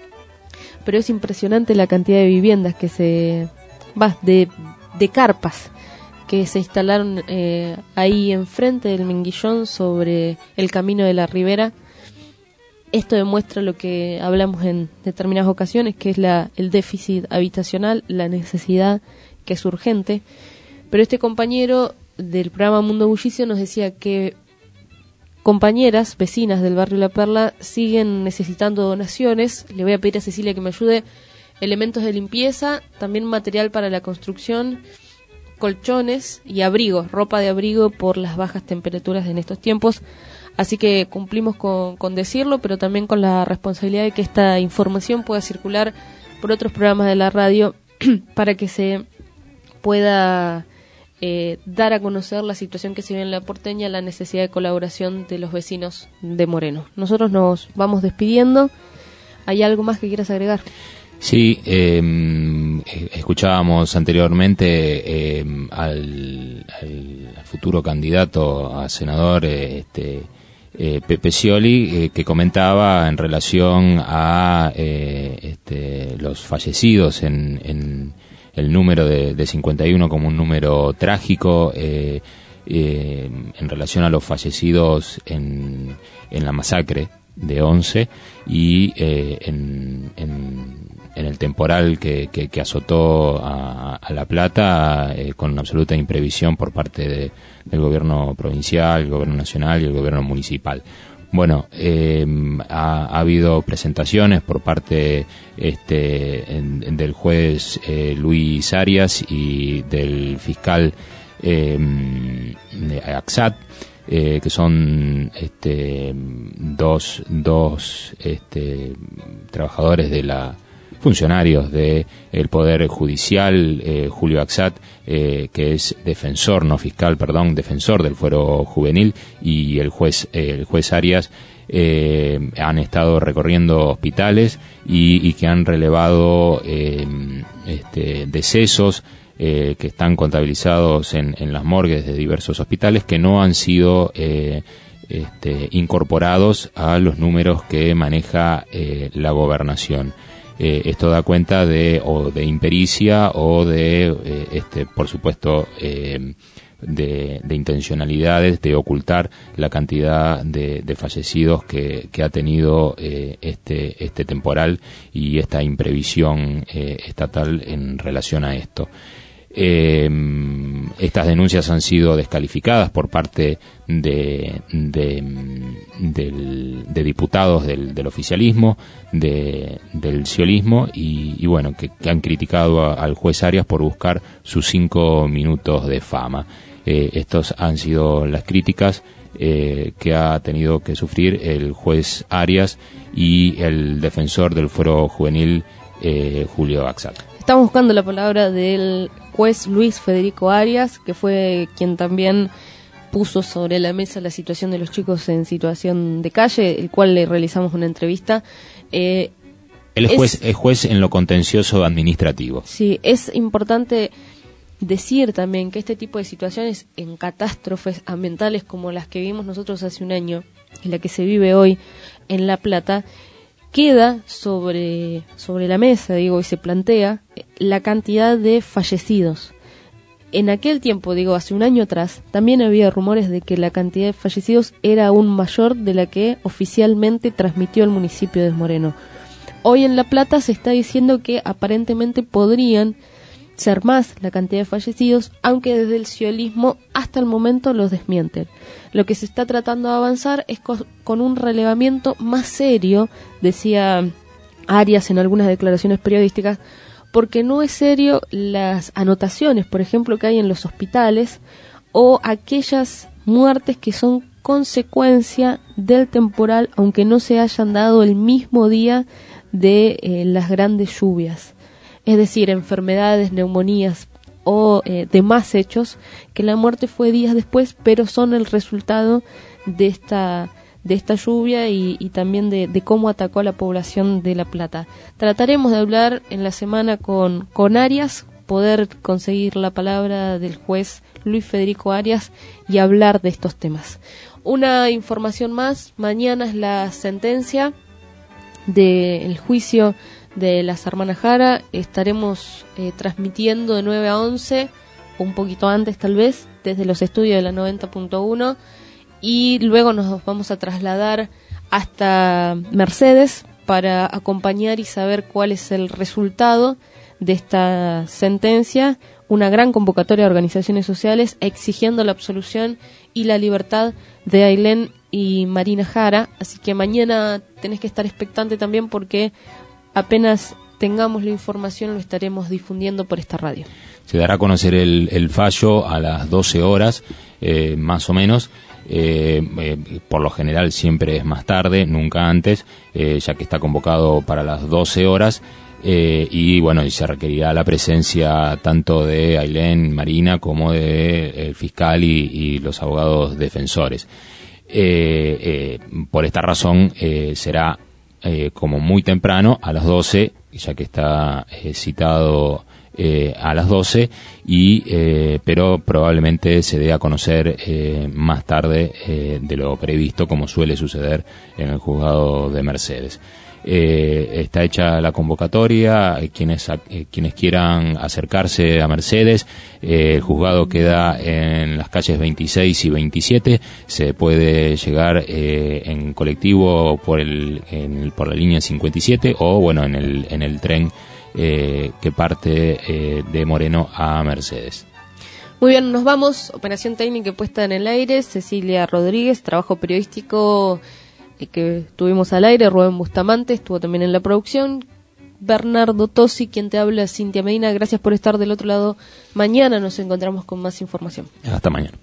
Pero es impresionante la cantidad de viviendas que se... va, de, de carpas que se instalaron eh, ahí enfrente del Minguillón sobre el camino de la Ribera. Esto demuestra lo que hablamos en determinadas ocasiones, que es la, el déficit habitacional, la necesidad que es urgente. Pero este compañero del programa Mundo Bullicio nos decía que compañeras, vecinas del barrio La Perla, siguen necesitando donaciones. Le voy a pedir a Cecilia que me ayude. Elementos de limpieza, también material para la construcción, colchones y abrigos, ropa de abrigo por las bajas temperaturas en estos tiempos. Así que cumplimos con, con decirlo, pero también con la responsabilidad de que esta información pueda circular por otros programas de la radio para que se pueda eh, dar a conocer la situación que se vive en La Porteña, la necesidad de colaboración de los vecinos de Moreno. Nosotros nos vamos despidiendo. ¿Hay algo más que quieras agregar? Sí, eh, escuchábamos anteriormente eh, al, al futuro candidato a senador, eh, este eh, Pepe Scioli, eh, que comentaba en relación a eh, este, los fallecidos en, en el número de, de cincuenta y uno como un número trágico, eh, eh, en relación a los fallecidos en, en la masacre de Once y eh, en, en, en el temporal que, que, que azotó a, a La Plata eh, con absoluta imprevisión por parte de, del gobierno provincial, el gobierno nacional y el gobierno municipal. Bueno, eh, ha, ha habido presentaciones por parte este, en, en del juez eh, Luis Arias y del fiscal eh, Axat, Eh, que son este, dos, dos este, trabajadores de la funcionarios de el Poder Judicial, eh, Julio Axat, eh, que es defensor, no fiscal, perdón, defensor del fuero juvenil, y el juez, eh, el juez Arias, eh, han estado recorriendo hospitales y, y que han relevado eh, este, decesos Eh, que están contabilizados en, en las morgues de diversos hospitales que no han sido eh, este, incorporados a los números que maneja eh, la gobernación. Eh, esto da cuenta de o de impericia o de, eh, este, por supuesto, eh, de, de intencionalidades de ocultar la cantidad de, de fallecidos que, que ha tenido eh, este, este temporal y esta imprevisión eh, estatal en relación a esto. Eh, estas denuncias han sido descalificadas por parte de, de, del, de diputados del, del oficialismo, de, del ciolismo y, y bueno, que, que han criticado a, al juez Arias por buscar sus cinco minutos de fama. Eh, estos han sido las críticas eh, que ha tenido que sufrir el juez Arias y el defensor del Fuero Juvenil, eh, Julio Axat. Estamos buscando la palabra del juez Luis Federico Arias, que fue quien también puso sobre la mesa la situación de los chicos en situación de calle, el cual le realizamos una entrevista. Eh, Él es, es juez, es juez en lo contencioso administrativo. Sí, es importante decir también que este tipo de situaciones en catástrofes ambientales como las que vimos nosotros hace un año y la que se vive hoy en La Plata, queda sobre, sobre la mesa, digo, y se plantea la cantidad de fallecidos. En aquel tiempo, digo, hace un año atrás, también había rumores de que la cantidad de fallecidos era aún mayor de la que oficialmente transmitió el municipio de Moreno. Hoy en La Plata se está diciendo que aparentemente podrían ser más la cantidad de fallecidos, aunque desde el ciolismo hasta el momento los desmienten. Lo que se está tratando de avanzar es co- con un relevamiento más serio, decía Arias en algunas declaraciones periodísticas, porque no es serio las anotaciones, por ejemplo, que hay en los hospitales o aquellas muertes que son consecuencia del temporal, aunque no se hayan dado el mismo día de eh, las grandes lluvias. Es decir, enfermedades, neumonías o eh, demás hechos, que la muerte fue días después, pero son el resultado de esta, de esta lluvia y, y también de, de cómo atacó a la población de La Plata. Trataremos de hablar en la semana con, con Arias, poder conseguir la palabra del juez Luis Federico Arias y hablar de estos temas. Una información más, mañana es la sentencia del juicio de las hermanas Jara. Estaremos eh, transmitiendo de nueve a once, o un poquito antes tal vez, desde los estudios de la noventa punto uno, y luego nos vamos a trasladar hasta Mercedes para acompañar y saber cuál es el resultado de esta sentencia. Una gran convocatoria de organizaciones sociales exigiendo la absolución y la libertad de Ailén y Marina Jara, así que mañana tenés que estar expectante también, porque apenas tengamos la información lo estaremos difundiendo por esta radio. Se dará a conocer el, el fallo a las doce horas, eh, más o menos. Eh, eh, por lo general siempre es más tarde, nunca antes, eh, ya que está convocado para las doce horas. Eh, y bueno, y se requerirá la presencia tanto de Ailén, Marina, como de el fiscal y, y los abogados defensores. Eh, eh, por esta razón eh, será Eh, como muy temprano, a las doce, ya que está eh, citado eh, a las doce, y eh, pero probablemente se dé a conocer eh, más tarde eh, de lo previsto, como suele suceder en el juzgado de Mercedes. Eh, está hecha la convocatoria, eh, quienes eh, quienes quieran acercarse a Mercedes, eh, el juzgado queda en las calles veintiséis y veintisiete, se puede llegar eh, en colectivo por el, en, por la línea cincuenta y siete o bueno en el en el tren eh, que parte eh, de Moreno a Mercedes. Muy bien, nos vamos. Operación técnica puesta en el aire, Cecilia Rodríguez. Trabajo periodístico que tuvimos al aire, Rubén Bustamante estuvo también en la producción, Bernardo Tosi, quien te habla, Cintia Medina. Gracias por estar del otro lado. Mañana nos encontramos con más información. Hasta mañana.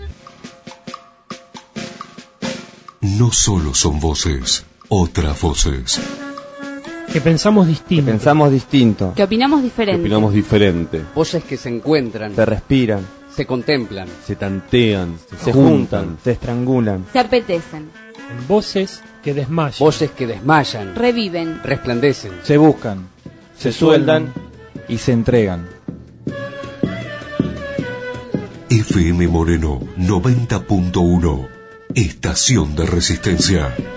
No solo son voces, otras voces. Que pensamos distinto. Que pensamos distinto. Que opinamos diferente. Que opinamos diferente. Voces que se encuentran. Se respiran. Se contemplan. Se tantean. Se, se juntan, juntan. Se estrangulan. Se apetecen. En voces que desmayan. Voces que desmayan. Reviven. Resplandecen. Se buscan. Se, se sueldan. Y se entregan. F M Moreno noventa punto uno. Estación de Resistencia.